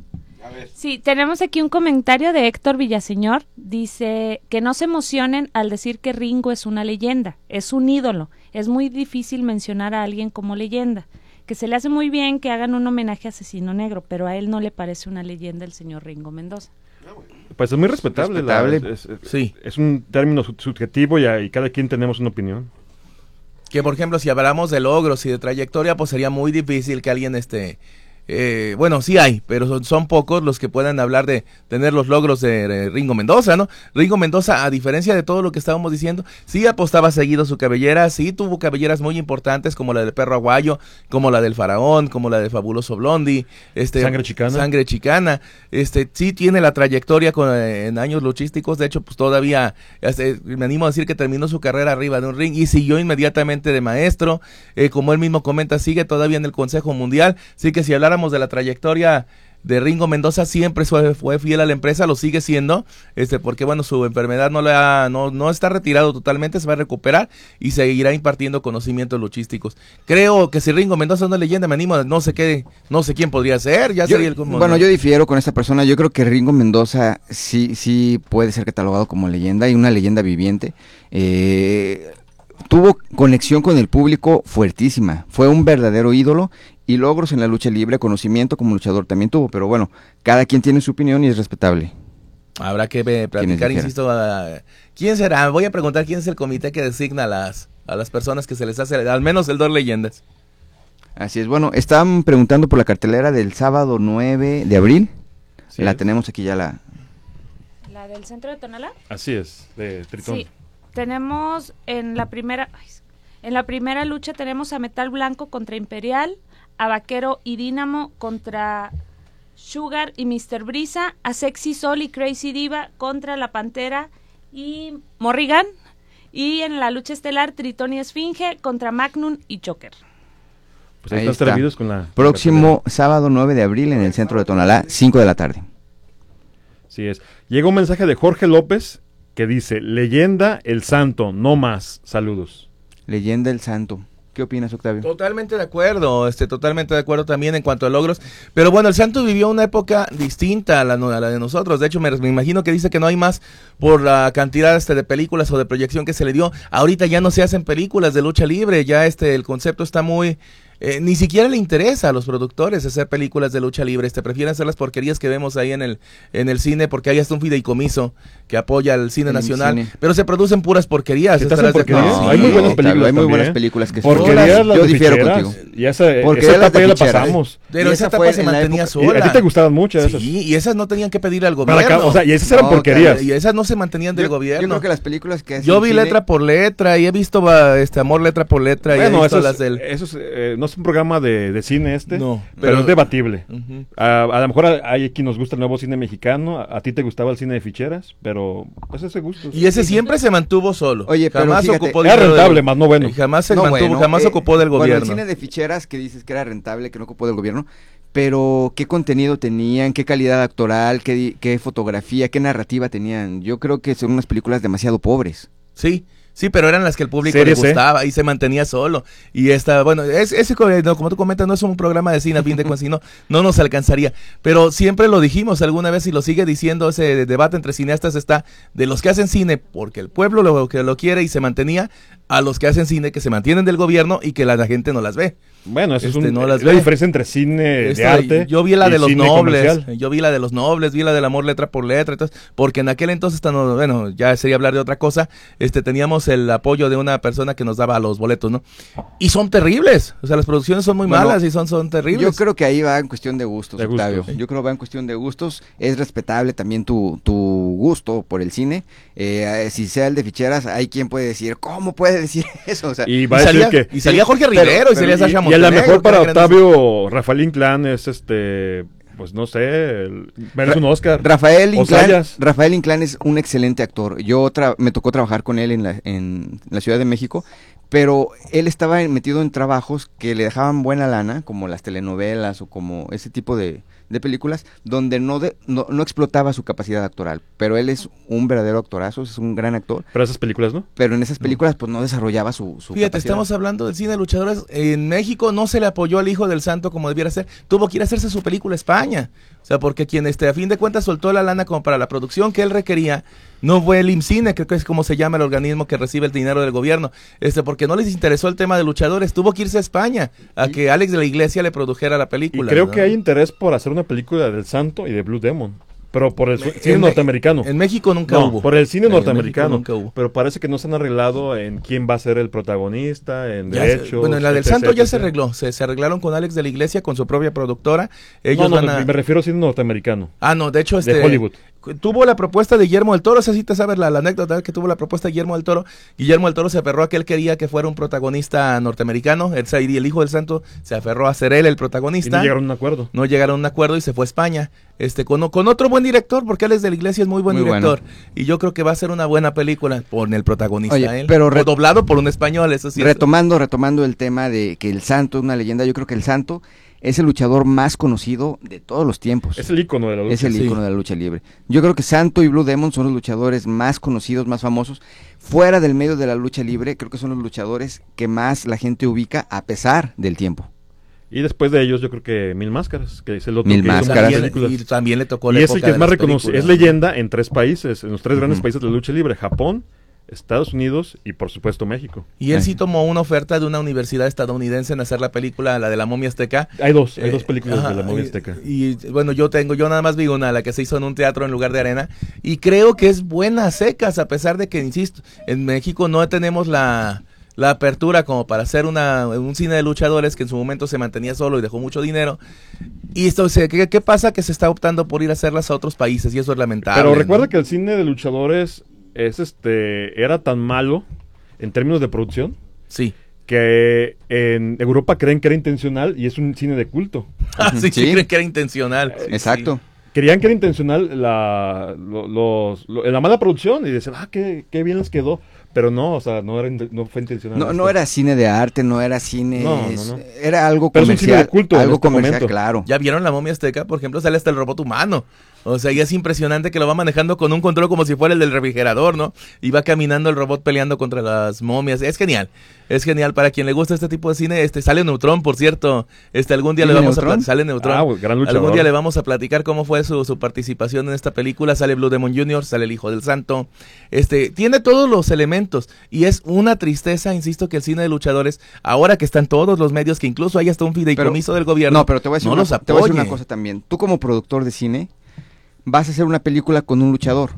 Sí, tenemos aquí un comentario de Héctor Villaseñor, dice que no se emocionen al decir que Ringo es una leyenda, es un ídolo, es muy difícil mencionar a alguien como leyenda, que se le hace muy bien que hagan un homenaje a Asesino Negro, pero a él no le parece una leyenda el señor Ringo Mendoza. Pues es muy respetable, respetable. La, es, es, sí. es un término subjetivo y, y cada quien tenemos una opinión. Que por ejemplo si hablamos de logros y de trayectoria, pues sería muy difícil que alguien este... Eh, bueno, sí hay, pero son, son pocos los que puedan hablar de tener los logros de, de Ringo Mendoza, ¿no? Ringo Mendoza, a diferencia de todo lo que estábamos diciendo, sí apostaba seguido su cabellera, sí tuvo cabelleras muy importantes como la del Perro Aguayo, como la del Faraón, como la del Fabuloso Blondie, este, Sangre Chicana. Sangre Chicana, este, sí tiene la trayectoria con, eh, en años luchísticos, de hecho, pues todavía, este, me animo a decir que terminó su carrera arriba de un ring y siguió inmediatamente de maestro, eh, como él mismo comenta, sigue todavía en el Consejo Mundial, sí que si habláramos de la trayectoria de Ringo Mendoza siempre fue, fue fiel a la empresa, lo sigue siendo, este porque bueno, su enfermedad no le ha, no, no está retirado totalmente, se va a recuperar y seguirá impartiendo conocimientos luchísticos. Creo que si Ringo Mendoza es una leyenda, me animo, no sé qué, no sé quién podría ser, ya yo, sería el como, Bueno, ¿no? yo difiero con esta persona, yo creo que Ringo Mendoza sí, sí puede ser catalogado como leyenda y una leyenda viviente. Eh, tuvo conexión con el público fuertísima, fue un verdadero ídolo y logros en la lucha libre, conocimiento como luchador también tuvo, pero bueno, cada quien tiene su opinión y es respetable. Habrá que eh, platicar, insisto, a, ¿quién será? Voy a preguntar quién es el comité que designa a las, a las personas que se les hace, al menos el dos leyendas. Así es, bueno, estaban preguntando por la cartelera del sábado nueve de abril, sí, la es. Tenemos aquí ya la... ¿La del centro de Tonalá? Así es, de Tritón. Sí, tenemos en la primera, en la primera lucha tenemos a Metal Blanco contra Imperial, a Vaquero y Dínamo contra Sugar y mister Brisa, a Sexy Sol y Crazy Diva contra La Pantera y Morrigan, y en la lucha estelar Tritón y Esfinge contra Magnum y Choker. Pues ahí, ahí están está. Con la próximo la sábado nueve de abril en el centro de Tonalá, cinco de la tarde. Así es. Llega un mensaje de Jorge López que dice, leyenda el santo, no más, saludos. Leyenda el santo. ¿Qué opinas, Octavio? Totalmente de acuerdo, este, totalmente de acuerdo también en cuanto a logros, pero bueno, el Santo vivió una época distinta a la, a la de nosotros, de hecho me, me imagino que dice que no hay más por la cantidad este, de películas o de proyección que se le dio, ahorita ya no se hacen películas de lucha libre, ya este, el concepto está muy... Eh, ni siquiera le interesa a los productores hacer películas de lucha libre, este, prefieren hacer las porquerías que vemos ahí en el en el cine, porque hay hasta un fideicomiso que apoya al cine el nacional, cine. Pero se producen puras porquerías. porquerías? No, hay muy buenas películas, hay muy buenas películas que porquerías, yo difiero contigo. Y esa, esa etapa ya la pasamos. Pero esa etapa se mantenía sola. Y a ti te gustaban mucho esas. Sí, y esas no tenían que pedir al gobierno. Acá, o sea, y esas eran no, porquerías. Y esas no se mantenían del yo, gobierno. Yo creo que las películas que yo vi cine... letra por letra y he visto este Amor letra por letra bueno, y he visto eso las es, del... Eso es, eh, no es un programa de de cine este, no, pero, pero es debatible. Uh-huh. a, a lo mejor hay quien nos gusta el nuevo cine mexicano, a, a ti te gustaba el cine de ficheras, pero pues ese gusto. Y ese siempre se mantuvo solo. Oye, pero jamás fíjate, ocupó era rentable, del, más no bueno. Jamás se no mantuvo, bueno, jamás eh, ocupó del gobierno. Bueno, el cine de ficheras que dices que era rentable, que no ocupó del gobierno, pero ¿qué contenido tenían? ¿Qué calidad actoral? ¿Qué, qué fotografía? ¿Qué narrativa tenían? Yo creo que son unas películas demasiado pobres. Sí, Sí, pero eran las que el público Serie le C. gustaba y se mantenía solo. Y esta, bueno, es, ese, no, como tú comentas, no es un programa de cine, a fin de cuentas, sino no nos alcanzaría. Pero siempre lo dijimos alguna vez y lo sigue diciendo, ese debate entre cineastas está de los que hacen cine porque el pueblo lo, que lo quiere y se mantenía, a los que hacen cine que se mantienen del gobierno y que la, la gente no las ve. Bueno, esa Este, es, un, no las es la ve. diferencia entre cine Esto, de arte yo vi la y de los cine nobles, comercial. yo vi la de los nobles, vi la del amor letra por letra, entonces, porque en aquel entonces, no, bueno, ya sería hablar de otra cosa, este, teníamos el apoyo de una persona que nos daba los boletos, ¿no? Y son terribles, o sea, las producciones son muy Bueno, malas y son, son terribles. Yo creo que ahí va en cuestión de gustos, De Octavio. gustos. Yo creo que va en cuestión de gustos. Es respetable también tu, tu gusto por el cine. Eh, si sea el de ficheras, hay quien puede decir, ¿cómo puede decir eso? O sea, Y va Y a salía- decir que... y salía Jorge pero- Rivero y salía y, Sasha y a lo Montenegro, mejor para que eran grandes- Octavio, Rafael Inclán es este... Pues no sé, el- merece un Oscar. Rafael O Inclán, Sayas. Rafael Inclán es un excelente actor. Yo tra- me tocó trabajar con él en la, en la Ciudad de México, pero él estaba en- metido en trabajos que le dejaban buena lana, como las telenovelas o como ese tipo de, de películas, donde no, de- no no explotaba su capacidad actoral. Pero él es un verdadero actorazo, es un gran actor. Pero esas películas, ¿no? Pero en esas películas pues no desarrollaba su, su Fíjate, capacidad. estamos hablando del cine de luchadores. En México no se le apoyó al Hijo del Santo como debiera ser. Tuvo que ir a hacerse su película a España. O sea, porque quien este, a fin de cuentas soltó la lana como para la producción que él requería, no fue el IMCINE, creo que es como se llama el organismo que recibe el dinero del gobierno. Este, porque no les interesó el tema de luchadores. Tuvo que irse a España a que Alex de la Iglesia le produjera la Y película. creo ¿no? que hay interés por hacer una película del Santo y de Blue Demon. Pero por el su- En cine Me- norteamericano. En México nunca No, hubo. por el cine En norteamericano. México nunca hubo. Pero parece que no se han arreglado en quién va a ser el protagonista, en Ya se- derechos. bueno, en la del etcétera, Santo ya se etcétera. arregló. Se, se arreglaron con Alex de la Iglesia, con su propia productora. Ellos no, no, van a... me refiero a cine norteamericano. Ah, no, de hecho, este... De Hollywood. Tuvo la propuesta de Guillermo del Toro, o sea, sí te sabes la, la anécdota que tuvo la propuesta de Guillermo del Toro. Guillermo del Toro se aferró a que él quería que fuera un protagonista norteamericano, el, y el Hijo del Santo se aferró a ser él el Y protagonista. no llegaron a un acuerdo. No llegaron a un acuerdo y se fue a España, este, con, con otro buen director, porque Alex de la Iglesia es muy buen Muy director. Y yo creo que va a ser una buena película por el protagonista, Oye, él. pero re- O doblado por un español, eso sí. es- Retomando, retomando el tema de que el Santo es una leyenda, yo creo que el Santo es el luchador más conocido de todos los tiempos. Es el ícono de la lucha. Es el sí. ícono de la lucha libre. Yo creo que Santo y Blue Demon son los luchadores más conocidos, más famosos. Fuera del medio de la lucha libre, creo que son los luchadores que más la gente ubica a pesar del tiempo. Y después de ellos, yo creo que Mil Máscaras, que es el otro Mil que hizo Máscaras. muchas También, películas. y también le tocó Y la es el época que de es más las reconocido. Es películas. leyenda en tres países, en los tres grandes Ujú. países de la lucha libre: Japón, Estados Unidos y por supuesto México. Y él sí tomó una oferta de una universidad estadounidense en hacer la película, la de la momia azteca. Hay dos, hay Eh, dos películas ajá, de la momia y- azteca. Y, bueno, yo tengo, yo nada más vi una, la que se hizo en un teatro en lugar de arena, y creo que es buena a secas, a pesar de que, insisto, en México no tenemos la, la apertura como para hacer una, un cine de luchadores que en su momento se mantenía solo y dejó mucho dinero. Y esto, o sea, ¿qué, qué pasa? Que se está optando por ir a hacerlas a otros países y eso es lamentable. Pero recuerda ¿no? que el cine de luchadores es este era tan malo en términos de producción. Sí. Que en Europa creen que era intencional y es un cine de culto. Ah, sí, sí, Sí. creen que era intencional. Sí, Exacto. sí. Querían que era intencional la, lo- los, lo- la mala producción y decían, ah, qué, qué bien les quedó. Pero no, o sea, no, era, in- no fue intencional. No, no era cine de arte, no era cine, No, no, no. era algo Pero es un cine comercial, de culto en algo este comercial, momento. claro. ¿Ya vieron la momia azteca? Por ejemplo, sale hasta el robot humano. O sea, y es impresionante que lo va manejando con un control como si fuera el del refrigerador, ¿no? Y va caminando el robot peleando contra las momias. Es genial. Es genial. Para quien le gusta este tipo de cine, este sale Neutrón, por cierto. Este algún día le ¿Sale vamos a Neutrón? platicar. Sale Neutrón. Ah, gran luchador. Algún día le vamos a platicar cómo fue su, su participación en esta película. Sale Blue Demon junior, sale el Hijo del Santo. Este, tiene todos los elementos. Y es una tristeza, insisto, que el cine de luchadores, ahora que están todos los medios, que incluso hay hasta un fideicomiso del gobierno, No, pero te voy a decir, no una, los co- te voy a decir una apoye. cosa también. Tú como productor de cine vas a hacer una película con un luchador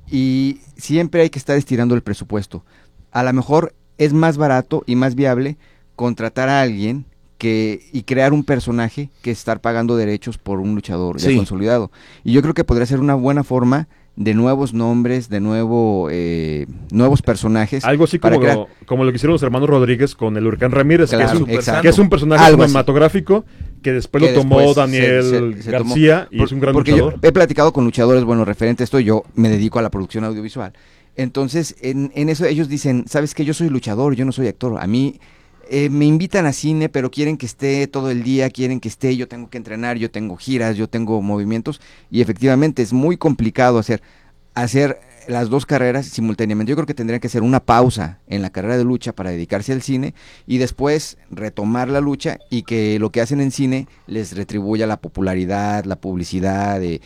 y siempre hay que estar estirando el presupuesto. A lo mejor es más barato y más viable contratar a alguien que y crear un personaje que estar pagando derechos por un luchador ya Sí. consolidado. Y yo creo que podría ser una buena forma de nuevos nombres, de nuevo eh, nuevos personajes. Algo así para como, crear- lo, como lo que hicieron los hermanos Rodríguez con el Huracán Ramírez, Claro, que, es un, exacto. que es un personaje Algo así. cinematográfico que después que lo tomó después Daniel se- se- se tomó- García y por- es un gran porque luchador. yo he platicado con luchadores, bueno, referente a esto, yo me dedico a la producción audiovisual. Entonces, en, en eso ellos dicen, ¿sabes qué? Yo soy luchador, yo no soy actor. A mí eh, me invitan a cine, pero quieren que esté todo el día, quieren que esté, yo tengo que entrenar, yo tengo giras, yo tengo movimientos, y efectivamente es muy complicado hacer, hacer las dos carreras simultáneamente. Yo creo que tendrían que hacer una pausa en la carrera de lucha para dedicarse al cine y después retomar la lucha y que lo que hacen en cine les retribuya la popularidad, la publicidad, eh,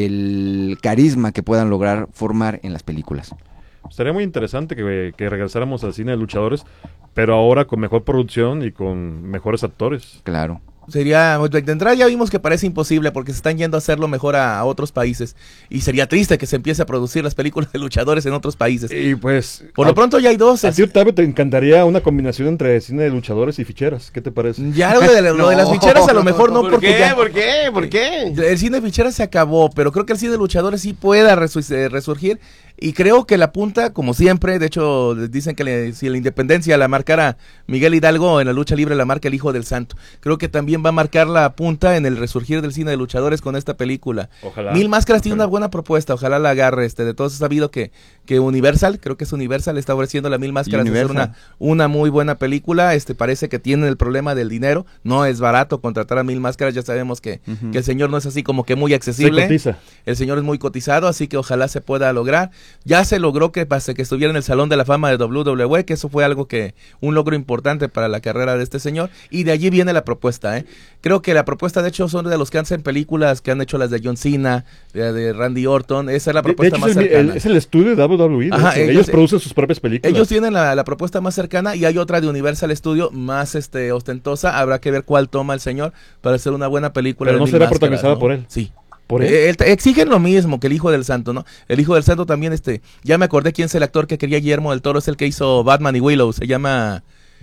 el carisma que puedan lograr formar en las películas. Estaría muy interesante que, que regresáramos al cine de luchadores, pero ahora con mejor producción y con mejores actores. Claro. Sería, de entrada ya vimos que parece imposible porque se están yendo a hacerlo mejor a, a otros países y sería triste que se empiece a producir las películas de luchadores en otros países. Y pues... Por lo pronto ya hay dos. A ti, Octavio, te encantaría una combinación entre cine de luchadores y ficheras. ¿Qué te parece? Ya lo de, lo no, de las ficheras a lo mejor no, ¿Por porque qué? ya... ¿Por qué? ¿Por qué? El cine de ficheras se acabó, pero creo que el cine de luchadores sí pueda resu- resurgir. Y creo que la punta, como siempre, de hecho dicen que le, si la independencia la marcara Miguel Hidalgo, en la lucha libre la marca el Hijo del Santo. Creo que también va a marcar la punta en el resurgir del cine de luchadores con esta película. Ojalá. Mil Máscaras tiene Ojalá. una buena propuesta, ojalá la agarre. Este, de todos he sabido que, que Universal, creo que es Universal, está ofreciendo la Mil Máscaras de hacer una, una muy buena película. Este, parece que tienen el problema del dinero, no es barato contratar a Mil Máscaras, ya sabemos que, uh-huh. que el señor no es así como que muy accesible. Se cotiza. El señor es muy cotizado, así que ojalá se pueda lograr. Ya se logró que, que estuviera en el Salón de la Fama de doble u doble u E, que eso fue algo que, un logro importante para la carrera de este señor, y de allí viene la propuesta, ¿eh? Creo que la propuesta, de hecho, son de los que hacen películas, que han hecho las de John Cena, de, de Randy Orton, esa es la propuesta de, de más hecho, cercana. El, es el estudio de doble u doble u E, Ajá, ellos, ellos producen sus propias películas. Ellos tienen la, la propuesta más cercana, y hay otra de Universal Studio, más este ostentosa, habrá que ver cuál toma el señor para hacer una buena película. Pero de no Mil será Máscaras, protagonizada ¿no? por él. Sí. ¿Por él? Eh, eh, exigen lo mismo que el Hijo del Santo, ¿no? El Hijo del Santo también, este, ya me acordé quién es el actor que quería Guillermo del Toro, es el que hizo Batman y Willow, se llama...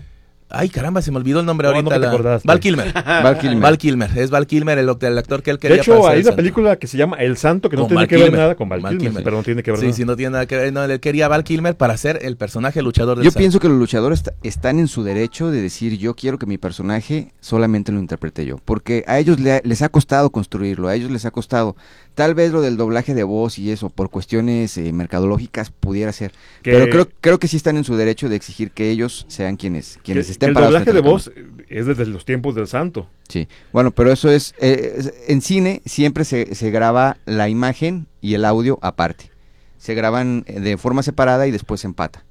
Ay, caramba, se me olvidó el nombre no, ahorita. No la... Val Kilmer. Val Kilmer. Val Kilmer, es Val Kilmer el, el actor que él quería. De hecho, para hay ser una santo. película que se llama El Santo, que no Con tiene Val que ver Kilmer. nada con Val, Val Kilmer, Kilmer. pero no tiene que ver sí, nada. Sí, no tiene nada que ver. No, él quería a Val Kilmer para ser el personaje luchador del Yo santo. pienso que los luchadores est- están en su derecho de decir, yo quiero que mi personaje solamente lo interprete yo, porque a ellos le, les ha costado construirlo, a ellos les ha costado. Tal vez lo del doblaje de voz y eso, por cuestiones eh, mercadológicas, pudiera ser. Que- Pero creo creo que sí están en su derecho de exigir que ellos sean quienes quienes Que- estén que el parados doblaje frente de a la voz es desde los tiempos del Santo. Sí, bueno, pero eso es, eh, es- en cine siempre se, se graba la imagen y el audio aparte. Se graban eh, de forma separada y después se empata.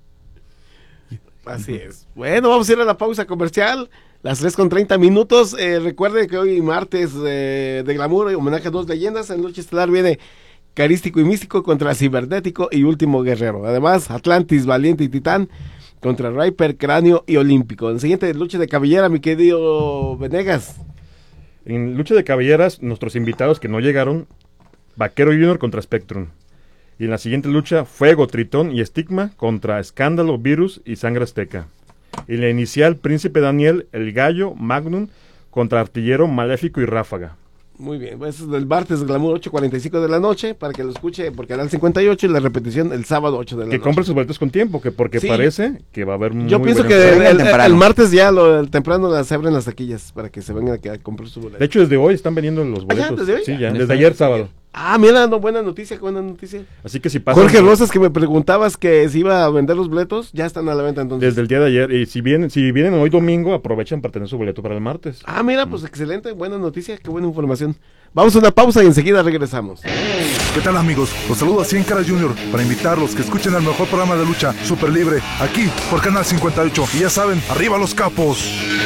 Así es. Bueno, vamos a ir a la pausa comercial. Las tres con treinta minutos. Eh, recuerde que hoy martes eh, de glamour y homenaje a dos leyendas. En Noche Estelar viene Carístico y Místico contra Cibernético y Último Guerrero. Además, Atlantis, Valiente y Titán contra Riper, Cráneo y Olímpico. En siguiente lucha de cabellera, mi querido Venegas. En lucha de caballeras, nuestros invitados que no llegaron, Vaquero Junior contra Spectrum. Y en la siguiente lucha, Fuego, Tritón y Estigma contra Escándalo, Virus y Sangre Azteca. Y la inicial, Príncipe Daniel, El Gallo, Magnum contra Artillero, Maléfico y Ráfaga. Muy bien, pues es del martes de glamour ocho cuarenta y cinco de la noche, para que lo escuche por Canal cincuenta y ocho y la repetición el sábado ocho de la Que noche. compre sus boletos con tiempo, que porque Sí. parece que va a haber muy Yo pienso buena que el, entrada. el- el martes ya lo, el temprano las abren las taquillas para que se vengan a, a comprar su boleto. De hecho, desde hoy están vendiendo los ¿Ah, ya? boletos. ¿Desde hoy? Sí, ya, Ya desde está. ayer sábado. Ah, mira, no, buena noticia, buena noticia. Así que si pasan... Jorge Rosas, que me preguntabas que si iba a vender los boletos, ya están a la venta entonces. Desde el día de ayer. Y si vienen, si vienen hoy domingo, aprovechan para tener su boleto para el martes. Ah, mira, pues excelente, buena noticia, qué buena información. Vamos a una pausa y enseguida regresamos. ¿Qué tal, amigos? Los saludo a Cien Caras Junior para invitarlos que escuchen el mejor programa de lucha Super Libre aquí por Canal cincuenta y ocho. Y ya saben, ¡arriba los capos!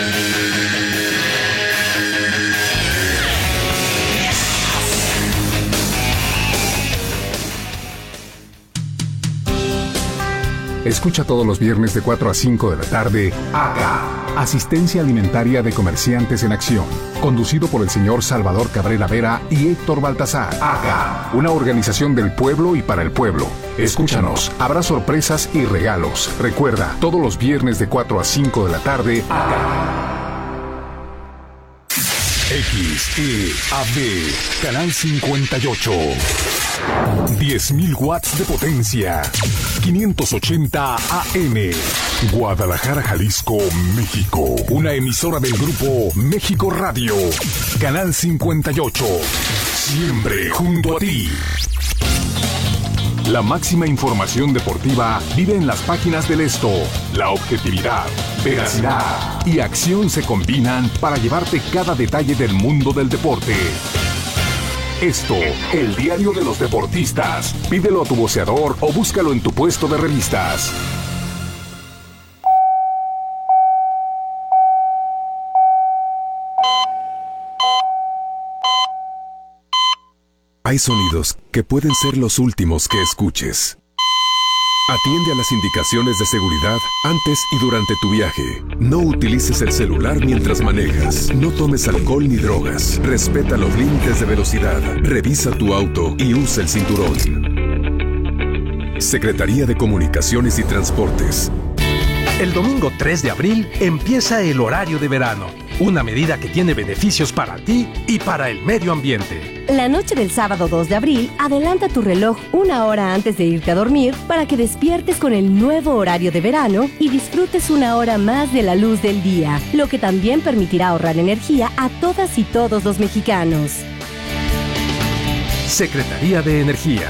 Escucha todos los viernes de cuatro a cinco de la tarde A C A, Asistencia Alimentaria de Comerciantes en Acción, conducido por el señor Salvador Cabrera Vera y Héctor Baltasar. A C A, una organización del pueblo y para el pueblo. Escúchanos, habrá sorpresas y regalos. Recuerda, todos los viernes de cuatro a cinco de la tarde A C A. X E A B, Canal cincuenta y ocho. diez mil watts de potencia. quinientos ochenta A M. Guadalajara, Jalisco, México. Una emisora del grupo México Radio. Canal cincuenta y ocho. Siempre junto a ti. La máxima información deportiva vive en las páginas del Esto. La objetividad, veracidad y acción se combinan para llevarte cada detalle del mundo del deporte. Esto, el diario de los deportistas. Pídelo a tu voceador o búscalo en tu puesto de revistas. Hay sonidos que pueden ser los últimos que escuches. Atiende a las indicaciones de seguridad antes y durante tu viaje. No utilices el celular mientras manejas. No tomes alcohol ni drogas. Respeta los límites de velocidad. Revisa tu auto y usa el cinturón. Secretaría de Comunicaciones y Transportes. El domingo tres de abril empieza el horario de verano, una medida que tiene beneficios para ti y para el medio ambiente. La noche del sábado dos de abril, adelanta tu reloj una hora antes de irte a dormir para que despiertes con el nuevo horario de verano y disfrutes una hora más de la luz del día, lo que también permitirá ahorrar energía a todas y todos los mexicanos. Secretaría de Energía.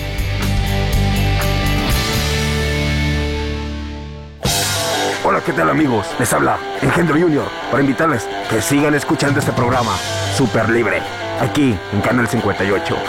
Hola, ¿qué tal amigos? Les habla Engendro Junior para invitarles que sigan escuchando este programa Super Libre, aquí en Canal cincuenta y ocho.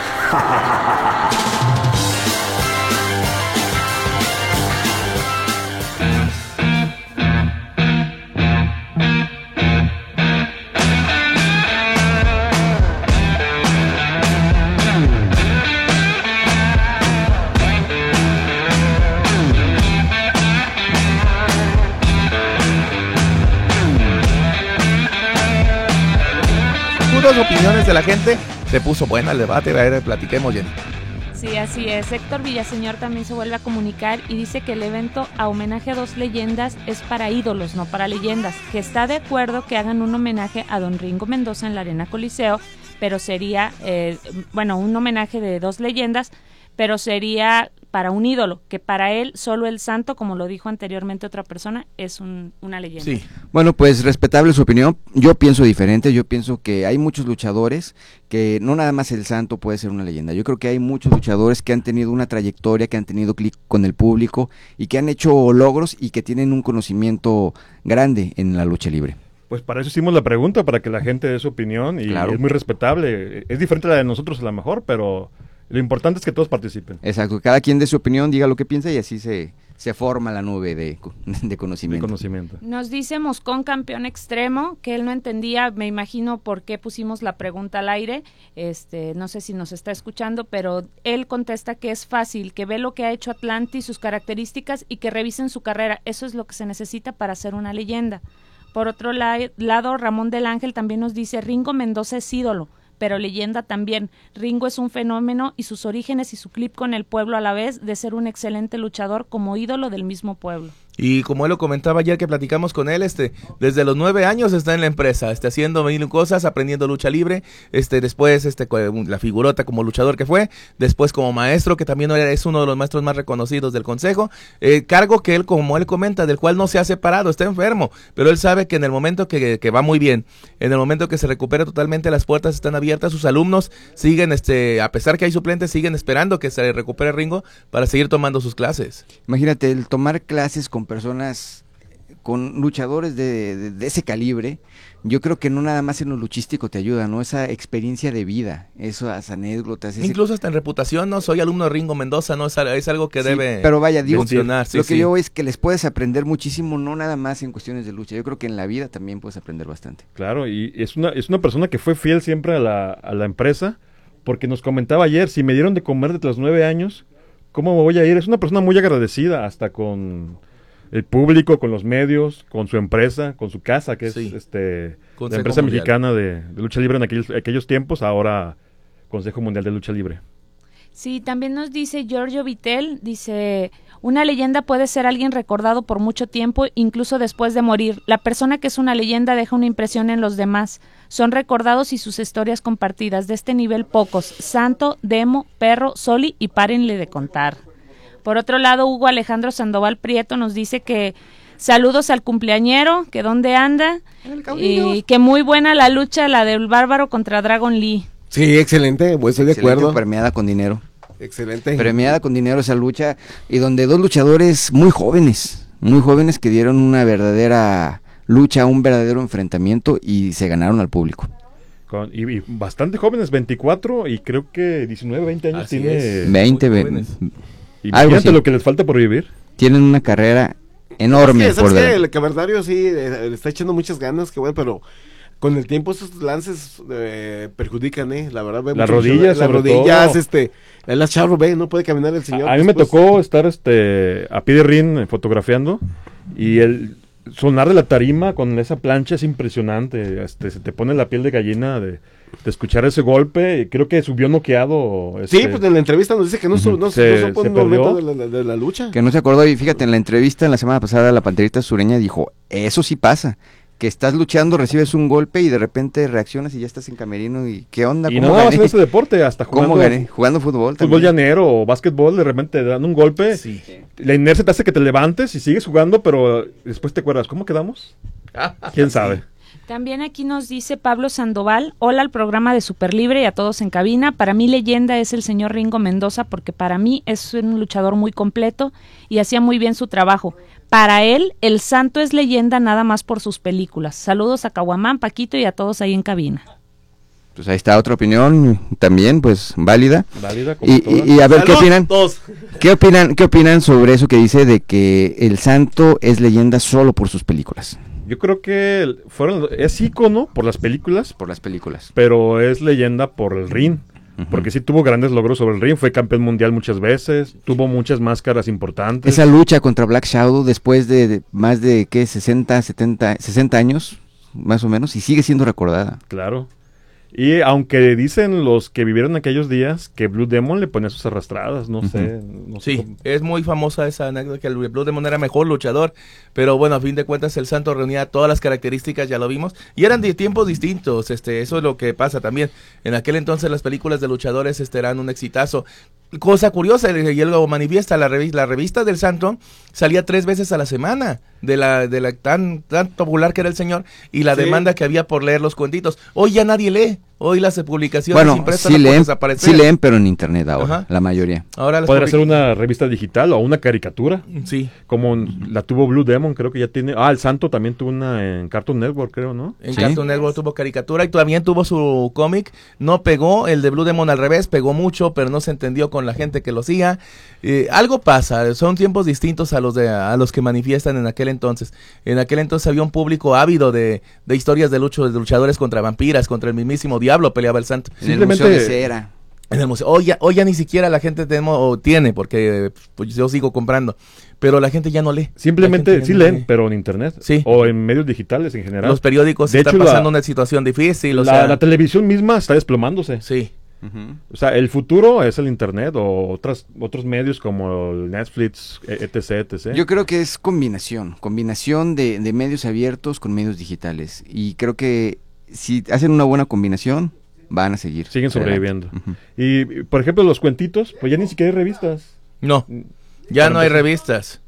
Opiniones de la gente, se puso buena el debate, a ver, platiquemos, Jenny. Sí, así es. Héctor Villaseñor también se vuelve a comunicar y dice que el evento a homenaje a dos leyendas es para ídolos, no para leyendas, que está de acuerdo que hagan un homenaje a don Ringo Mendoza en la Arena Coliseo, pero sería, eh, bueno, un homenaje de dos leyendas, pero sería para un ídolo, que para él solo el santo, como lo dijo anteriormente otra persona, es un, una leyenda. Sí. Bueno, pues respetable su opinión, yo pienso diferente, yo pienso que hay muchos luchadores que no nada más el santo puede ser una leyenda, yo creo que hay muchos luchadores que han tenido una trayectoria, que han tenido clic con el público y que han hecho logros y que tienen un conocimiento grande en la lucha libre. Pues para eso hicimos la pregunta, para que la gente dé su opinión y claro. Es muy respetable, es diferente a la de nosotros a lo mejor, pero lo importante es que todos participen. Exacto, cada quien dé su opinión, diga lo que piensa y así se, se forma la nube de, de conocimiento. De conocimiento. Nos dice Moscón, campeón extremo, que él no entendía, me imagino por qué pusimos la pregunta al aire, este, no sé si nos está escuchando, pero él contesta que es fácil, que ve lo que ha hecho Atlantis, sus características y que revisen su carrera, eso es lo que se necesita para ser una leyenda. Por otro la, lado, Ramón del Ángel también nos dice, Ringo Mendoza es ídolo, pero leyenda también. Ringo es un fenómeno y sus orígenes y su clip con el pueblo a la vez de ser un excelente luchador como ídolo del mismo pueblo. Y como él lo comentaba ayer que platicamos con él, este, desde los nueve años está en la empresa, este, haciendo mil cosas, aprendiendo lucha libre, este, después este, la figurota como luchador que fue, después como maestro, que también es uno de los maestros más reconocidos del consejo, eh, cargo que él, como él comenta, del cual no se ha separado, está enfermo, pero él sabe que en el momento que, que va muy bien, en el momento que se recupera totalmente, las puertas están abiertas, sus alumnos siguen, este, a pesar que hay suplentes, siguen esperando que se recupere Ringo para seguir tomando sus clases. Imagínate, el tomar clases con personas, con luchadores de, de, de ese calibre, yo creo que no nada más en lo luchístico te ayuda, ¿no? Esa experiencia de vida, esas anécdotas. Ese... Incluso hasta en reputación, ¿no? Soy alumno de Ringo Mendoza, ¿no? Es, es algo que sí, debe pero vaya, digo, funcionar. Sí, lo sí. que yo veo es que les puedes aprender muchísimo, no nada más en cuestiones de lucha. Yo creo que en la vida también puedes aprender bastante. Claro, y es una, es una persona que fue fiel siempre a la, a la empresa, porque nos comentaba ayer, si me dieron de comer desde los nueve años, ¿cómo me voy a ir? Es una persona muy agradecida, hasta con el público, con los medios, con su empresa, con su casa, que sí. es este Consejo la empresa Mundial. Mexicana de, de lucha libre en aquellos, aquellos tiempos, ahora Consejo Mundial de Lucha Libre. Sí, también nos dice Giorgio Vitel, dice, una leyenda puede ser alguien recordado por mucho tiempo, incluso después de morir. La persona que es una leyenda deja una impresión en los demás. Son recordados y sus historias compartidas. De este nivel pocos. Santo, Demo, Perro, Soli y párenle de contar. Por otro lado, Hugo Alejandro Sandoval Prieto nos dice que saludos al cumpleañero, que dónde anda, y que muy buena la lucha, la del Bárbaro contra Dragon Lee. Sí, excelente, pues estoy de Excelente, acuerdo. Premiada con dinero. Excelente. Premiada con dinero esa lucha, y donde dos luchadores muy jóvenes, muy jóvenes que dieron una verdadera lucha, un verdadero enfrentamiento y se ganaron al público. Con, y, y bastante jóvenes, veinticuatro y creo que diecinueve, veinte años Así tiene. es. veinte, Imagínate algo así. lo que les falta por vivir. Tienen una carrera enorme. Es que, ¿sabes por qué? delante. El Cavernario sí eh, le está echando muchas ganas, que bueno, pero con el tiempo esos lances eh, perjudican, ¿eh? La verdad, ve Las mucho rodillas, las sobre rodillas, todo. este, las charro, ve, no puede caminar el señor. A, a mí me después. tocó estar este a pie de ring eh, fotografiando y el sonar de la tarima con esa plancha es impresionante. Este, se te pone la piel de gallina de, de escuchar ese golpe. Creo que subió noqueado. Sí, este, pues en la entrevista nos dice que no, Ujú. su- no, Se- no supo se un momento perdió. de la, de la lucha. Que no se acordó, y fíjate, en la entrevista en la semana pasada, la Panterita Sureña dijo, eso sí pasa, que estás luchando, recibes un golpe y de repente reaccionas y ya estás en camerino y ¿qué onda? Y ¿Cómo no nada más gané? en ese deporte, hasta ¿Cómo jugando, gané? Jugando fútbol también. fútbol llanero o básquetbol, de repente te dan un golpe, la inercia te hace que te levantes y sigues jugando, pero después te acuerdas, ¿cómo quedamos? ¿Quién sabe? También aquí nos dice Pablo Sandoval, hola al programa de Super Libre y a todos en cabina. Para mí leyenda es el señor Ringo Mendoza porque para mí es un luchador muy completo y hacía muy bien su trabajo. Para él, el santo es leyenda nada más por sus películas. Saludos a Caguamán, Paquito y a todos ahí en cabina. Pues ahí está otra opinión también, pues válida. Válida, como Y, todas. y- y a ver, ¿qué ¡Salud! opinan? Todos. ¿Qué opinan? ¿Qué opinan sobre eso que dice de que el santo es leyenda solo por sus películas? Yo creo que el- fueron es ícono por las películas, por las películas, pero es leyenda por el ring. Porque sí tuvo grandes logros sobre el ring, fue campeón mundial muchas veces, tuvo muchas máscaras importantes. Esa lucha contra Black Shadow después de, de más de, ¿qué? sesenta, setenta, sesenta años, más o menos, y sigue siendo recordada. Claro. Y aunque dicen los que vivieron aquellos días que Blue Demon le ponía sus arrastradas, no sé. No sé Sí, cómo- es muy famosa esa anécdota que el Blue Demon era mejor luchador, pero bueno, a fin de cuentas el santo reunía todas las características, ya lo vimos, y eran de tiempos distintos, este, eso es lo que pasa también. En aquel entonces las películas de luchadores este, eran un exitazo. Cosa curiosa, y él lo manifiesta, la revista, la revista del santo salía tres veces a la semana, de la, de la tan, tan popular que era el señor, y la Sí. demanda que había por leer los cuentitos. Hoy ya nadie lee, hoy las publicaciones Bueno, impresas sí no pueden leen, desaparecer. sí leen, pero en internet ahora, Ajá. la mayoría. Ahora las Podría public- ser una revista digital o una caricatura. Sí. Como la tuvo Blue Demon, creo que ya tiene. Ah, el Santo también tuvo una en Cartoon Network, creo, ¿no? En Cartoon Network tuvo caricatura y también tuvo su cómic. No pegó, el de Blue Demon al revés, pegó mucho, pero no se entendió con la gente que lo siga. Eh, algo pasa, son tiempos distintos a los de a los que manifiestan en aquel entonces. En aquel entonces había un público ávido de, de historias de, lucho, de luchadores contra vampiras, contra el mismísimo diablo peleaba el santo. En el Museo de Cera. En el museo. Hoy ya, hoy ya ni siquiera la gente tenemos, o tiene, porque pues, yo sigo comprando. Pero la gente ya no lee. Simplemente La gente sí ya no leen, lee. pero en internet. Sí. O en medios digitales en general. Los periódicos De están hecho, pasando la- una situación difícil. O la, sea, la televisión misma está desplomándose. Sí. O sea, el futuro es el internet o otras, otros medios como el Netflix, e- etc, etcétera. Yo creo que es combinación, combinación de, de medios abiertos con medios digitales. Y creo que si hacen una buena combinación, van a seguir. Siguen sobreviviendo. Ujú. Y, por ejemplo, los cuentitos, pues ya ni siquiera hay revistas. No, ya Para no hay empezar. revistas.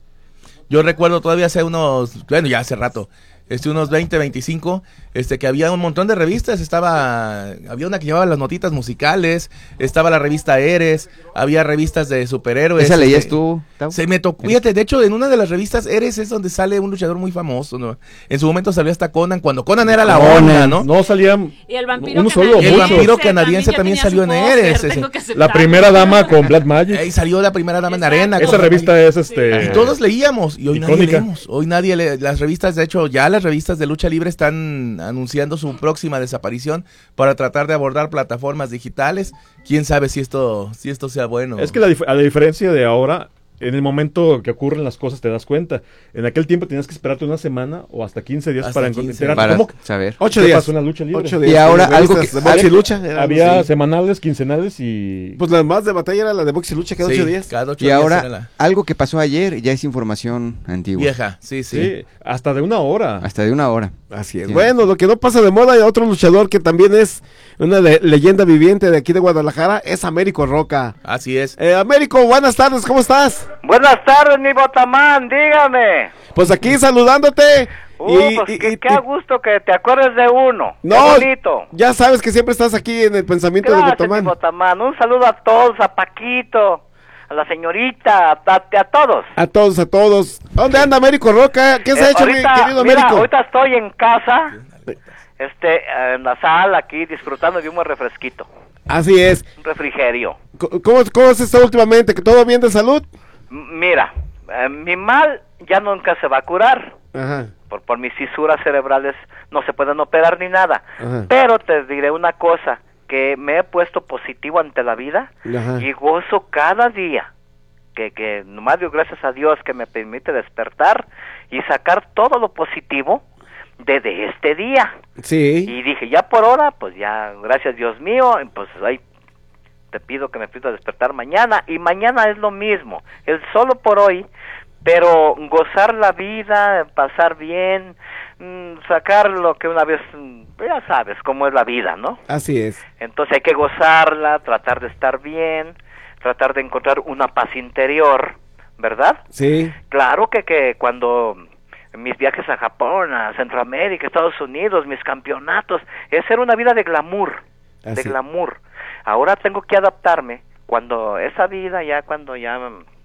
Yo recuerdo todavía hace unos, bueno, ya hace rato, este, unos veinte, veinticinco, este, que había un montón de revistas, estaba, había una que llevaba las notitas musicales, estaba la revista Eres, había revistas de superhéroes. ¿Esa leías este, tú, Tau? Se me tocó, fíjate, de hecho, en una de las revistas Eres es donde sale un luchador muy famoso, ¿no? En su momento salió hasta Conan, cuando Conan era la Conan, onda, ¿no? No salían Y el vampiro uno solo, canadiense El muchos. vampiro canadiense también, ya salió en tenía su Eres. póster, ese. tengo que La aceptarlo. primera dama con Black Magic. Ahí salió la primera dama en arena. Esa con- revista es este. Y todos leíamos y hoy nadie icónica. leemos. Hoy nadie lee. Las revistas, de hecho, ya las revistas de lucha libre están anunciando su próxima desaparición para tratar de abordar plataformas digitales. Quién sabe si esto, si esto sea bueno. Es que la, dif- a la diferencia de ahora, en el momento que ocurren las cosas te das cuenta. En aquel tiempo tenías que esperarte una semana o hasta quince días Hasta para quince. enterarte Para cómo saber. Ocho qué días. pasó en la lucha libre. Ocho Y días. ahora Las algo revistas que- de box y había- lucha. eran Había así. semanales, quincenales y... Pues la más de batalla era la de box y lucha, cada Sí, ocho días. cada ocho Y días ahora, era la algo que pasó ayer ya es información antigua. vieja. Sí, sí. Sí, hasta de una hora. Hasta de una hora. Así es. Sí. Bueno, lo que no pasa de moda, y otro luchador que también es una le- leyenda viviente de aquí de Guadalajara, es Américo Roca. Así es. Eh, Américo, buenas tardes, ¿cómo estás? Buenas tardes, mi botamán, dígame. Pues aquí saludándote. Uh, y- pues y- qué, y- qué a gusto que te acuerdes de uno. No, Qué bonito. ya sabes que siempre estás aquí en el pensamiento de Gracias, mi Botamán. botamán. Un saludo a todos, a Paquito, a la señorita, a, a- a todos. A todos, a todos. ¿Dónde anda Américo Roca? ¿Qué se Eh, ha hecho, mi ahorita, querido mira, Américo? ahorita estoy en casa este, en la sala aquí disfrutando de un buen refresquito, Así es. un refrigerio. Co- ¿Cómo, cómo has estado últimamente? ¿Que todo bien de salud? M- Mira, eh, mi mal ya nunca se va a curar. Ajá. Por, por mis fisuras cerebrales no se pueden operar ni nada. Ajá. Pero te diré una cosa, que me he puesto positivo ante la vida Ajá. y gozo cada día. Que, que nomás digo gracias a Dios que me permite despertar y sacar todo lo positivo de, de este día. Sí. Y dije, ya por hora, pues ya, gracias Dios mío, pues ahí te pido que me pidas despertar mañana. Y mañana es lo mismo, el solo por hoy, pero gozar la vida, pasar bien, mmm, sacar lo que una vez, mmm, ya sabes cómo es la vida, ¿no? Así es. Entonces hay que gozarla, tratar de estar bien, tratar de encontrar una paz interior, ¿verdad? Sí. Claro que, que cuando mis viajes a Japón, a Centroamérica, Estados Unidos, mis campeonatos, esa era una vida de glamour, de Así. glamour. Ahora tengo que adaptarme cuando esa vida, ya cuando ya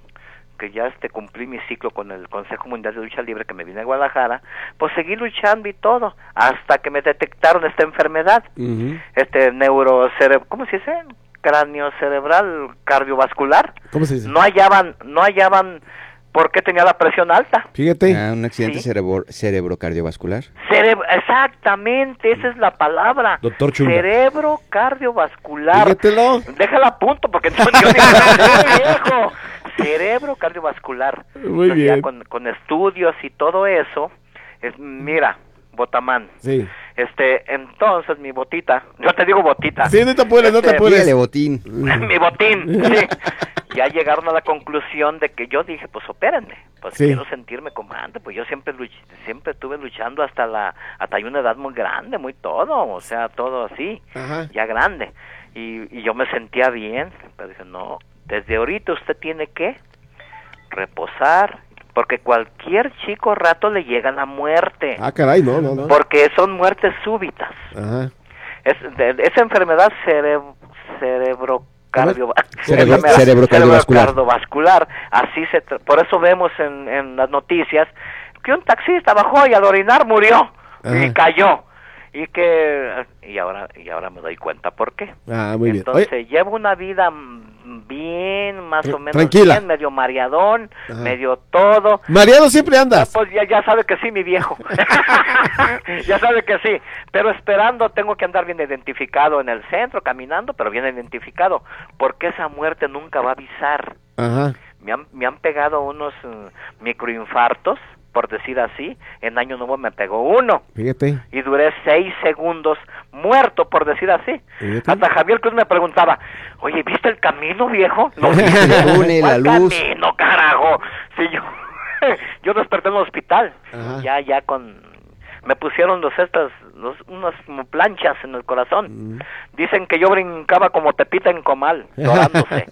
que ya este cumplí mi ciclo con el Consejo Mundial de Lucha Libre, que me vine a Guadalajara, pues seguí luchando y todo, hasta que me detectaron esta enfermedad, Ujú. este neurocerebro, ¿cómo se dice? Cráneo cerebral cardiovascular. ¿Cómo se dice? No hallaban, no hallaban por qué tenía la presión alta. Fíjate. Ah, un accidente Sí. cerebro, cerebrocardiovascular. Cerebro, exactamente, esa es la palabra. Doctor Chunga. Cerebro cardiovascular. Fíjatelo. Déjala a punto porque no, yo ni sé, viejo. Cerebro cardiovascular. Muy Entonces, ya bien. con, con estudios y todo eso, es, mira, Botamán. Sí. Este, entonces mi botita, yo te digo botita. Sí, no te apures, no te Este, apures. Dígale, botín. mi botín, sí. Ya llegaron a la conclusión de que yo dije, pues opérenme, pues Sí. quiero sentirme como antes, pues yo siempre luch siempre estuve luchando hasta la hasta una edad muy grande, muy todo, o sea, todo así, Ajá. ya grande. Y, y yo me sentía bien, pero dije, no, desde ahorita usted tiene que reposar, porque cualquier chico rato le llega la muerte, Ah, caray, no, no, no. porque son muertes súbitas. Ajá. Es, de, de esa enfermedad cere, cerebro cardio, Cerebro- enfermedad cerebrocardiovascular. cerebrocardiovascular, así se tra- por eso vemos en, en las noticias que un taxista bajó y al orinar murió y Ajá. cayó y que y ahora y ahora me doy cuenta por qué. Ah, muy bien. Entonces Oye, llevo una vida mm, bien, más Tra- o menos tranquila. bien, medio mareadón, Ajá. medio todo. mareado siempre andas. Pues ya, ya sabe que sí, mi viejo. Ya sabe que sí. Pero esperando, tengo que andar bien identificado en el centro, caminando, pero bien identificado. Porque esa muerte nunca va a avisar. Ajá. Me han, me han pegado unos uh, microinfartos, por decir así. En Año Nuevo me pegó uno. Fíjate. Y duré seis segundos muerto, por decir así. Fíjate. Hasta Javier Cruz me preguntaba, oye, ¿viste el camino, viejo? No, El túnel, la ¿cuál luz. camino, carajo? Si yo, yo desperté en el hospital, Ajá. ya, ya con, me pusieron los estas, los, unas como planchas en el corazón. Mm. Dicen que yo brincaba como Tepita en comal, llorándose.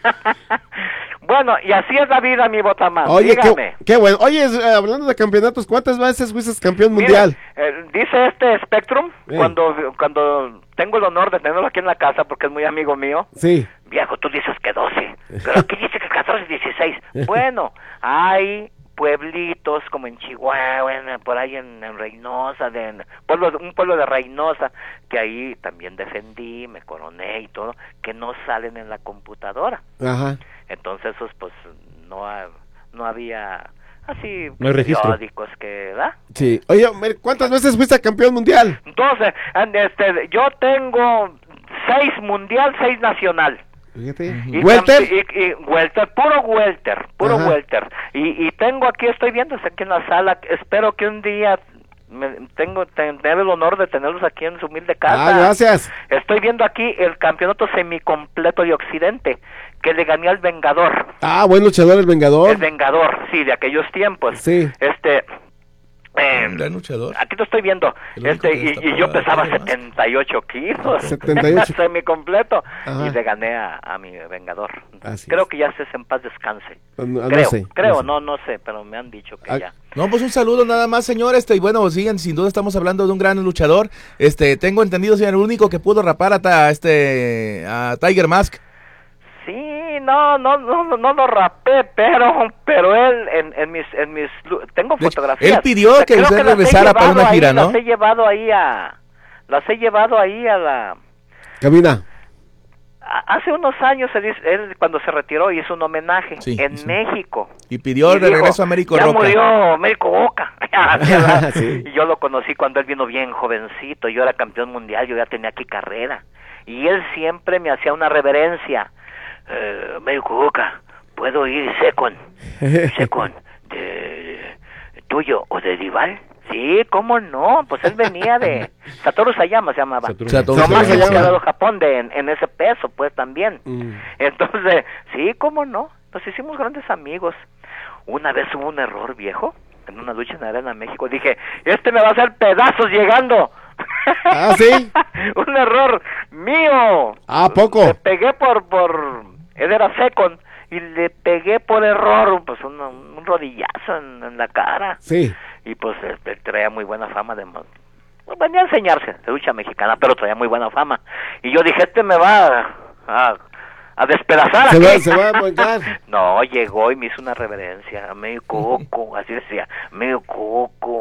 Bueno, y así es la vida, mi Botamán. Oye, Dígame. qué, qué bueno. Oye, eh, hablando de campeonatos, ¿cuántas veces fuiste campeón Mire, mundial? eh, dice este Spectrum, Sí. cuando, cuando tengo el honor de tenerlo aquí en la casa, porque es muy amigo mío. Sí. Viejo, tú dices que doce, pero aquí dice que catorce, dieciséis. Bueno, hay pueblitos como en Chihuahua, en- por ahí en, en Reynosa, de, en pueblo, un pueblo de Reynosa, que ahí también defendí, me coroné y todo, que no salen en la computadora. Ajá. Entonces, esos, pues, no, ha- no había así No hay registro. periódicos que, ¿verdad? Sí. Oye, Mer, ¿cuántas veces fuiste campeón mundial? Entonces, and- este, yo tengo seis mundial, seis nacional. Fíjate. Y ¿Welter? tam- Y, y welter, puro welter, puro Ajá. welter. Y, y tengo aquí, estoy viendo aquí en la sala, espero que un día me, tengo tener el honor de tenerlos aquí en su humilde casa. Ah, gracias. Estoy viendo aquí el campeonato semicompleto de Occidente, que le gané al Vengador. Ah, buen luchador el Vengador. El Vengador, sí, de aquellos tiempos. Sí. Este... Eh, Un gran luchador. aquí lo estoy viendo, El único este que y, destapó y yo la pesaba tele más. setenta y ocho kilos, setenta y ocho. semicompleto, Ajá. y le gané a, a mi Vengador. Así Creo es. que ya estés en paz descanse. No, no creo, sé, creo, no sé. no, no sé, pero me han dicho que Ah, ya. No, pues un saludo nada más, señor, este, y bueno, siguen, sin duda estamos hablando de un gran luchador, este, tengo entendido, señor, el único que pudo rapar a, ta- este, a Tiger Mask. Sí, no, no, no, no, no lo rapé, pero, pero él en, en mis, en mis, lu- tengo De hecho, fotografías. él pidió que Creo usted las he regresara para llevado una ahí, gira, ¿no? Las he llevado ahí a, las he llevado ahí a la... Camina. a- Hace unos años, él, hizo- él cuando se retiró hizo un homenaje Sí, en sí. México. Y pidió de dijo, regreso a Américo ya Roca. murió Américo Boca. Sí. Y yo lo conocí cuando él vino bien jovencito, yo era campeón mundial, yo ya tenía aquí carrera. Y él siempre me hacía una reverencia. Eh, Américo Boca, ¿puedo ir second? Second, de, tuyo o de rival. Sí, ¿cómo no? Pues él venía de Satoru Sayama, se llamaba. Satoru. Satoru Lo más Sayama. que ha dado Japón de, en, en ese peso, pues también. Mm. Entonces, sí, ¿cómo no? Nos hicimos grandes amigos. Una vez hubo un error viejo en una lucha en la Arena México. Dije, este me va a hacer pedazos llegando. Ah, ¿sí? Un error mío. Ah, poco. Le pegué por, por, él era second, y le pegué por error, pues un, un rodillazo en, en la cara. Sí. Y pues este, traía muy buena fama de... mo- pues, venía a enseñarse de lucha mexicana, pero traía muy buena fama. Y yo dije, este me va a, a, a despedazar Se aquí. va, se va a mancar. No, llegó y me hizo una reverencia. Medio coco, así decía, medio coco.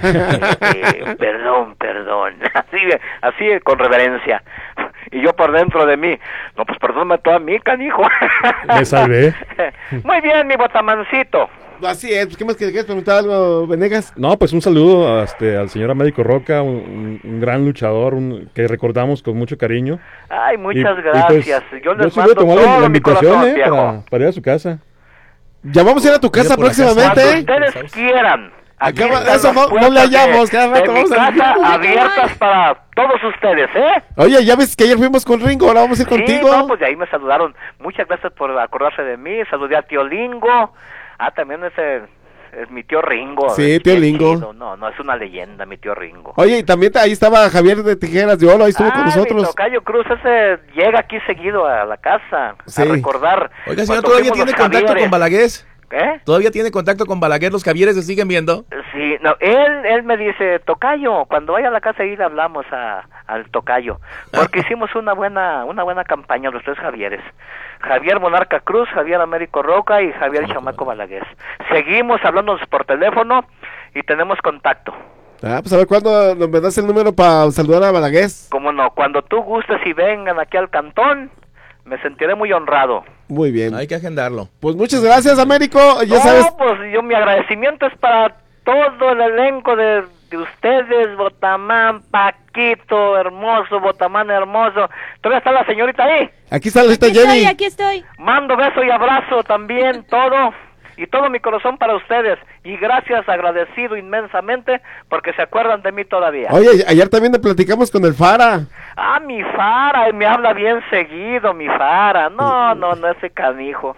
Este, perdón, perdón. Así, así con reverencia. Y yo por dentro de mí, no, pues perdóname tú a mí, canijo. Me salvé. Muy bien, mi botamancito. Así es. ¿Qué más que quieres preguntar algo, Venegas? No, pues un saludo a, este, al señor Américo Roca, un, un- un gran luchador un- que recordamos con mucho cariño. Ay, muchas Y- y, pues, gracias. yo les sí voy a mando tomar la- todo la mi invitación, corazón, eh, viejo. para, para ir a su casa. Ya vamos a ir a tu casa por la casa. próximamente. Cuando ustedes quieran. Aquí Acaba- están eso las no- no puertas le hallamos, de- cada rato de mi vamos a- casa abiertas para todos ustedes, ¿eh? Oye, ya ves que ayer fuimos con Ringo, ahora vamos a ir contigo. Sí, no, pues de ahí me saludaron. Muchas gracias por acordarse de mí. Saludé a tío Lingo. Ah, también ese es mi tío Ringo. Sí, Es tío bien Lingo. chido. No, no, es una leyenda, mi tío Ringo. Oye, y también ahí estaba Javier de Tijeras de Oro, ahí estuvo Ah, con mi nosotros. tocayo Cruz, ese llega aquí seguido a la casa Sí. a recordar. Oiga, señor, cuando ¿todavía fuimos tiene los contacto Javieres. con Balaguer? ¿Eh? ¿Todavía tiene contacto con Balaguer? ¿Los Javieres se siguen viendo? Sí, no, él, él me dice, tocayo, cuando vaya a la casa ahí le hablamos a, al tocayo, porque hicimos una buena, una buena campaña los tres Javieres, Javier Monarca Cruz, Javier Américo Roca y Javier Chamaco Balaguer. Seguimos hablándonos por teléfono y tenemos contacto. Ah, pues a ver cuándo nos me das el número para saludar a Balaguer. Como no, cuando tú gustes y vengan aquí al cantón, me sentiré muy honrado. Muy bien. Hay que agendarlo. Pues muchas gracias, Américo. Ya no, sabes. pues yo mi agradecimiento es para todo el elenco de, de ustedes, Botamán, Paquito, hermoso, Botamán hermoso. ¿Todavía está la señorita ahí? Aquí está la Aquí Jenny. estoy, aquí estoy. Mando beso y abrazo también, todo, y todo mi corazón para ustedes. Y gracias, agradecido inmensamente, porque se acuerdan de mí todavía. Oye, ayer también te platicamos con el Fara. Ah, mi Fara, me habla bien seguido, mi Fara. No, no, no, ese canijo.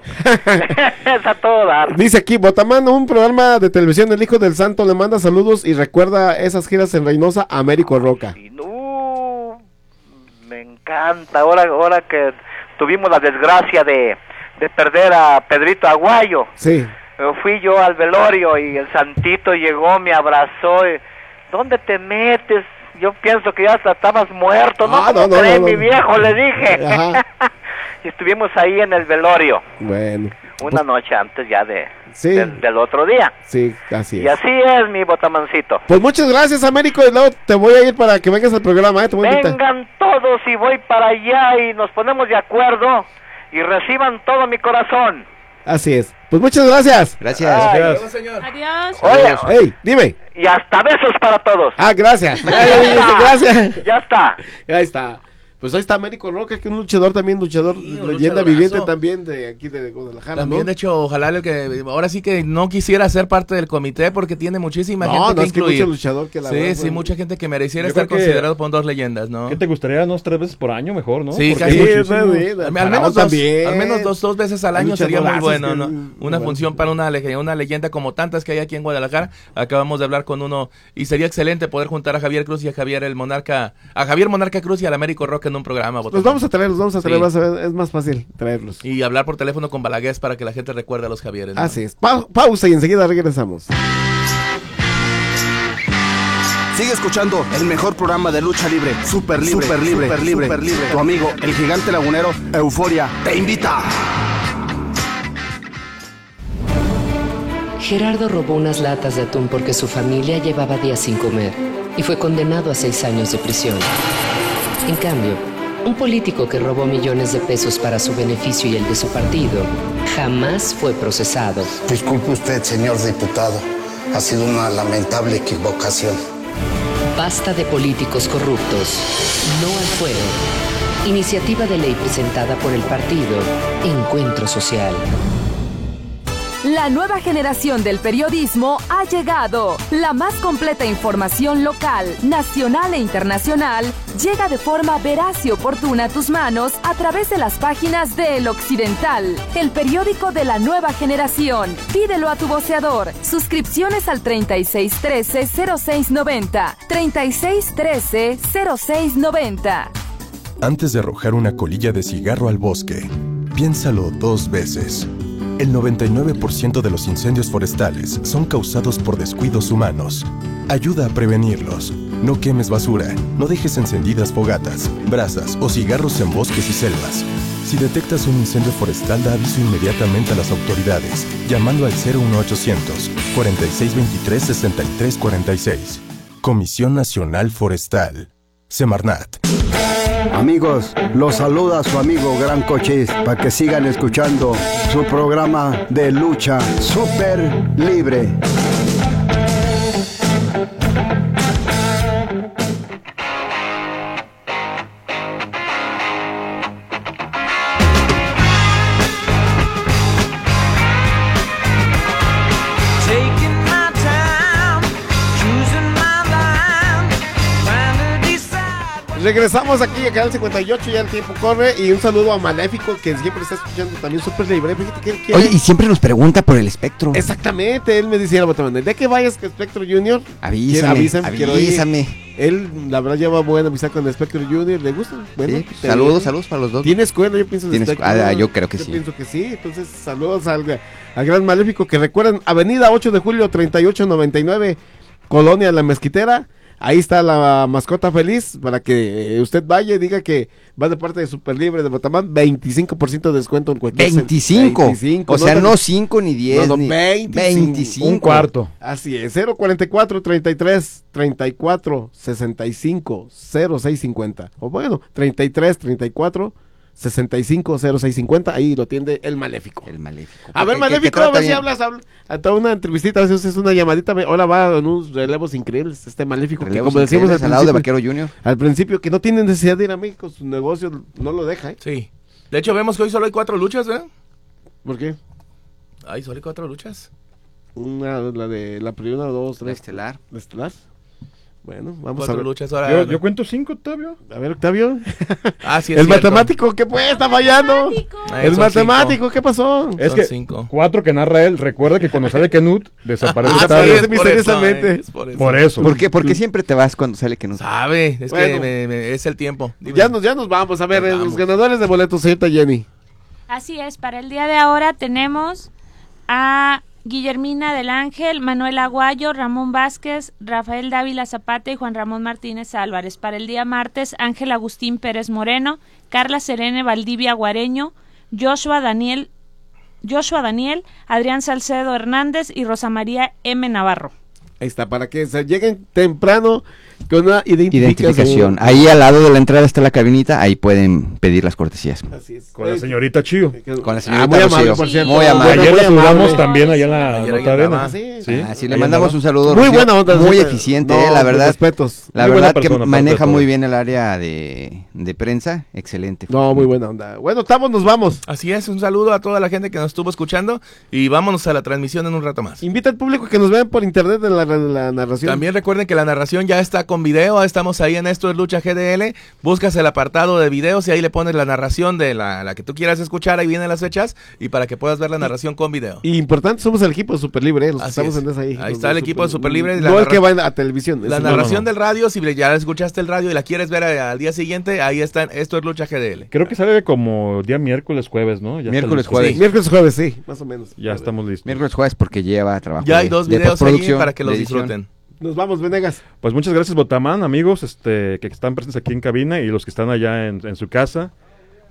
Es a todo dar. Dice aquí, Botamán, un programa de televisión, El Hijo del Santo, le manda saludos y recuerda esas giras en Reynosa, Américo Roca. Uh, me encanta, ahora, ahora que tuvimos la desgracia de, de perder a Pedrito Aguayo. Sí. Eh, Fui yo al velorio y el santito llegó, me abrazó. Y, ¿dónde te metes? Yo pienso que ya hasta estabas muerto. No, Ah, ¿cómo no, no, crees, no, mi no. viejo? Le dije. Ajá. Y estuvimos ahí en el velorio, Bueno. una noche antes ya de Sí. del, del otro día. Sí, así Y es. así es, mi botamancito. Pues muchas gracias, Américo, y luego te voy a ir para que vengas al programa, ¿eh? Te voy a invitar. Vengan todos y voy para allá y nos ponemos de acuerdo y reciban todo mi corazón. Así es. Pues muchas gracias. Gracias. Ay, Adiós, señor. Adiós. Oye, Hey, dime. y hasta besos para todos. Ah, gracias. Ay, ay, ay, gracias. Ya está. Ahí está. Pues ahí está Américo Roca, que es un luchador también, luchador, un leyenda luchadorazo. viviente también de aquí de Guadalajara, También, ¿no? de hecho, ojalá el que ahora sí que no quisiera ser parte del comité porque tiene muchísima No, gente no, que es que incluir. mucho luchador que la sí, verdad, sí, bueno. mucha gente que mereciera Yo estar creo que- considerado por dos leyendas, ¿no? ¿Qué te gustaría? ¿Unos tres veces por año mejor, no? Sí, Porque casi hay Sí, muchísimos. sí, Al, al Faraón menos dos, también. al menos dos, dos veces al Hay año sería muy luchadorazos bueno, que- ¿no? muy Una buenos. función para una, lege- una leyenda como tantas que hay aquí en Guadalajara. Acabamos de hablar con uno y sería excelente poder juntar a Javier Cruz y a Javier el Monarca, a Javier Monarca Cruz y al Américo Roca en un programa. Los Botón. vamos a traer, los vamos a traer, Sí. vas a ver, es más fácil traerlos. Y hablar por teléfono con Balaguer para que la gente recuerde a los Javieres, ¿no? Así es. Pa- pausa y enseguida regresamos. Sigue escuchando el mejor programa de lucha libre, super libre, super libre, super libre, super libre. Tu amigo, el gigante lagunero, Euforia, te invita. Gerardo robó unas latas de atún porque su familia llevaba días sin comer. y fue condenado a seis años de prisión. En cambio, un político que robó millones de pesos para su beneficio y el de su partido jamás fue procesado. Disculpe usted, señor diputado. Ha sido una lamentable equivocación. Basta de políticos corruptos. No al fuero. Iniciativa de ley presentada por el partido Encuentro Social. La nueva generación del periodismo ha llegado. La más completa información local, nacional e internacional llega de forma veraz y oportuna a tus manos a través de las páginas de El Occidental, el periódico de la nueva generación. Pídelo a tu voceador. Suscripciones al treinta y seis trece cero seis noventa. treinta y seis trece cero seis noventa. Antes de arrojar una colilla de cigarro al bosque, piénsalo dos veces. El noventa y nueve por ciento de los incendios forestales son causados por descuidos humanos. Ayuda a prevenirlos. No quemes basura, no dejes encendidas fogatas, brasas o cigarros en bosques y selvas. Si detectas un incendio forestal, da aviso inmediatamente a las autoridades, llamando al cero uno ochocientos, cuarenta y seis veintitrés, sesenta y tres cuarenta y seis. Comisión Nacional Forestal. Semarnat. Amigos, los saluda su amigo Gran Cochis para que sigan escuchando su programa de lucha Super Libre. Regresamos aquí a Canal cincuenta y ocho, ya el tiempo corre. Y un saludo a Maléfico, que siempre está escuchando también Super Libre. Fíjate que él quiere... Oye, y siempre nos pregunta por el espectro. Exactamente, él me decía, el día que vayas con Spectro Junior, avísame, avísame, avísame. Él, la verdad, lleva buena amistad con Spectro Junior, le gusta. Bueno, sí, saludos, saludos para los dos. ¿Tiene escuela? Yo pienso de Spectro. Ah, yo creo que yo sí. Yo pienso que sí, entonces saludos al, al gran Maléfico, que recuerden, Avenida ocho de julio, treinta y ocho noventa y nueve, Colonia La Mezquitera. Ahí está la mascota feliz para que usted vaya y diga que va de parte de Super Libre de Botamán. veinticinco por ciento de descuento en cualquier. veinticinco. veinticinco. O sea, no cinco ni diez. No, no, ni veinticinco. veinticinco. Un cuarto. Así es. cero cuarenta y cuatro, treinta y tres, treinta y cuatro, sesenta y cinco, cero seis cincuenta. O bueno, treinta y tres, treinta y cuatro, sesenta y cinco, cero seis cincuenta. Ahí lo atiende el Maléfico. El Maléfico. A ver, ¿Qué, Maléfico, qué a ver bien? si hablas, hablas. A toda una entrevistita, a veces es una llamadita. Hola, va en unos relevos increíbles. Este Maléfico, que Relevos como decíamos al al lado de principio, Vaquero Junior. al principio, que no tiene necesidad de ir a México, su negocio no lo deja, ¿eh? Sí. De hecho, vemos que hoy solo hay cuatro luchas, ¿eh? ¿Por qué? Ay, solo hay cuatro luchas. Una, la de la primera, dos, tres. La estelar. ¿La estelar? Bueno, vamos Cuatro a ver. luchas ahora. Yo, yo cuento cinco, Octavio. A ver, Octavio. Ah, sí, es el cierto. matemático, ¿qué pues? Está fallando. Ay, El son matemático, cinco. ¿qué pasó? Es Son que cinco. cuatro que narra él. Recuerda que cuando sale Kenut, desaparece Ah, el estadio. sí, es misteriosamente. es por eso. Por eso. ¿Por qué? ¿Por qué siempre te vas cuando sale que no? Sabe, es Bueno. que me- me- es el tiempo. Dime. Ya nos, ya nos vamos. A ver, Nos eh, los vamos. ganadores de boletos, señorita Jenny. Así es, para el día de ahora tenemos a Guillermina del Ángel, Manuel Aguayo, Ramón Vázquez, Rafael Dávila Zapata y Juan Ramón Martínez Álvarez. Para el día martes, Ángel Agustín Pérez Moreno, Carla Serene Valdivia Guareño, Joshua Daniel, Joshua Daniel, Adrián Salcedo Hernández y Rosa María M. Navarro. Ahí está, para que se lleguen temprano con una identificación. Identificación. Ahí al lado de la entrada está la cabinita, ahí pueden pedir las cortesías. Así es. Con la señorita Chío. Con la Ah, señorita muy amable, Rocío. por cierto. Muy amable. Ayer muy la saludamos amable. también allá en la Ayer Nota ahí Arena. andaba, sí. Sí. Ah, sí, le Ahí mandamos andaba. un saludo. Muy Rocío. buena onda. Muy sí. eficiente, No, eh, la mis verdad. respetos. La Muy buena verdad que persona, aparte maneja de muy todo. bien el área de, de prensa. Excelente. No, muy buena onda. Bueno, estamos, nos vamos. Así es, un saludo a toda la gente que nos estuvo escuchando y vámonos a la transmisión en un rato más. Invita al público que nos vean por internet en la, en la narración. También recuerden que la narración ya está con video, estamos ahí en Esto es Lucha G D L, buscas el apartado de videos y ahí le pones la narración de la, la que tú quieras escuchar, ahí vienen las fechas y para que puedas ver la narración con video. Y importante, somos el equipo de Super Libre, eh, los que Así estamos es. en esa ahí. Ahí los está el equipo de Super Libre. No La el que narra- va a televisión. La ese- narración no, no. del radio, si ya escuchaste el radio y la quieres ver a- al día siguiente, ahí está, Esto es Lucha G D L. Creo que sale como día miércoles, jueves, ¿no? Ya está Miércoles, listo. jueves. Sí, miércoles, jueves, sí, más o menos. Ya estamos listos. Miércoles, jueves, porque lleva trabajo. Ya hay de- dos de videos ahí postproducción, para que los de edición. disfruten. Nos vamos, Venegas. Pues muchas gracias, Botamán, amigos, este, que están presentes aquí en cabina y los que están allá en, en su casa.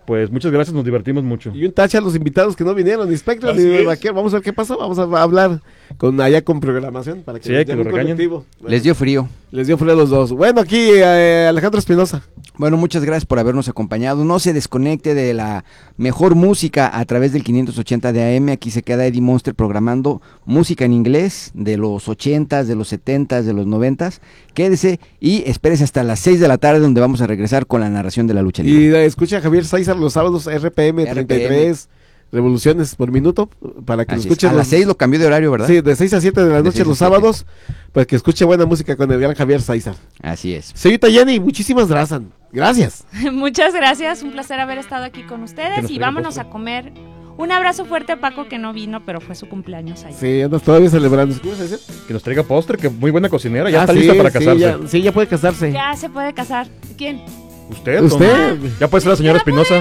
Pues muchas gracias, nos divertimos mucho. Y un tache a los invitados que no vinieron, ni Spectrum Así ni es. Vaquero. Vamos a ver qué pasó, vamos a hablar con allá con programación para que, Sí, nos que den lo un regañen. colectivo. Bueno, Les dio frío. les dio frío a los dos. Bueno, aquí eh, Alejandro Espinosa. Bueno, muchas gracias por habernos acompañado. No se desconecte de la mejor música a través del quinientos ochenta de A M. Aquí se queda Eddie Monster programando música en inglés de los ochentas, de los setentas, de los noventas. Quédese y espérese hasta las seis de la tarde, donde vamos a regresar con la narración de la lucha libre. Y eh, escucha a Javier Sáizar los sábados R P M treinta y tres revoluciones por minuto para que lo Así es. escuchen. A las seis lo cambió de horario, ¿verdad? Sí, de seis a siete de la De noche seis a los siete. sábados, para que escuche buena música con el gran Javier Sáizar. Así es. Señorita Jenny, muchísimas gracias. Gracias. Muchas gracias, un placer haber estado aquí con Que ustedes nos y traiga vámonos a comer. Un abrazo fuerte a Paco que no vino, pero fue su cumpleaños ayer. Sí, andas todavía celebrando. ¿Qué ibas a decir? Que nos traiga postre, que muy buena cocinera, ya Ah, está sí, lista para sí, casarse. ya- sí, ya puede casarse. Ya se puede casar. ¿Quién? ¿Usted? ¿Usted? don- Ya puede ser la señora Espinosa.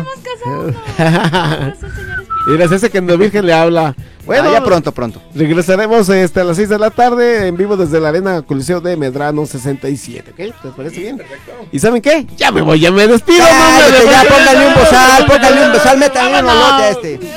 Mira, es ese que no virgen le habla. Bueno, Ah, ya pronto, pronto. Regresaremos este, a las seis de la tarde en vivo desde la Arena Coliseo de Medrano sesenta y siete, ¿ok? ¿Te parece bien? ¿Y saben qué? Ya me voy, ya me despido. Cállate, no me ya, dejo. póngale un bozal, póngale un bozal, métale un olote a este.